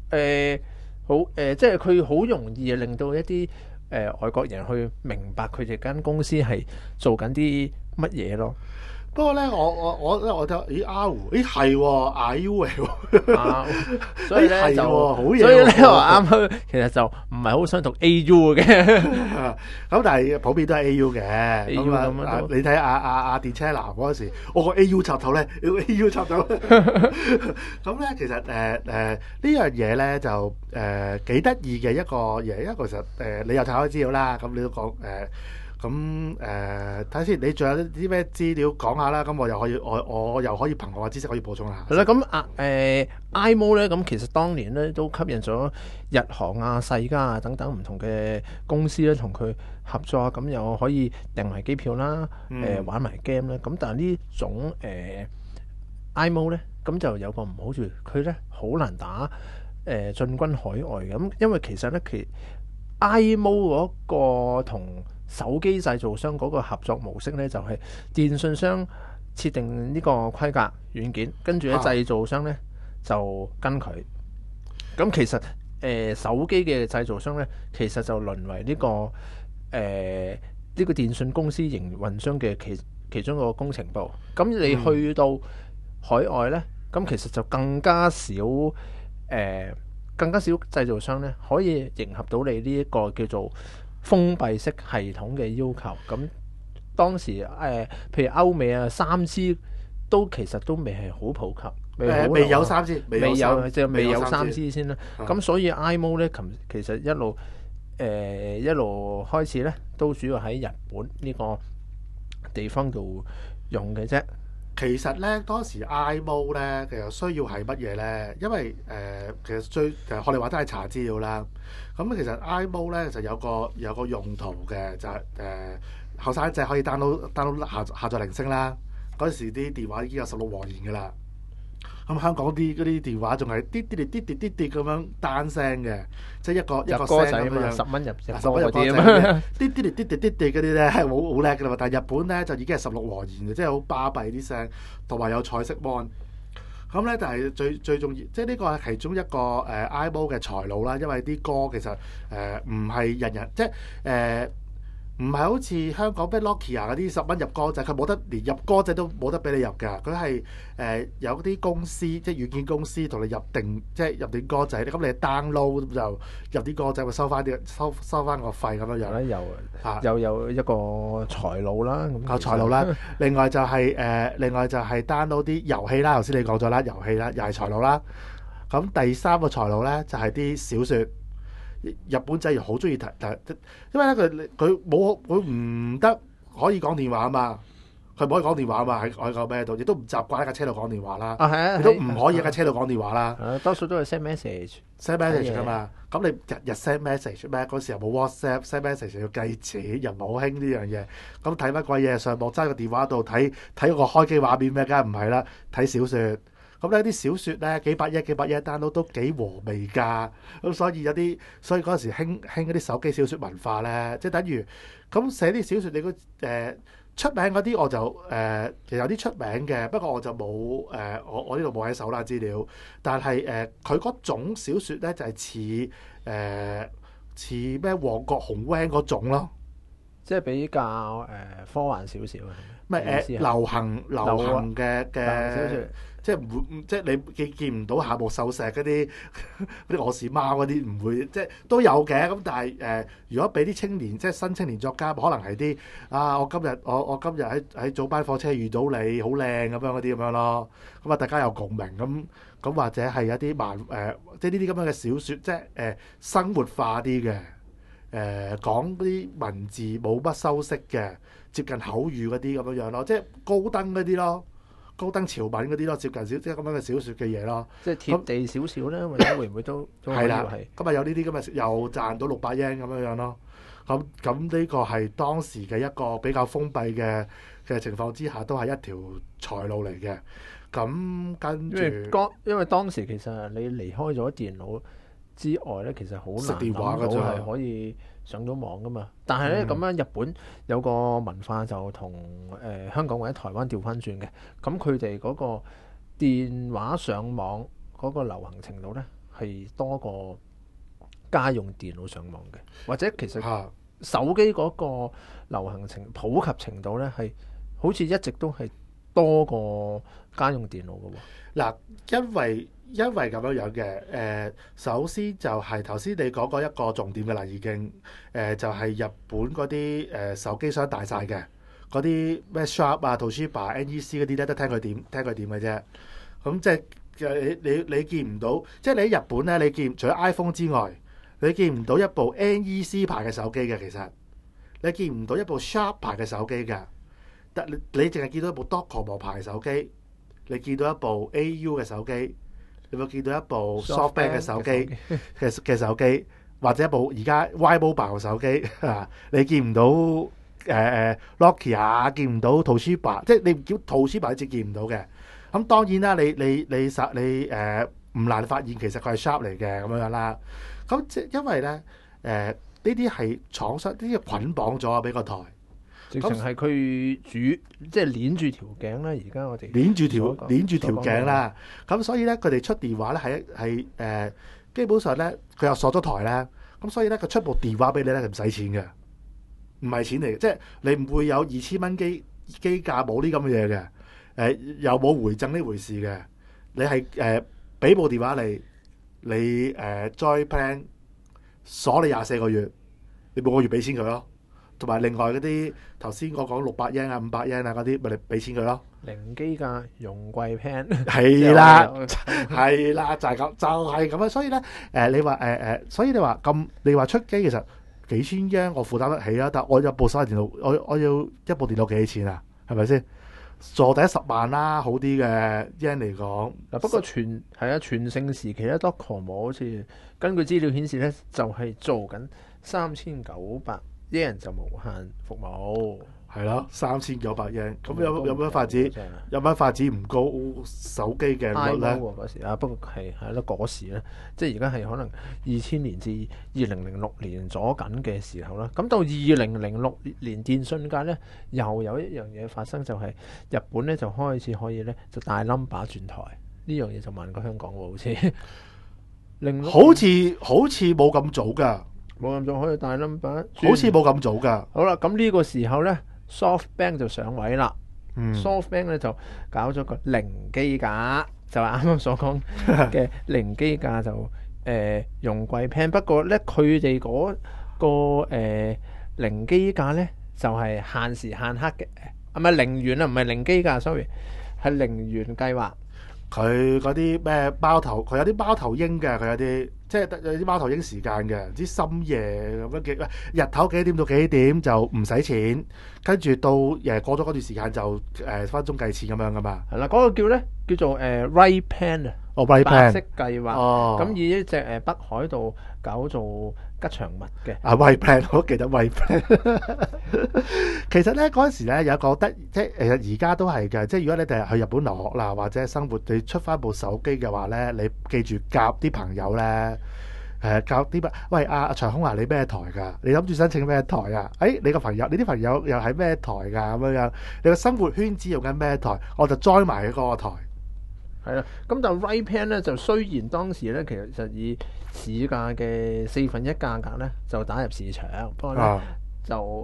即係佢好容易令到一啲外國人去明白佢哋間公司係做緊啲乜嘢咯。 不過咧，我覺得咦 R 咦係喎 IU 嚟喎， 所以咧就係喎好嘢喎所以咧話啱，其實就唔係好想讀 AU 嘅。 咁但係普遍都係 AU 嘅。 AU 咁咁樣啊， 都你睇阿電車男嗰陣時，我個 AU 插頭咧，AU 插頭。咁咧其實呢樣嘢咧就幾得意嘅一個嘢，因為其實你又睇開資料啦，咁你都講咁睇下先，你仲有啲咩資料講下啦？咁我又可以憑我嘅知識可以補充下。 係啦，咁IMO 咧，咁其實當年咧都吸引咗日航啊、世嘉啊等等唔同嘅公司咧，同佢合作，咁又可以訂埋機票啦，玩埋 game 啦。咁但係呢種IMO 咧，咁就有個唔好處，佢咧好難打進軍海外嘅。咁因為其實咧IMO 嗰個同手機製造商嗰個合作模式咧，就係電信商設定呢個規格軟件，跟住咧製造商咧就跟佢。咁其實手機嘅製造商咧，其實就淪為呢個呢個電信公司營運商嘅其中一個工程部。咁你去到海外咧，咁其實就更加少製造商咧可以迎合到你呢一個叫做封閉式系統嘅要求。咁當時譬如歐美啊，3G 其實都未係好普及， 未有3G，未有 3G 先啦。咁所以 IMO 咧，其實一路開始咧，都主要喺日本呢個地方度用嘅啫。 其實咧，當時 IMO 咧，其實需要係乜嘢咧？因為其實我哋話都係查資料啦。咁其實 IMO 咧就有個用途嘅，就係後生仔可以 download 下載鈴聲啦。嗰時啲電話已經有16和弦㗎啦。咁香港嗰啲電話仲係啲咁樣單聲嘅，即係一個歌仔聲咁樣 10蚊入 10 啲啊， 啲嗰啲咧係好叻㗎啦嘛。但係日本咧就已經係16和弦嘅，即係好巴閉啲聲，同埋有彩色 mon。咁咧，但係最重要，即係呢個係其中一個IMO 嘅財路啦。因為啲歌其實唔係人人即係唔係好似香港咩 Nokia 嗰啲10蚊入歌仔，佢冇得連入歌仔都冇得俾你入㗎。佢係有啲公司即係軟件公司同你入定歌仔，咁你 download 就入啲歌仔，會收翻個費咁樣樣。 又有一個財路啦。咁財路啦。另外就係 download 啲遊戲啦。頭先你講咗啦，遊戲啦又係財路啦。咁第三個財路咧就係啲小説。日本仔好中意睇，因為咧佢唔得可以講電話啊嘛，佢唔可以講電話啊嘛，喺外國咩度，亦都唔習慣喺架車度講電話啦。亦都唔可以喺架車度講電話啦。 多數都係 send message 㗎嘛。咁你日 send message 咩？嗰時又冇 WhatsApp，send message 要計錢，人冇興呢樣嘢。咁睇乜鬼嘢？上網揸個電話度睇個開機畫面咩？梗係唔係啦，睇小説。咁呢啲小説咧幾百億 download 都幾和味㗎。咁所以嗰陣時興嗰啲手機小説文化咧，即係等於咁寫啲小説。你出名嗰啲我就其實有啲出名嘅，不過我就冇我呢度冇喺手啦資料。但係佢嗰種小説咧就係似咩旺角紅 van 嗰種咯。 即係比較科幻少少嘅， 唔係意思係流行嘅小說即係唔會，即係你見唔到夏目漱石嗰啲嗰啲我是貓嗰啲，唔會即係都有嘅。咁但係如果俾啲青年即係新青年作家，可能係啲我今日喺早班火車遇到你，好靚咁樣嗰啲咁樣咯。咁啊，大家有共鳴咁或者係一啲即係呢啲咁樣嘅小説，即係生活化啲嘅。講啲文字冇乜修飾嘅，接近口語嗰啲咁樣樣咯，即係高登嗰啲咯，高登潮文嗰啲咯，接近即係咁樣嘅小説嘅嘢咯。 即係貼地少少咧，或者會唔會都係啦係？ 咁啊有呢啲咁嘅又賺到600日圓咁樣樣咯。咁呢個係當時嘅一個比較封閉嘅情況之下，都係一條財路嚟嘅。咁跟住因為當時其實你離開咗電腦之外咧，其實好難電話諗到係可以上到網噶嘛。但係咧咁樣，日本有個文化就同香港或者台灣調翻轉嘅。咁佢哋嗰個電話上網嗰個流行程度咧，係多過家用電腦上網嘅，或者其實手機嗰個流行普及程度咧，係好似一直都係多過家用電腦嘅喎。 嗱，因為咁樣嘅，首先就係頭先你講過一個重點嘅啦，已經就係日本嗰啲手機商大晒嘅，嗰啲咩 Sharp 啊、Toshiba、NEC 嗰啲咧，都聽佢點嘅啫。咁即係你見唔到，即係你喺日本咧，你見除咗 iPhone 之外，你見唔到一部 NEC 牌嘅手機嘅，其實你見唔到一部 Sharp 牌嘅手機嘅，但你淨係見到一部 Docomo 牌手機，你見到一部 AU 嘅手機。你會見到一部 SoftBank 嘅手機嘅手機，或者一部而家 Y-Mobile 嘅手機你見唔到Nokia，見唔到 Toshiba， 即係你叫 Toshiba 一直見唔到嘅。咁當然啦，你唔難發現其實佢係 Sharp 嚟嘅咁樣啦。咁即因為咧呢啲係廠商呢啲捆綁咗俾個台。 直情係佢即係鏈住條頸啦！而家我哋鏈住條頸啦，咁所以咧佢哋出電話咧係基本上咧佢又鎖咗台咧，咁所以咧佢出部電話俾你咧係唔使錢嘅，唔係錢嚟嘅，即係你唔會有2000蚊機價冇呢咁嘅嘢嘅，又冇回贈呢回事嘅，你係俾部電話你join plan 鎖你24個月，你每個月俾錢佢咯。同埋另外嗰啲頭先我講600日圓啊、500日圓啊嗰啲，咪你俾錢佢咯。 零機價用貴 plan 係啦，係啦，就係咁，就係咁啊！所以咧，你話所以你話咁，你話出機其實幾千日圓我負擔得起啊，但我有部手提電腦，我要一部電腦幾錢啊？係咪先？坐第10萬啦，好啲嘅日圓嚟講。 嗱，不過全盛時期咧，Docomo好似根據資料顯示咧，就係做緊3900日圓就無限服務， 係咯，3900日圓，咁有乜法子？有乜法子唔高手機嘅率咧？ 嗰時啊，不過係咯嗰時咧，即係而家係可能2000年至2006年左緊嘅時候啦。咁到2006年電信界咧，又有一樣嘢發生，就係日本咧就開始可以咧就大 number 轉台，呢樣嘢就慢過香港喎，好似冇咁早㗎。 冇咁早可以大 number， 好似冇咁早㗎。 好啦，咁呢個時候咧 ，SoftBank 就上位啦。SoftBank 咧就搞咗個零機價，就係啱啱所講嘅零機價就用貴 plan。不過咧，佢哋嗰個零機價咧就係限時限刻嘅，唔係零元啊，唔係零機價 ，sorry， 係零元計劃。 佢嗰啲咩貓頭，佢有啲貓頭鷹嘅，佢有啲即係有啲貓頭鷹時間嘅，唔知深夜咁樣嘅，日頭幾點到幾點就唔使錢，跟住到過咗嗰段時間就分鐘計錢咁樣噶嘛。 係啦，嗰個叫做Right Plan 啊，白色計劃。咁以一隻北海道搞做吉祥物嘅。 Right Plan， 我都記得 Right Plan。其實咧嗰陣時咧有個即係其實而家都係嘅，即係如果你哋去日本留學啦，或者生活，你出翻部手機嘅話咧，你記住夾啲朋友咧，夾啲喂阿長空啊，你咩台㗎？你諗住申請咩台啊？你個朋友，你啲朋友又係咩台㗎？咁樣你個生活圈子用緊咩台？我就 join 埋佢嗰個台。 係啦，咁但係 Right Plan 咧就雖然當時咧其實以市價嘅1/4價格咧就打入市場，不過咧就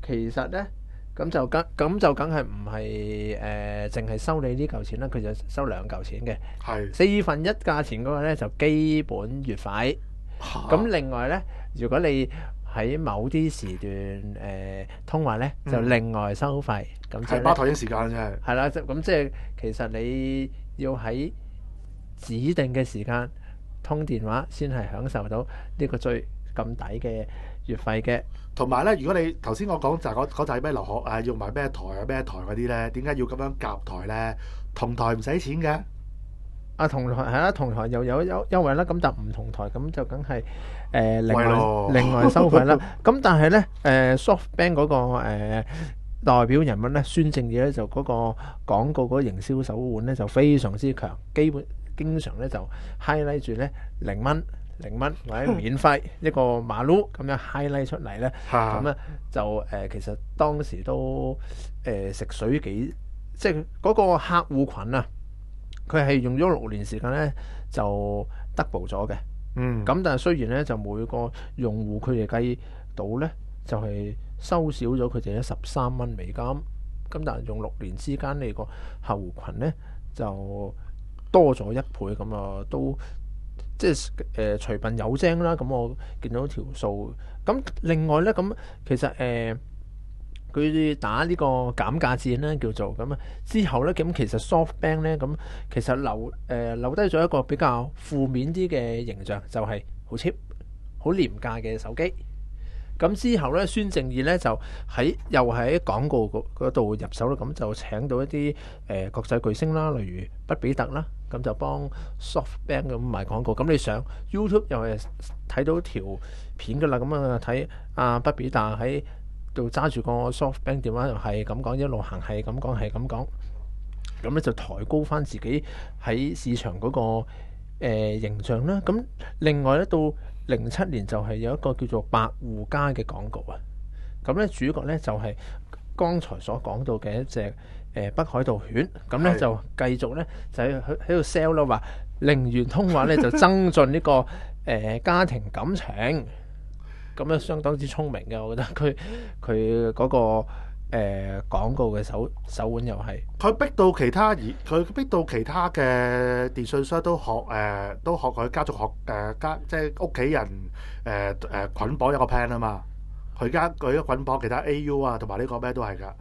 其實咧，咁就梗係唔係淨係收你呢嚿錢啦，佢就收兩嚿錢嘅。 係 1/4價錢嗰個咧就基本月費。咁另外咧，如果你喺某啲時段通話咧，就另外收費。咁即係係巴台英時間啫。 係啦，咁即係其實你要喺指定嘅時間通電話，先係享受到呢個最咁抵嘅月費嘅。 同埋咧，如果你頭先我講就係嗰陣咩留學用埋咩台嗰啲咧，點解要咁樣夾台咧？同台唔使錢嘅。 同台係啦，同台又有優惠啦，咁但唔同台咁就梗係貴另外收費啦。咁但係咧SoftBank 嗰個代表人物咧，孫正義咧就嗰個廣告嗰個營銷手腕咧就非常之強，經常咧就 highlight 住咧0蚊或者免費一個馬騮咁樣 highlight 出嚟咧，咁咧就其實當時都食水幾，即係嗰個客戶群啊。佢係用咗6年時間咧，就 double 咗嘅。咁但係雖然咧，就每個用戶佢哋計到咧，就係收少咗佢哋13蚊美金。咁但係用6年之間，你個客戶群咧就多咗1倍，咁啊都即係隨笨有精啦。咁我見到條數。咁另外咧，咁其實佢打呢個減價戰咧，叫做咁啊。之後咧，咁其實 SoftBank 咧，咁其實留低咗一個比較負面啲嘅形象，就係好 cheap、好廉價嘅手機。咁之後咧，孫正義咧就又喺廣告嗰度入手啦，咁就請到一啲國際巨星啦，例如畢比特啦，咁就幫 SoftBank 咁賣廣告。咁你上 YouTube 又係睇到條片噶啦，咁啊睇阿畢比特喺度揸住個 SoftBank 電話，又係咁講，一路行係咁講，咁咧就抬高翻自己喺市場嗰個形象啦。咁另外咧，到07年就係有一個叫做百戶家嘅廣告啊。咁咧主角咧就係剛才所講到嘅一隻北海道犬。咁咧就繼續咧就喺度 sell 啦，話零元通話咧就增進呢個家庭感情。咁咧相當之聰明嘅，我覺得佢嗰個廣告嘅手腕又係佢逼到其他嘅電信商都學佢家族學即係屋企人捆綁一個 plan 啊嘛。佢一捆綁其他 AU 啊，同埋呢個咩都係㗎。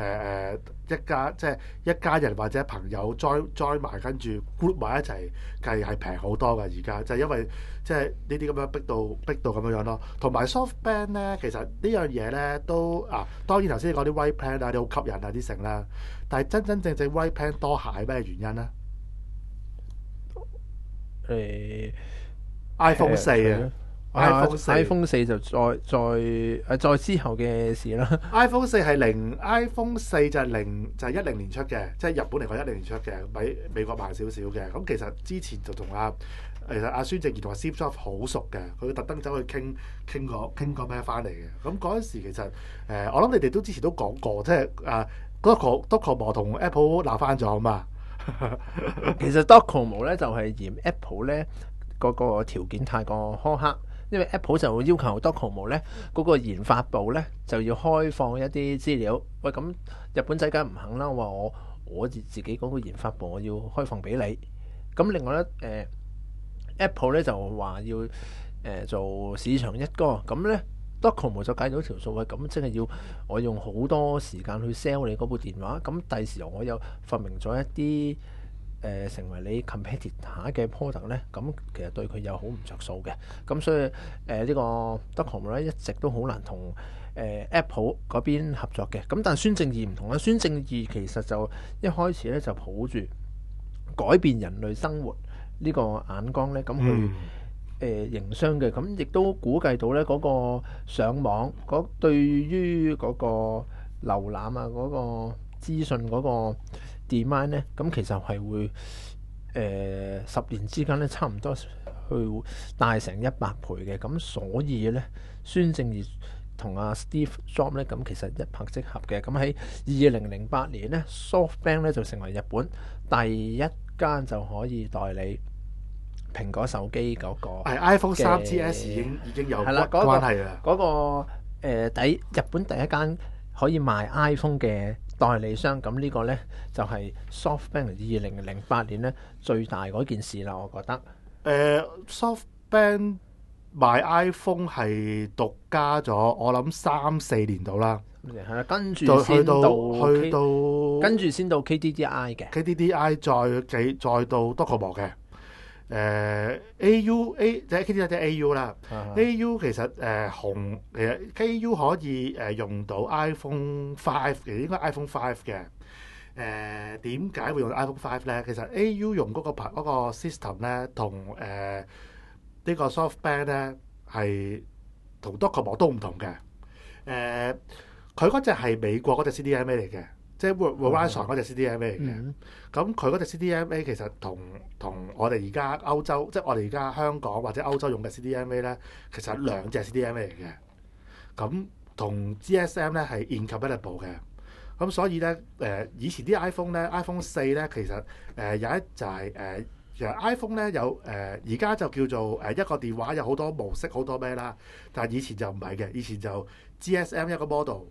一家人或者朋友 join 埋，跟住 group 埋一齊計係平好多㗎。而家就係因為即係呢啲咁樣逼到咁樣咯。同埋 SoftBank 咧，其實呢樣嘢咧都當然頭先你講啲 White Plan 啊，啲好吸引啊啲成啦。但係真正 White Plan 多係咩原因咧？iPhone 4啊。 iPhone 4就再之後嘅事啦。 iPhone 4係iPhone 4就係10年出嘅，即係日本嚟講10年出嘅，比美國慢少少嘅。咁其實之前就同其實阿孫正義同阿 Steve Jobs 好熟嘅，佢特登走去傾過咩翻嚟嘅。咁嗰陣時其實我諗你哋都之前都講過，即係Docomo 同 Apple 鬧翻咗啊嘛。 其實 Docomo 咧就係嫌 Apple 咧嗰個條件太過苛刻。因為 Apple 就會要求 Docomo 咧嗰個研發部咧就要開放一啲資料。喂，咁日本仔梗唔肯啦，話我自己嗰個研發部我要開放俾你。咁另外咧Apple 咧就話要做市場一哥。咁咧 Docomo 就計到條數，咁即係要我用好多時間去 sell 你嗰部電話。咁第時我又發明咗一啲成為你 competitor 嘅 product 咧，咁其實對佢有好唔着數嘅。咁所以呢個 Docomo 咧一直都好難同Apple 嗰邊合作嘅。咁但係孫正義唔同啦，孫正義其實就一開始咧就抱住改變人類生活呢個眼光咧，咁去營商嘅。咁亦都估計到咧嗰個上網對於嗰個瀏覽啊嗰個資訊嗰個demand 咧，咁其實係會10年之間咧，差唔多去大成100倍嘅。咁所以咧，孫正義同阿 Steve Jobs 咧，咁其實一拍即合嘅。咁喺2008年咧 ，SoftBank 咧就成為日本第一間就可以代理蘋果手機嗰個 iPhone 3GS 已經有關係啦。 嗰個日本第一間可以賣 iPhone 嘅代理商，咁呢個呢，就係 SoftBank 2008年呢最大嗰件事啦，我覺得。 SoftBank 賣 iPhone 係獨家咗，我諗3-4年到啦， 係啦，跟住就先到跟住先到 KDDI 嘅。 KDDI 再到 Docomo 嘅。AU 即係 KDDI 即係 AU 啦。AU 其實其實 AU 可以用到 iPhone 5嘅，應該 iPhone 5嘅。點解會用 iPhone 5咧？其實 AU 用嗰個 system 咧，同呢個 SoftBank 咧係同 Docomo 都唔同嘅。佢嗰隻係美國嗰隻 CDMA 嚟嘅，即係 Verizon 嗰隻 CDMA 嚟嘅。咁佢嗰隻 CDMA 其實同我哋而家歐洲，即係我哋而家香港或者歐洲用嘅 CDMA 咧，其實兩隻 CDMA 嚟嘅。咁同 GSM 咧係 incompatible 嘅。咁所以咧以前啲 iPhone 咧 ，iPhone 4咧其實有一就係其實 iPhone 咧有而家就叫做一個電話有好多模式好多咩啦，但係以前就唔係嘅，以前就 GSM 一個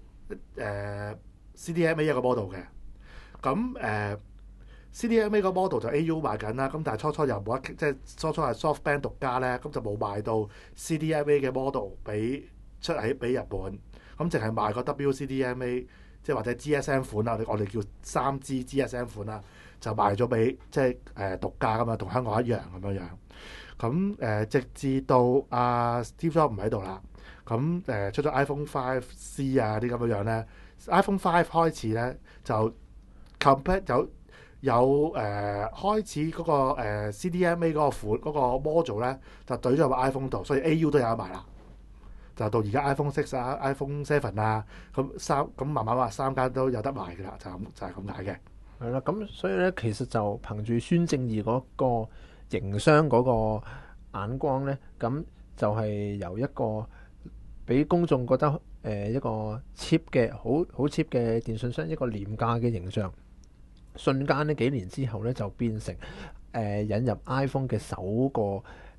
model，CDMA 一個 model 嘅。咁CDMA 個 model 就 AU 賣緊啦，咁但係初初又冇得，即係初初係 SoftBank 獨家咧，咁就冇賣到 CDMA 嘅 model 俾日本，咁淨係賣個 WCDMA。即係或者 GSM 款啦，我哋叫3G GSM 款啦，就賣咗俾即係獨家㗎嘛，同香港一樣咁樣樣。咁直至到Steve Jobs 唔喺度啦，咁出咗 iPhone 5C 啊啲咁樣樣咧 ，iPhone 5開始咧就 complete 有開始嗰個CDMA 嗰個款嗰個 module 咧就對咗入 iPhone 度，所以 AU 都有得賣啦。就到而家 iPhone 6啊、iPhone 7啊，咁慢慢話3間都有得賣嘅啦，就係咁解嘅。 係啦，咁所以咧，其實就憑住孫正義嗰個營商嗰個眼光咧，咁就係由一個俾公眾覺得一個 cheap 嘅好 cheap 嘅電信商，一個廉價嘅形象，瞬間呢幾年之後咧就變成引入 iPhone 嘅首個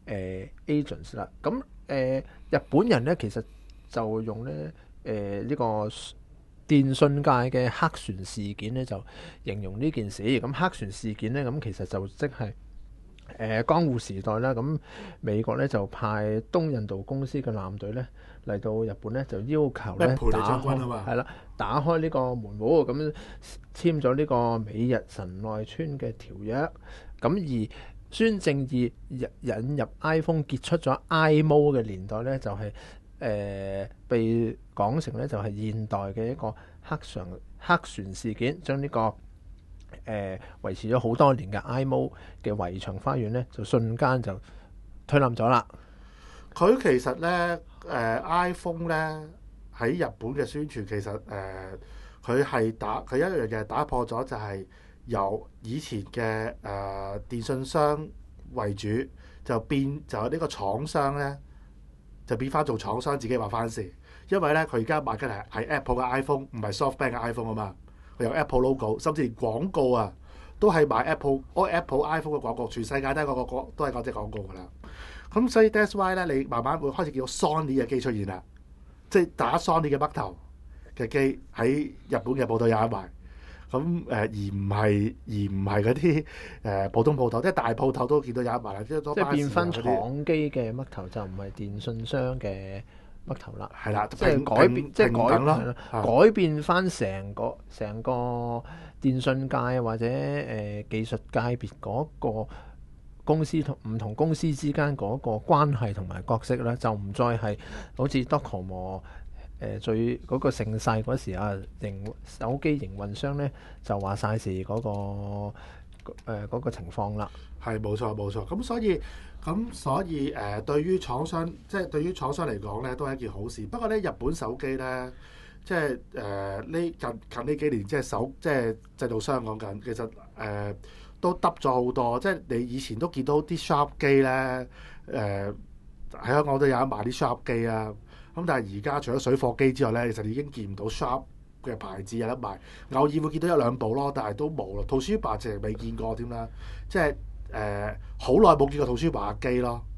agents 啦。咁日本人咧其實就用咧呢個電信界嘅黑船事件咧就形容呢件事。咁黑船事件咧咁其實就即係江戶時代啦。咁美國咧就派東印度公司嘅艦隊咧嚟到日本咧，就要求咧打開呢個門戶，咁簽咗呢個美日神奈川嘅條約。咁而孫正義引入 iPhone 結束咗 iMode 嘅年代咧，就係被講成咧就係現代嘅一個黑船事件，將呢個維持咗好多年嘅 iMode 嘅圍牆花園咧，就瞬間就推冧咗啦。 佢其實咧iPhone 咧喺日本嘅宣傳，其實佢一樣嘢打破咗，就係由以前嘅電信商為主，就呢個廠商咧就變翻做廠商自己話翻事，因為咧佢而家賣緊係 Apple 嘅 iPhone，唔係 SoftBank 嘅 iPhone 啊嘛，佢有 Apple logo， 甚至連廣告啊都係賣 Apple iPhone 嘅廣告，全世界都係嗰隻廣告噶啦。咁所以 that's why 咧，你慢慢會開始見到 Sony 嘅機出現啦，即係打 Sony 嘅嘜頭嘅機喺日本嘅鋪頭有得賣。咁而唔係嗰啲普通鋪頭，即係大鋪頭都見到有得賣啦。即係變翻廠機嘅嘜頭，就唔係電信商嘅嘜頭啦。 係啦， 即係改變，即係改變翻成個電信界或者技術界別嗰個公司同唔同公司之間嗰個關係同埋角色啦，就唔再係好似 Docomo 最嗰個盛世嗰時啊，手機營運商咧就話晒事嗰個情況啦。 係冇錯。咁所以對於廠商嚟講咧，都係一件好事。不過咧，日本手機咧，即係近呢幾年，即係製造商講緊，其實都耷咗好多。即係你以前都見到啲 Sharp 機咧，喺香港都有得賣啲 Sharp 機啊。咁但係而家除咗水貨機之外咧，其實已經見唔到 Sharp 嘅牌子有得賣，偶爾會見到一兩部咯，但係都冇啦。Toshiba淨係未見過添啦，即係好耐冇見過Toshiba嘅機咯。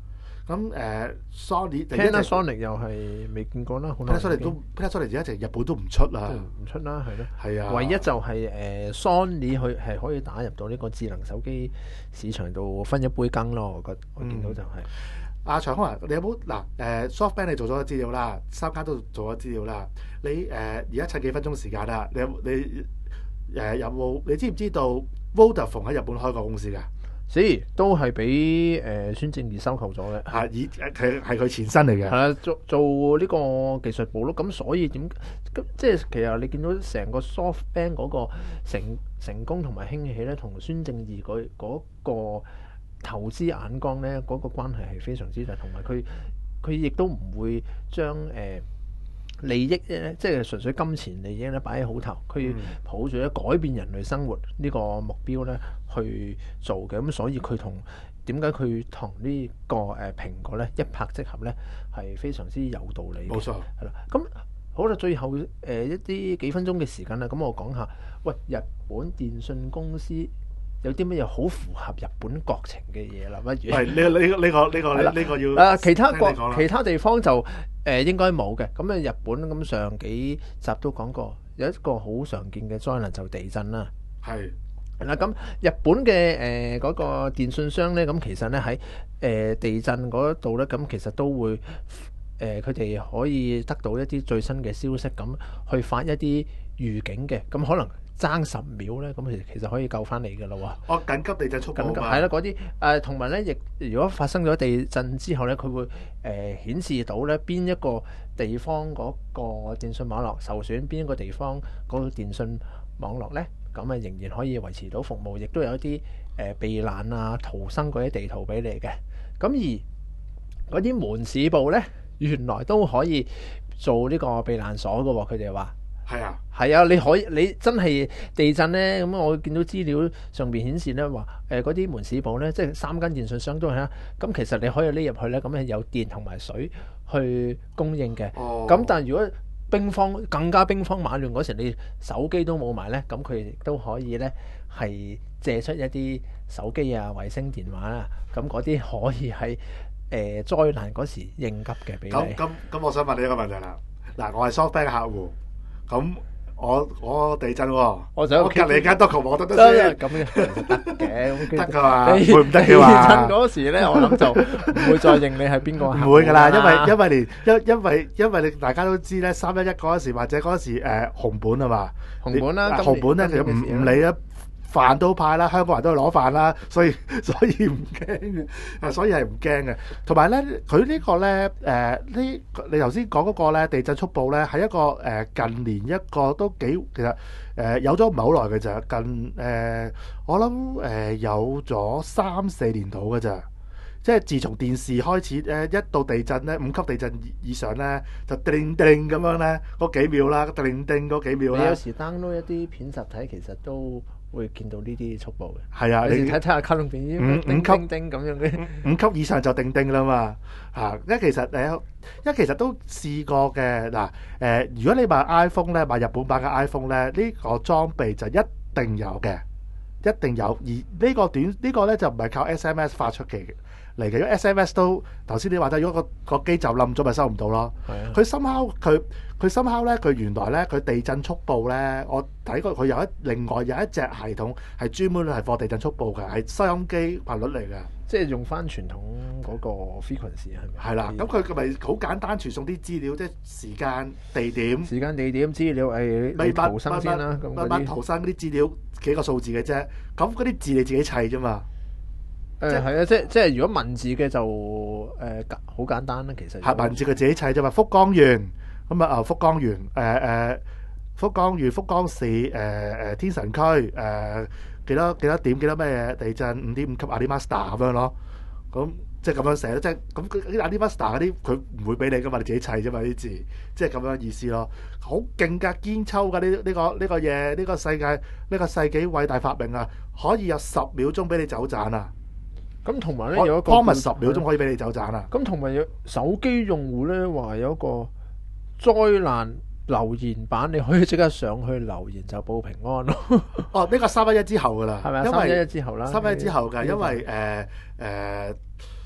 咁Sony Panasonic 又係未見過啦，好耐已經 Panasonic 而家直日本都唔出啦， 唔出啦，係咯。 係啊， 唯一就係Sony 佢係可以打入到呢個智能手機市場度分一杯羹咯，我見到就係。 阿長空你有冇嗱SoftBank 你做咗資料啦，三間都做咗資料啦，你而家趁幾分鐘時間啦，你有冇你知唔知道 Vodafone 喺日本開個公司㗎？ 都係俾孫正義收購咗嘅。 係佢前身嚟嘅。 係啦，做呢個技術部咯。咁所以即係其實你見到成個 SoftBank 嗰個成功同埋興起咧，同孫正義嗰個投資眼光咧，嗰個關係係非常之大，同埋佢亦都唔會將利益咧，即係純粹金錢利益咧擺喺好頭，佢抱住咧改變人類生活呢個目標咧去做嘅。咁所以點解佢同呢個蘋果咧一拍即合咧，係非常之有道理嘅。 冇錯， 係啦。咁好啦，最後一啲幾分鐘嘅時間啦，咁我講下，喂，日本電信公司有啲乜嘢好符合日本國情嘅嘢啦？不如係呢個要其他地方就應該冇嘅。咁日本咁上幾集都講過，有一個好常見嘅災難就地震啦。 係嗱，咁日本嘅嗰個電信商咧，咁其實咧喺地震嗰度咧，咁其實都會佢哋可以得到一啲最新嘅消息，咁去發一啲預警嘅，咁可能爭10秒咧，咁其實可以救翻你㗎啦喎。 緊急地震速報係啦，嗰啲同埋咧，亦如果發生咗地震之後咧，佢會顯示到咧邊一個地方嗰個電信網絡受損，邊一個地方嗰個電信網絡咧，咁仍然可以維持到服務，亦都有一啲避難啊、逃生嗰啲地圖俾你嘅。咁而嗰啲門市部咧，原來都可以做呢個避難所㗎喎，佢哋話。係啊，你真係地震咧，咁我見到資料上邊顯示咧話，嗰啲門市部咧，即係3間電信商都係啦。咁其實你可以匿入去咧，咁係有電同埋水去供應嘅。咁但係如果更加兵荒馬亂嗰時，你手機都冇埋咧，咁佢亦都可以咧係借出一啲手機啊、衛星電話啊，咁嗰啲可以喺災難嗰時應急嘅俾你。 咁我想問你一個問題啦。嗱，我係 SoftBank 客戶。咁我地震喎，我隔離間 Docomo 我得先， 咁嘅得嘅， 得㗎嘛？會唔得嘅話， 地震嗰時咧，我諗就唔會再認你係邊個。 唔會㗎啦，因為你大家都知咧，311嗰時或者嗰時紅本啊嘛， 紅本啦， 紅本咧其實唔理啦。飯都派啦，香港人都去攞飯啦，所以唔驚嘅，所以係唔驚嘅。同埋咧，佢呢個咧，你頭先講嗰個咧地震速報咧，係一個近年一個都幾其實有咗唔係好耐嘅咋，我諗有咗3-4年到嘅咋。即係自從電視開始一到地震咧5級地震以上咧，就叮叮咁樣咧嗰幾秒啦，叮叮嗰幾秒啦。 你有時 download 一啲片集睇，其實都會見到呢啲速報嘅。 係啊， 你睇下卡通片 5級叮咁樣嘅 ，5級以上就叮叮啦嘛。因為其實都試過嘅嗱。如果你買 iPhone 咧，買日本版嘅 iPhone 咧，呢個裝備就一定有嘅，一定有。而呢個咧就唔係靠 SMS 發出嘅嚟嘅，因為 SMS 都頭先你話齋，如果個機就冧咗，咪收唔到咯。佢深烤咧，佢原來咧佢地震速報咧，我睇過佢另外有一隻系統係專門係放地震速報嘅，係收音機頻率嚟嘅， 即係用翻傳統嗰個 frequency 係咪？ 係啦，咁佢咪好簡單傳送啲資料，即係時間、地點資料，你逃生先啦，咁逃生啲資料幾個數字嘅啫，咁嗰啲字你自己砌啫嘛。 係啊，即係如果文字嘅就好簡單啦，其實係文字佢自己砌啫嘛。福岡縣咁啊，福岡縣福岡縣福岡市天神區幾多點幾多咩地震5.5級阿里馬斯達咁樣咯。咁即係咁樣寫咯，即係咁啲阿里馬斯達嗰啲佢唔會俾你噶嘛，你自己砌啫嘛啲字，即係咁樣意思咯。好勁㗎，堅抽㗎呢個嘢，呢個世紀偉大發明啊，可以有10秒鐘俾你走盞啊！ 咁同埋咧有一個 promise 10秒鐘可以俾你走盞啊！ 咁同埋有手機用戶咧話有一個災難留言版，你可以即刻上去留言就報平安咯。 哦，呢個311之後噶啦， 係咪啊？311之後啦， 311之後㗎，因為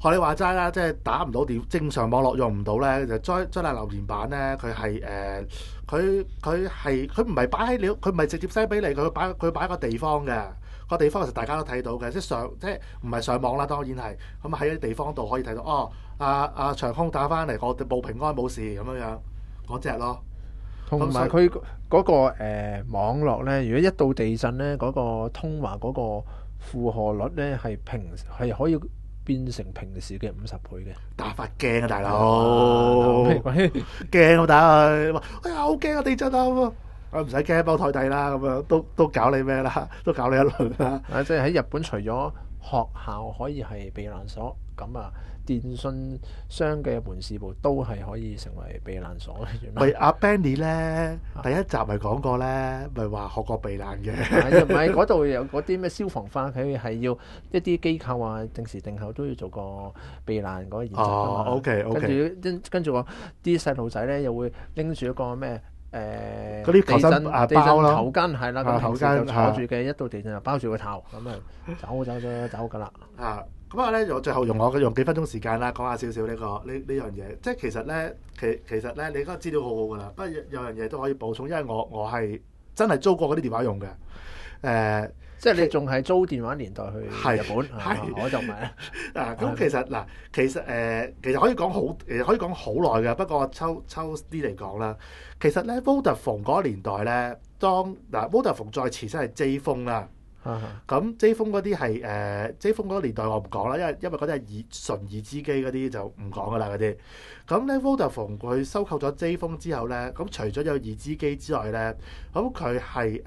學你話齋啦，即係打唔到電，正常網絡用唔到咧，就災難留言板咧，佢係佢唔係擺喺料，佢唔係直接 send 俾你，佢擺個地方嘅。個地方其實大家都睇到嘅，即係唔係上網啦，當然係咁喺啲地方度可以睇到。哦，長空打翻嚟，我哋報平安冇事咁樣嗰隻咯。 同埋佢嗰個網絡咧，如果一到地震咧，嗰個通話嗰個負荷率咧係可以變成平時嘅50倍嘅。 打發驚啊，大佬！驚啊，打佢話：哎呀，好驚啊，地震啊！唔使驚，包台底啦，咁樣都搞你咩啦？都搞你一輪啦！ 即係喺日本，除咗學校可以係避難所，咁電信商嘅門市部都係可以成為避難所嘅。 喂，阿 Benny 咧，第一集咪講過咧，咪話學過避難嘅。 唔係嗰度有嗰啲咩消防化，佢係要一啲機構啊，定時定候都要做個避難嗰個演習。 OK。 跟住啲細路仔咧，又會拎住一個咩？ 嗰啲求生地震頭巾係啦，咁頭巾就坐住嘅， 係一到地震就包住個頭，咁走㗎啦。 咁啊咧，我最後用幾分鐘時間啦，講下少少呢樣嘢。即係其實咧，其實咧，你嗰個資料好好㗎啦。不過有樣嘢都可以補充，因為我係真係租過嗰啲電話用嘅。 即係你仲係租電話年代去日本，我就唔係。 咁其實可以講好耐嘅，不過抽啲嚟講啦。其實咧 Vodafone 嗰個年代咧，Vodafone 再前身係 J 風啦。咁 J 風嗰啲係J 風嗰個年代我唔講啦，因為嗰啲係純二支機嗰啲就唔講噶啦嗰啲。咁咧 Vodafone 佢收購咗 J 風之後咧，咁除咗有二支機之外咧，咁佢係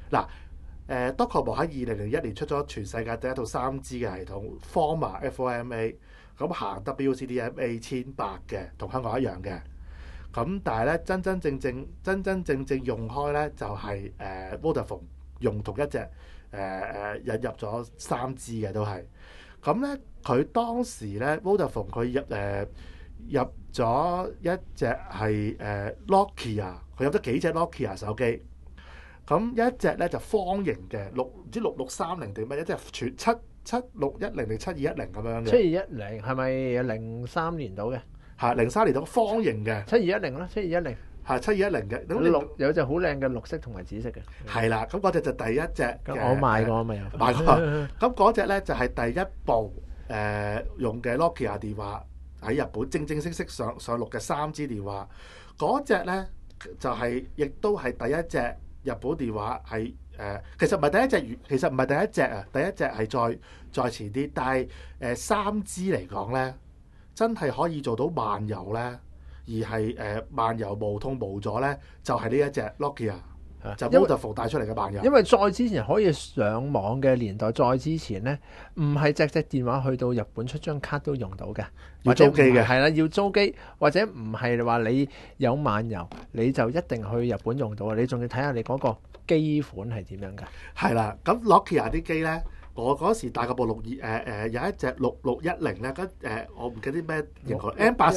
Docomo 喺2001年出咗全世界第一套3G 嘅系統 FOMA，咁行 WCDMA 1800嘅，同香港一樣嘅。咁但係咧真真正正用開咧就係Vodafone 用同一隻引入咗3G 嘅都係。咁咧佢當時咧 Vodafone 佢入咗一隻係Nokia， 佢有咗幾隻 Nokia 手機。咁一隻咧就方形嘅唔知6630定乜，一隻全7610定7210咁樣嘅。 7210係咪03年到嘅？ 係03年到方形嘅。 7210啦，7210 係7210嘅。 有隻好靚嘅綠色同埋紫色嘅。 係啦，咁嗰隻就第一隻。 我買過咪有。 買過。咁嗰隻咧就係第一部用嘅 Nokia 電話喺日本正式上陸嘅3G 電話。嗰隻咧就係亦都係第一隻。日本電話係其實唔係第一隻啊，第一隻係再前啲，但係3G 嚟講咧，真係可以做到漫遊咧，而係漫遊無痛無阻咧，就係呢一隻 Nokia，就 Vodafone 帶出嚟嘅漫遊。 因為再之前可以上網嘅年代，再之前咧，唔係隻電話去到日本出張卡都用到嘅， 要租機嘅。 係啦，要租機，或者唔係話你有漫遊你就一定去日本用到，你仲要睇下你嗰個機款係點樣㗎。 係啦，咁 Nokia 啲機咧，我嗰時帶個部有一隻6610咧，我唔記得啲咩型號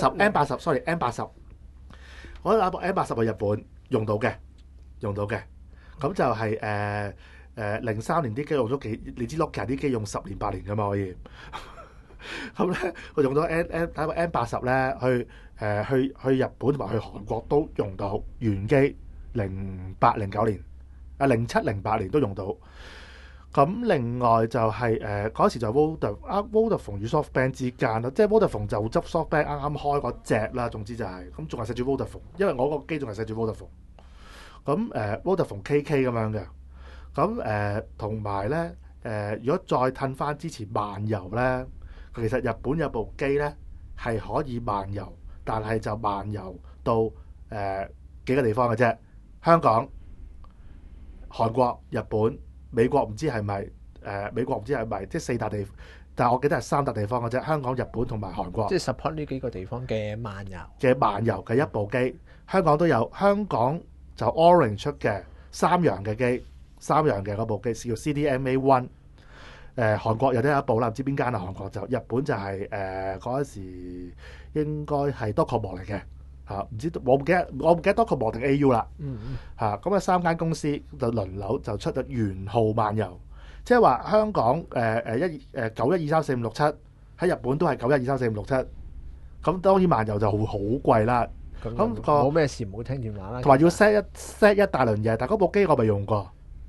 M80，我攞部 M80 去日本用到嘅。咁就係03年啲機用咗你知 Nokia 啲機用10年8年㗎嘛可以。咁咧我用咗睇個 M80咧去日本同埋去韓國都用到原機08、09年07、08年都用到。咁另外就係嗰時就 Vodafone 與 SoftBank 之間啦，即係 Vodafone 就執 SoftBank 啱啱開嗰隻啦。總之就係咁，仲係寫住 Vodafone， 因為我個機仲係寫住 Vodafone。咁Vodafone KK 咁樣嘅。咁同埋咧如果再褪翻之前漫遊咧，其實日本有部機咧係可以漫遊，但係就漫遊到幾個地方嘅啫，香港、韓國、日本、美國唔知係咪即係4笪地，但係我記得係3笪地方嘅啫，香港、日本同埋韓國。即係 support 呢幾個地方嘅漫遊嘅一部機，香港都有，香港就 Orange 出嘅三洋嘅機，三洋嘅嗰部機叫 CDMA One。韓國又都有一部啦，唔知邊間啊？韓國就日本就係嗰陣時應該係 Docomo 嚟嘅嚇，唔知我唔記得 Docomo 定 AU 啦嚇。咁3間公司就輪流就出咗元號漫遊，即係話香港91234567 喺日本都係91234567，咁當然漫遊就好貴啦， 咁咁個冇咩事唔好聽電話啦。 同埋要其實 set 一大輪嘢，但嗰部機我未用過，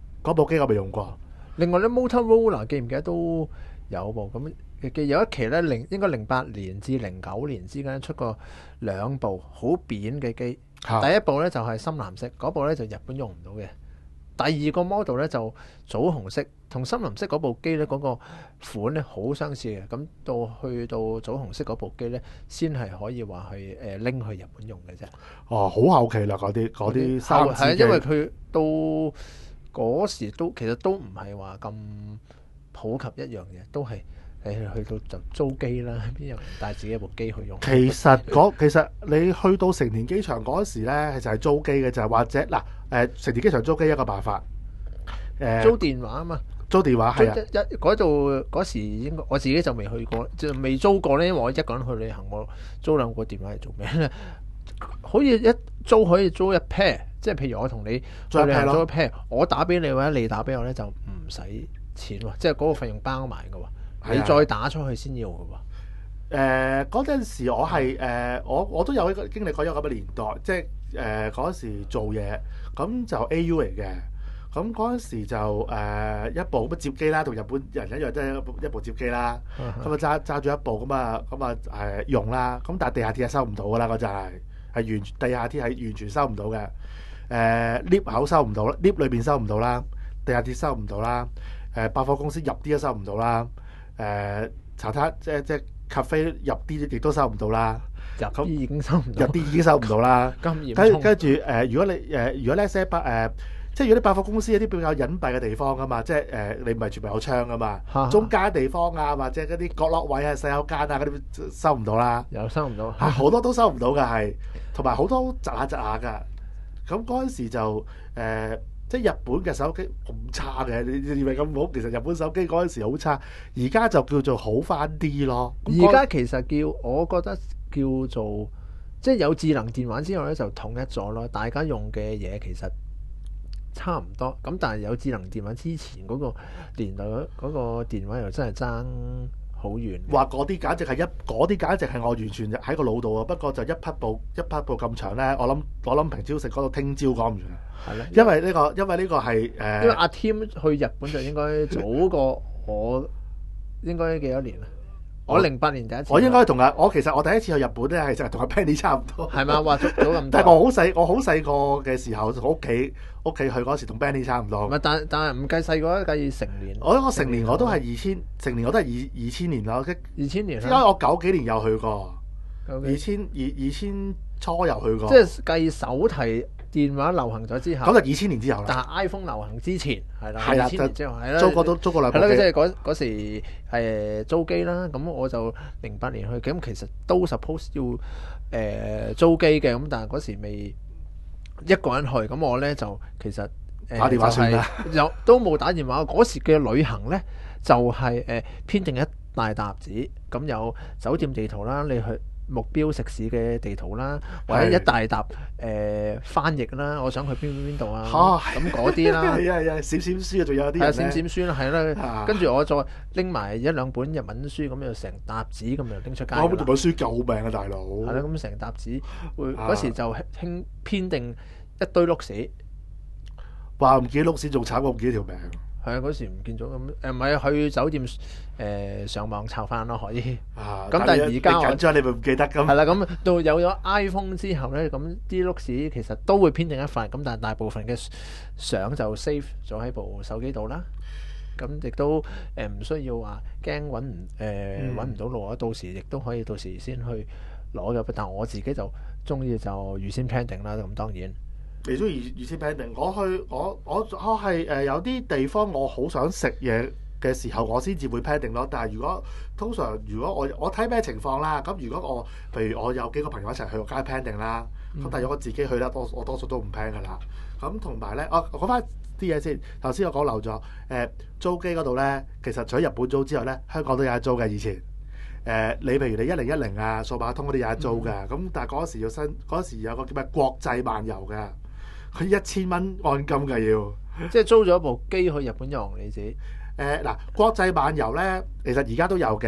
另外咧 Motorola 記唔記得都有部咁？記有一期咧，應該08年至09年之間出過兩部好扁嘅機。第一部咧就係深藍色，嗰部咧就日本用唔到嘅。第二個 model 咧就棗紅色，同深藍色嗰部機咧嗰個款咧好相似嘅。咁去到棗紅色嗰部機咧，先係可以話係拎去日本用嘅啫。 哦，好後期啦，嗰啲三係支機因為佢到嗰時其實都唔係話咁普及一樣嘢，都係你去到就租機啦，邊有人帶自己一部機去用？ 其實你去到成田機場嗰時咧，就係租機嘅，就係或者成田機場租機一個辦法， 租電話啊嘛， 租電話係啊， 嗰度嗰時應該我自己就未去過，就未租過咧，因為我一個人去旅行，我租兩個電話嚟做咩咧？可以可以租一 pair， 即係譬如我同你租一 pair 咯， 租一 pair， 我打俾你或者你打俾我咧就唔使錢喎，即係嗰個費用包埋嘅喎。你再打出去先要嘅喎。 嗰陣時我係我都有經歷過一個咁嘅年代，即係嗰時做嘢，咁就 AU 嚟嘅。咁嗰陣時就一部咁接機啦，同日本人一樣，都係一部接機啦。咁啊揸住一部咁啊用啦。咁但係地下鐵係收唔到噶啦，嗰陣係地下鐵係完全收唔到嘅。lift 口收唔到啦 ，lift 裏邊收唔到啦，地下鐵收唔到啦。百貨公司入啲都收唔到啦。茶餐即係咖啡入啲亦都收唔到啦。 入啲已經收唔到， 入啲已經收唔到啦。 咁嚴重。 跟住如果咧即係如果啲百貨公司有啲比較隱蔽嘅地方噶嘛，即係你唔係全部有窗噶嘛，中間地方啊，或者嗰啲角落位啊、洗手間啊嗰啲收唔到啦。 又收唔到， 好多都收唔到㗎，係同埋好多窒下㗎。咁嗰陣時就即係日本嘅手機咁差嘅，你以為咁好？其實日本手機嗰陣時好差，而家就叫做好翻啲咯。 而家其實我覺得叫做即係有智能電話之後咧，就統一咗咯。大家用嘅嘢其實差唔多。咁但係有智能電話之前嗰個年代嗰個電話又真係爭好遠。 話嗰啲簡直係我完全喺個腦度啊！不過就一匹布咁長咧，我諗平朝食講到聽朝講唔完。 係咧， 因為呢個係因為阿 Tim 去日本就應該早過我，應該幾多年啊？我08年第一次。 我應該其實我第一次去日本咧，係就係同阿 Penny 差唔多。 係嘛？話早咁多。 但係我好細個嘅時候，我屋企去嗰時同 Penny 差唔多。 唔係，但係唔計細個，計成年。 我成年我都係成年我都係2000年咯。 2000年。 因為我90幾年有去過。2000初有去過。 即係計手提電話流行咗之後， 咁就2000年之後啦。 但係 iPhone 流行之前係啦，2000年之後係啦， 租過兩部機。 係啦，即係嗰時係租機啦。咁我就08年去，咁其實都 suppose 要租機嘅。咁但係嗰時未一個人去，咁我咧就其實打電話算啦， 都冇打電話。嗰時嘅旅行咧就係編定一大沓紙，咁有酒店地圖啦，你去目標食肆嘅地圖啦，或者一大沓翻譯啦，我想去邊度啊？咁嗰啲啦， 係閃書啊，仲有啲人閃書啦，係啦。跟住我再拎埋一兩本日文書，咁就成沓紙咁就拎出街。 本日文書救命啊，大佬！ 係啦，咁成沓紙嗰時就興編定一堆碌屎， 話唔見碌屎仲慘過唔見條命。 係啊，嗰時唔見咗咁，唔係去酒店上網抄翻咯，可以。咁但係而家緊張，你咪唔記得咁。 係啦，咁到有咗 iPhone 之後咧，咁啲碌屎其實都會編定一份，咁但係大部分嘅相就 save 咗喺部手機度啦。咁亦都唔需要話驚揾唔到路啊，到時亦都可以到時先去攞嘅。但我自己就中意就預先 plan 定啦，咁當然。 你中意預先 plan 定？我係有啲地方我好想食嘢嘅時候，我先至會 plan 定咯。但係通常如果我睇咩情況啦，咁如果譬如我有幾個朋友一齊去，我梗係 plan 定啦。咁但係如果我自己去咧，我多數都唔 plan 噶啦。咁同埋咧，我講翻啲嘢先。頭先我講漏咗租機嗰度咧，其實除咗日本租之外咧，香港都有得租嘅以前。你譬如你1010啊、數碼通嗰啲有得租嘅。咁但係嗰時有個叫咩國際漫遊嘅。佢1000蚊按金嘅要， 即係租咗部機去日本遊你自己。 嗱，國際漫遊咧，其實而家都有嘅。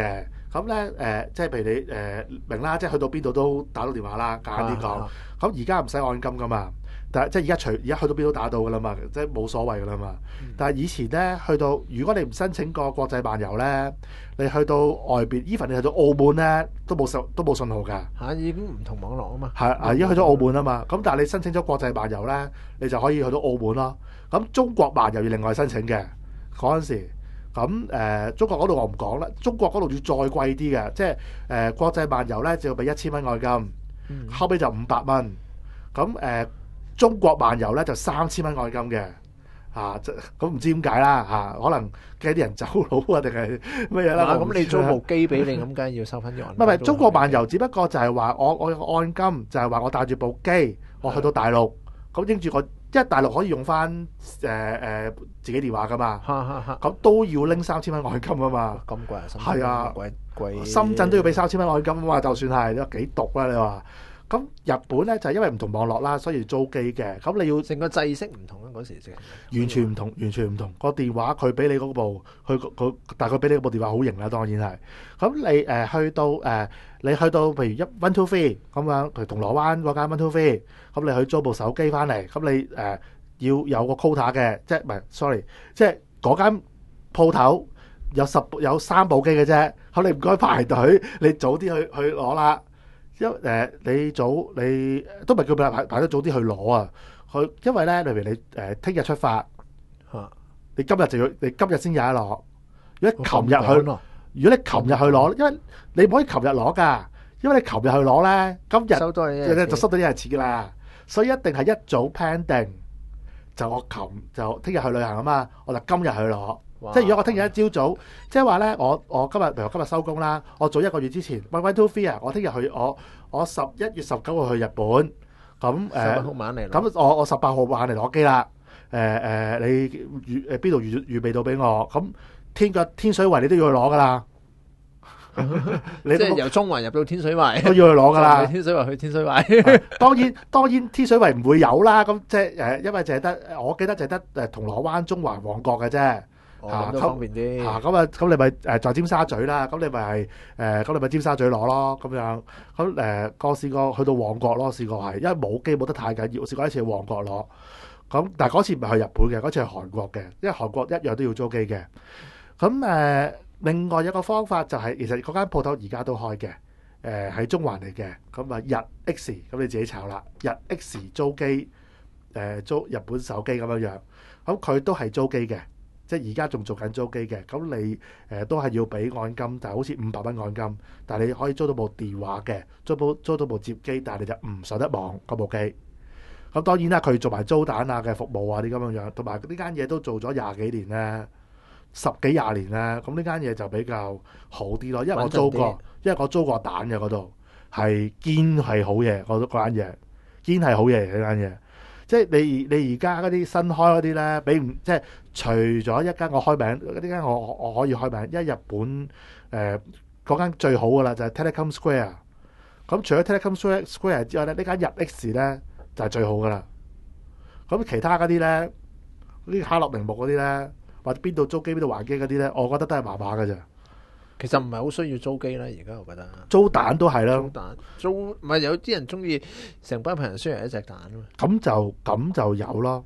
咁咧即係譬如你明啦，即係去到邊度都打到電話啦，簡單啲講。咁而家唔使按金噶嘛，但係即係而家去到邊都打到噶啦嘛，即係冇所謂噶啦嘛。但係以前咧去到，如果你唔申請過國際漫遊咧，你去到外邊 even 你去到澳門咧都冇信號㗎。 嚇，已經唔同網絡啊嘛。 係而家去咗澳門啊嘛，咁但係你申請咗國際漫遊咧，你就可以去到澳門咯。咁中國漫遊要另外申請嘅嗰陣時。咁中國嗰度我唔講啦，中國嗰度要再貴啲嘅，即係國際漫遊咧就要俾1000蚊按金，後尾就500蚊。咁中國漫遊咧就3000蚊按金嘅，咁唔知點解啦可能驚啲人走佬啊定係乜嘢啦？ 咁你租部機俾你，咁梗係要收翻啲按金。 唔係中國漫遊，只不過就係話我有個按金，就係話我帶住部機，我去到大陸，咁拎住個。因為大陸可以用翻自己電話噶嘛，咁都要拎3000蚊按金啊嘛。 咁貴啊？ 係啊， 貴。 深圳都要俾3000蚊按金啊嘛，就算係都幾毒啦你話。咁日本咧就係因為唔同網絡啦，所以要租機嘅。咁你要成個制式唔同啊，嗰時即係完全唔同，完全唔同。個電話佢俾你嗰部，佢大概俾你嗰部電話好型啦，當然係。咁你你去到譬如123咁樣，譬如銅鑼灣嗰間123，咁你去租部手機翻嚟，咁你要有個 quota 嘅，即係唔係 sorry， 即係嗰間鋪頭有3部機嘅啫，咁你唔該排隊，你早啲去攞啦。你都唔係叫排得早啲去攞啊！因為咧，例如你聽日出發，你今日先有得攞。如果琴日去攞，因為你唔可以琴日攞㗎，因為你琴日去攞咧，今日就收到呢日錢㗎啦。所以一定係一早 plan 定，就聽日去旅行啊嘛，我就今日去攞。即係如果我聽日一朝早，即係話咧，我今日收工啦，我早1個月之前 123啊，我聽日去我11月19號去日本，咁 18號晚嚟， 咁我18號晚嚟攞機啦。你邊度預備到俾我？咁天水圍你都要去攞噶啦。 你即係由中環入到天水圍都要去攞噶啦。 天水圍去天水圍， 當然天水圍唔會有啦。咁即係因為淨係得我記得淨係得銅鑼灣、中環、旺角嘅啫。 都方便啲。 咁你咪在尖沙咀啦。咁你咪咁你咪尖沙咀攞咯。咁樣咁我試過去到旺角咯。試過係因為冇機冇得太緊要。我試過一次去旺角攞。咁但係嗰次唔係去日本嘅，嗰次係韓國嘅，因為韓國一樣都要租機嘅。咁另外有個方法就係其實嗰間鋪頭而家都開嘅。喺中環嚟嘅。咁日 X 咁你自己炒啦。日 X 租機租日本手機咁樣。咁佢都係租機嘅。即係而家仲做緊租機嘅，咁你都係要俾按金，就係好似500蚊按金，但係你可以租到部電話嘅，租到部接機，但係你就唔上得網嗰部機。咁當然啦，佢做埋租蛋啊嘅服務啊啲咁樣樣，同埋呢間嘢都做咗20幾年咧，10幾20年咧，咁呢間嘢就比較好啲咯。因為我租過蛋嘅嗰度係堅係好嘢，我覺得嗰間嘢堅係好嘢嚟，呢間嘢。即係你而家嗰啲新開嗰啲咧，比唔即係除咗一間我開名，呢間我可以開名，因為日本嗰間最好噶啦，就係 Telecom Square。咁除咗 Telecom Square 之外咧，呢間日 X 咧就係最好噶啦。咁其他嗰啲咧，嗰啲哈樂名目嗰啲咧，或者邊度租機邊度還機嗰啲咧，我覺得都係麻麻㗎咋。 其實唔係好需要租機啦，而家我覺得租蛋都係啦。 唔係有啲人中意成班朋友 share 一隻蛋啊嘛。 咁就有咯。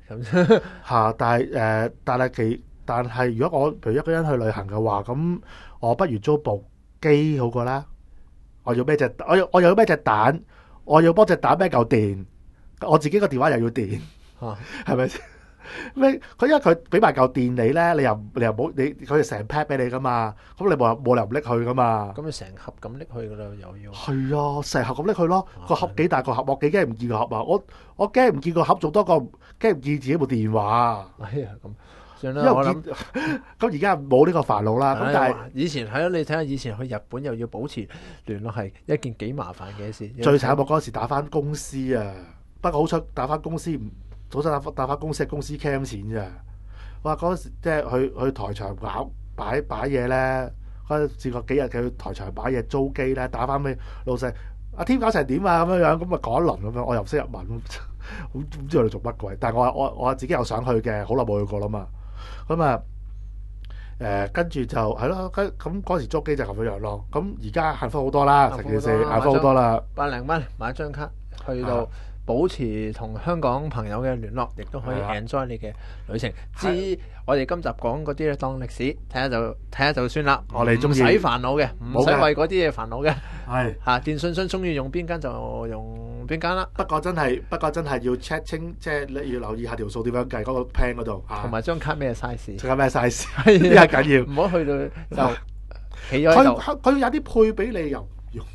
但係如果我譬如一個人去旅行嘅話，咁我不如租部機好過啦。我要咩隻？我要咩隻蛋？我要幫隻蛋咩嚿電？我自己個電話又要電，係咪先？咩？佢因為佢俾埋嚿電你咧，你又冇佢哋成 pack 俾你噶嘛，咁你冇理由唔拎去噶嘛。 咁你成盒咁拎去噶啦，又要。 係啊，成盒咁拎去咯。個盒幾大個盒，我幾驚唔見個盒啊！我驚唔見個盒，仲多過驚唔見自己部電話。 哎呀，咁算啦，我諗咁而家冇呢個煩惱啦。咁但係以前係咯，你睇下以前去日本又要保持聯絡，係一件幾麻煩嘅事。 最慘我嗰時打翻公司啊，不過好彩打翻公司唔。早晨打翻公司係公司 cam 錢咋？哇！嗰時即係去台場擺嘢咧，嗰試過幾日去台場擺嘢租機咧，打翻俾老細阿添搞成點啊咁樣，咁咪講一輪咁樣，我又唔識日文，唔知我哋做乜鬼。但係我自己又想去嘅，好耐冇去過啦嘛。咁跟住就係咯，咁嗰時捉機就咁樣樣咯。咁而家幸福好多啦，成件事幸福好多啦。 100買張卡去到啊保持同香港朋友嘅聯絡，亦都可以係啊 enjoy 你嘅旅程。至我哋今集講嗰啲咧，當歷史睇下就算啦。 我哋鍾意唔使煩惱嘅，唔使冇嘅為嗰啲嘢煩惱嘅。 係。 嚇，電信商中意用邊間就用邊間啦。 不過真係要 check 清，即係你要留意下條數點樣計嗰個 plan 嗰度啊。 同埋張卡咩 size， 睇下咩 size， 係呢個緊要。 唔好去到就企咗喺度。 佢有啲配俾你又唔用，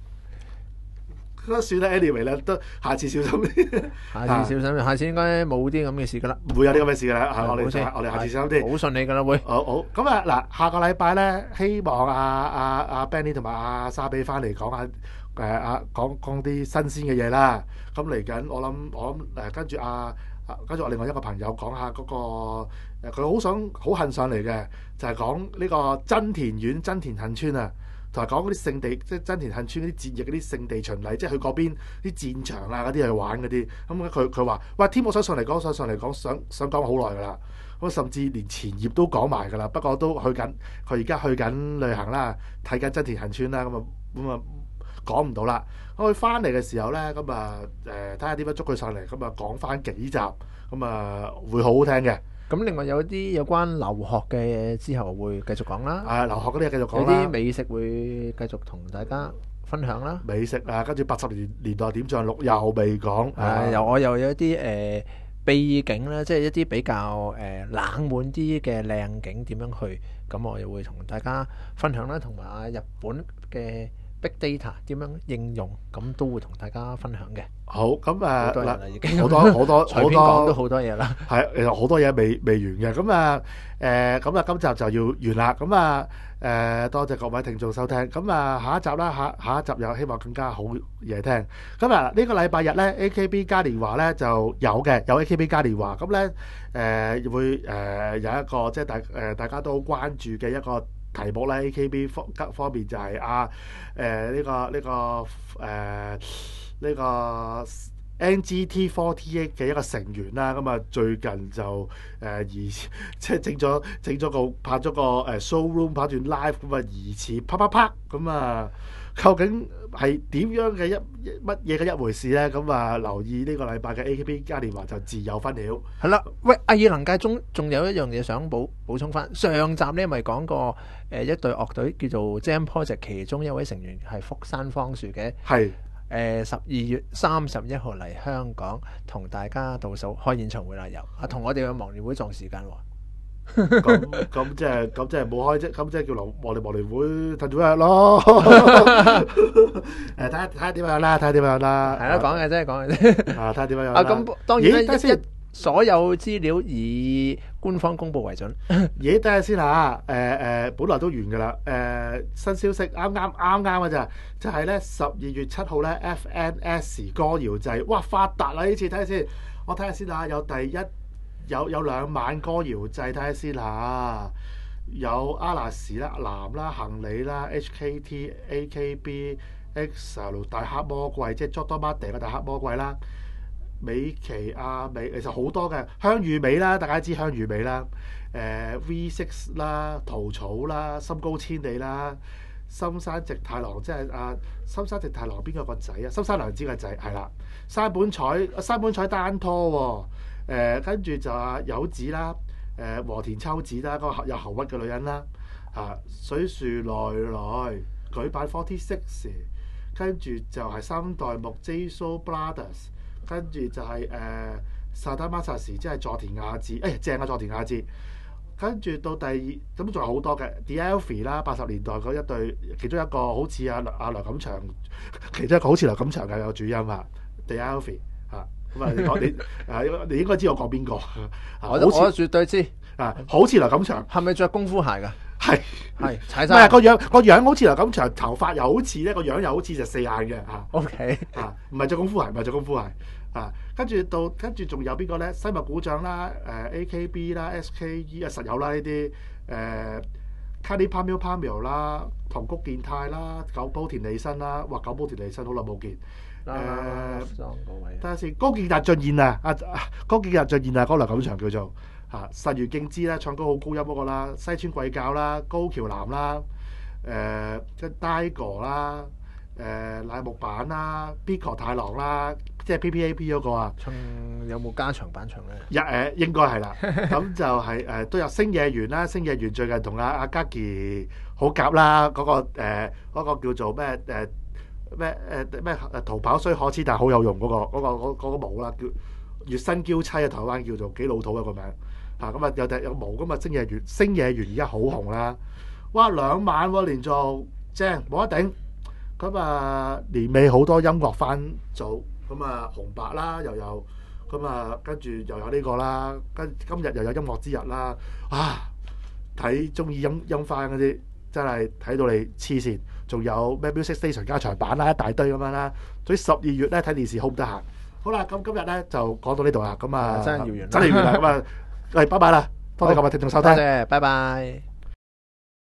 都算啦。anyway 啦，都下次小心啲， 下次小心，下次應該冇啲咁嘅事噶啦。 唔會有啲咁嘅事㗎啦。係我冇事哋下次小心啲。 好順利噶啦會。 好咁啊！嗱，下個禮拜咧，希望阿 Benny 同埋阿沙比翻嚟講下講啲新鮮嘅嘢啦。咁嚟緊，我諗跟住跟住我另外一個朋友講下嗰個佢好恨上嚟嘅，就係講呢個真田縣真田幸村啊，同埋講嗰啲聖地，即係真田幸村嗰啲戰役嗰啲聖地巡禮，即係去嗰邊啲戰場啊嗰啲去玩嗰啲。咁佢話：喂，添我想上嚟講，想講好耐㗎啦。咁甚至連前頁都講埋㗎啦。不過都去緊，佢而家去緊旅行啦，睇緊真田幸村啦。咁啊講唔到啦。咁佢翻嚟嘅時候咧，咁啊睇下點樣捉佢上嚟，咁啊講翻幾集，咁啊會好好聽嘅。 咁另外有啲有關留學嘅嘢之後會繼續講啦。 留學嗰啲嘢繼續有講啦。 啲美食會繼續同大家分享啦。 美食啊，跟住80年代點醬錄又未講。 我又有一啲秘境啦，即係一啲比較冷門啲嘅靚景點樣去，咁我又會同大家分享啦，同埋日本嘅Big Data 點樣應用，咁都會同大家分享嘅。 好咁好多人啦已經好多隨便講都好多嘢啦。 係，其實好多嘢未完嘅。咁啊今集就要完啦。咁啊多謝各位聽眾收聽。咁啊下一集啦，下一集又希望更加好嘢聽。咁啊呢個禮拜日咧 AKB 嘉年華咧就有 AKB 嘉年華。咁咧會有一個即係大家都好關注嘅一個題目咧 AKB 方面就係呢個 NGT48 嘅一個成員啦。咁啊最近就即係整咗個拍咗個showroom 拍段 live， 咁啊疑似啪咁啊究竟係點樣嘅乜嘢嘅一回事咧？咁啊留意呢個禮拜嘅 AKB 嘉年華就自有分曉。 係啦，喂，藝能界中仲有一樣嘢想補充翻。上集咧咪講過一隊樂隊叫做 Jam Project， 其中一位成員係福山芳樹嘅。 係 12月31號嚟香港同大家倒數開演唱會啦，又同我哋嘅忘年會撞時間喎。 咁即係冇開啫，咁即係叫忘年會褪咗一日咯。睇下點樣啦， 係啦，講嘅啫。 睇下點樣咁當然等先， 所有資料以官方公佈為準。 等下先嚇。本來都完㗎啦。新消息啱㗎咋，就係咧12月7號咧 FNS 歌謠祭，哇發達啦！呢次睇下先，我睇下先嚇，有2晚歌謠祭，睇下先嚇。有阿拉士啦、男啦、行李啦、HKT、AKB、EXILE 大黑魔鬼，即係 JOTOMATE 嘅大黑魔鬼啦。美琪亞美其實好多嘅，香芋美啦，大家知香芋美啦。V6 啦、桃草啦、心高千里啦、深山直太郎，即係深山直太郎邊個仔啊？深山良子個仔係啦。山本彩單拖喎。跟住就柚子啦，和田秋子啦，嗰個有喉屈嘅女人啦。水樹奈奈舉辦46，跟住就係三代目 JSO Brothers， 跟住就係Sadama Masashi， 即係佐田亞志，正啊佐田亞志。跟住到第二咁仲有好多嘅 The Alfie 啦，80年代嗰一隊，其中一個好似阿梁錦祥，其中一個好似梁錦祥嘅有主音啊 The Alfie 咁你應該知我講邊個？ 我絕對知。 好似梁錦祥， 係咪着功夫鞋㗎？ 係踩衫。唔係個樣好似梁錦祥，頭髮又好似咧，個樣又好似就四眼嘅嚇。 OK 唔係着功夫鞋，跟住仲有邊個咧？西密鼓掌啦，AKB 啦，SKE 實有啦呢啲Kani Pamio 啦，同谷健太啦，久保田利伸啦，哇久保田利伸好耐冇見。睇下先，高見日進現啊！高見日進現啊！嗰梁錦祥叫做嚇，實如敬之啦，唱歌好高音嗰個啦，西村貴教啦，高橋藍啦，即係 Daigo 啦，乃木坂啦，Biko 太郎啦，即係 PPAP 嗰個啊， 唱有冇加長版唱咧？ 應該係啦，咁就係、都有星野源啦，星野源最近同阿嘉琪好夾啦，嗰、個叫做咩逃跑雖可恥但係好有用嗰個舞啦，叫月薪嬌妻啊，台灣叫做幾老土一個名嚇，咁啊有舞咁啊，星野源而家好紅啦，哇2晚喎、連續正冇得頂，咁啊年尾好多音樂翻做，咁啊紅白啦又有，咁啊跟住又有呢個啦，今日又有音樂之日啦，睇中意音翻嗰啲真係睇到你黐線，仲有咩 Music Station 加長版啦，一大堆咁樣啦。所以12月咧睇電視好唔得閒。好啦，咁今日咧就講到呢度啦。咁啊， 真係要完啦， 真係完啦。咁啊，拜拜啦，多謝各位聽眾收聽。 多謝，拜拜。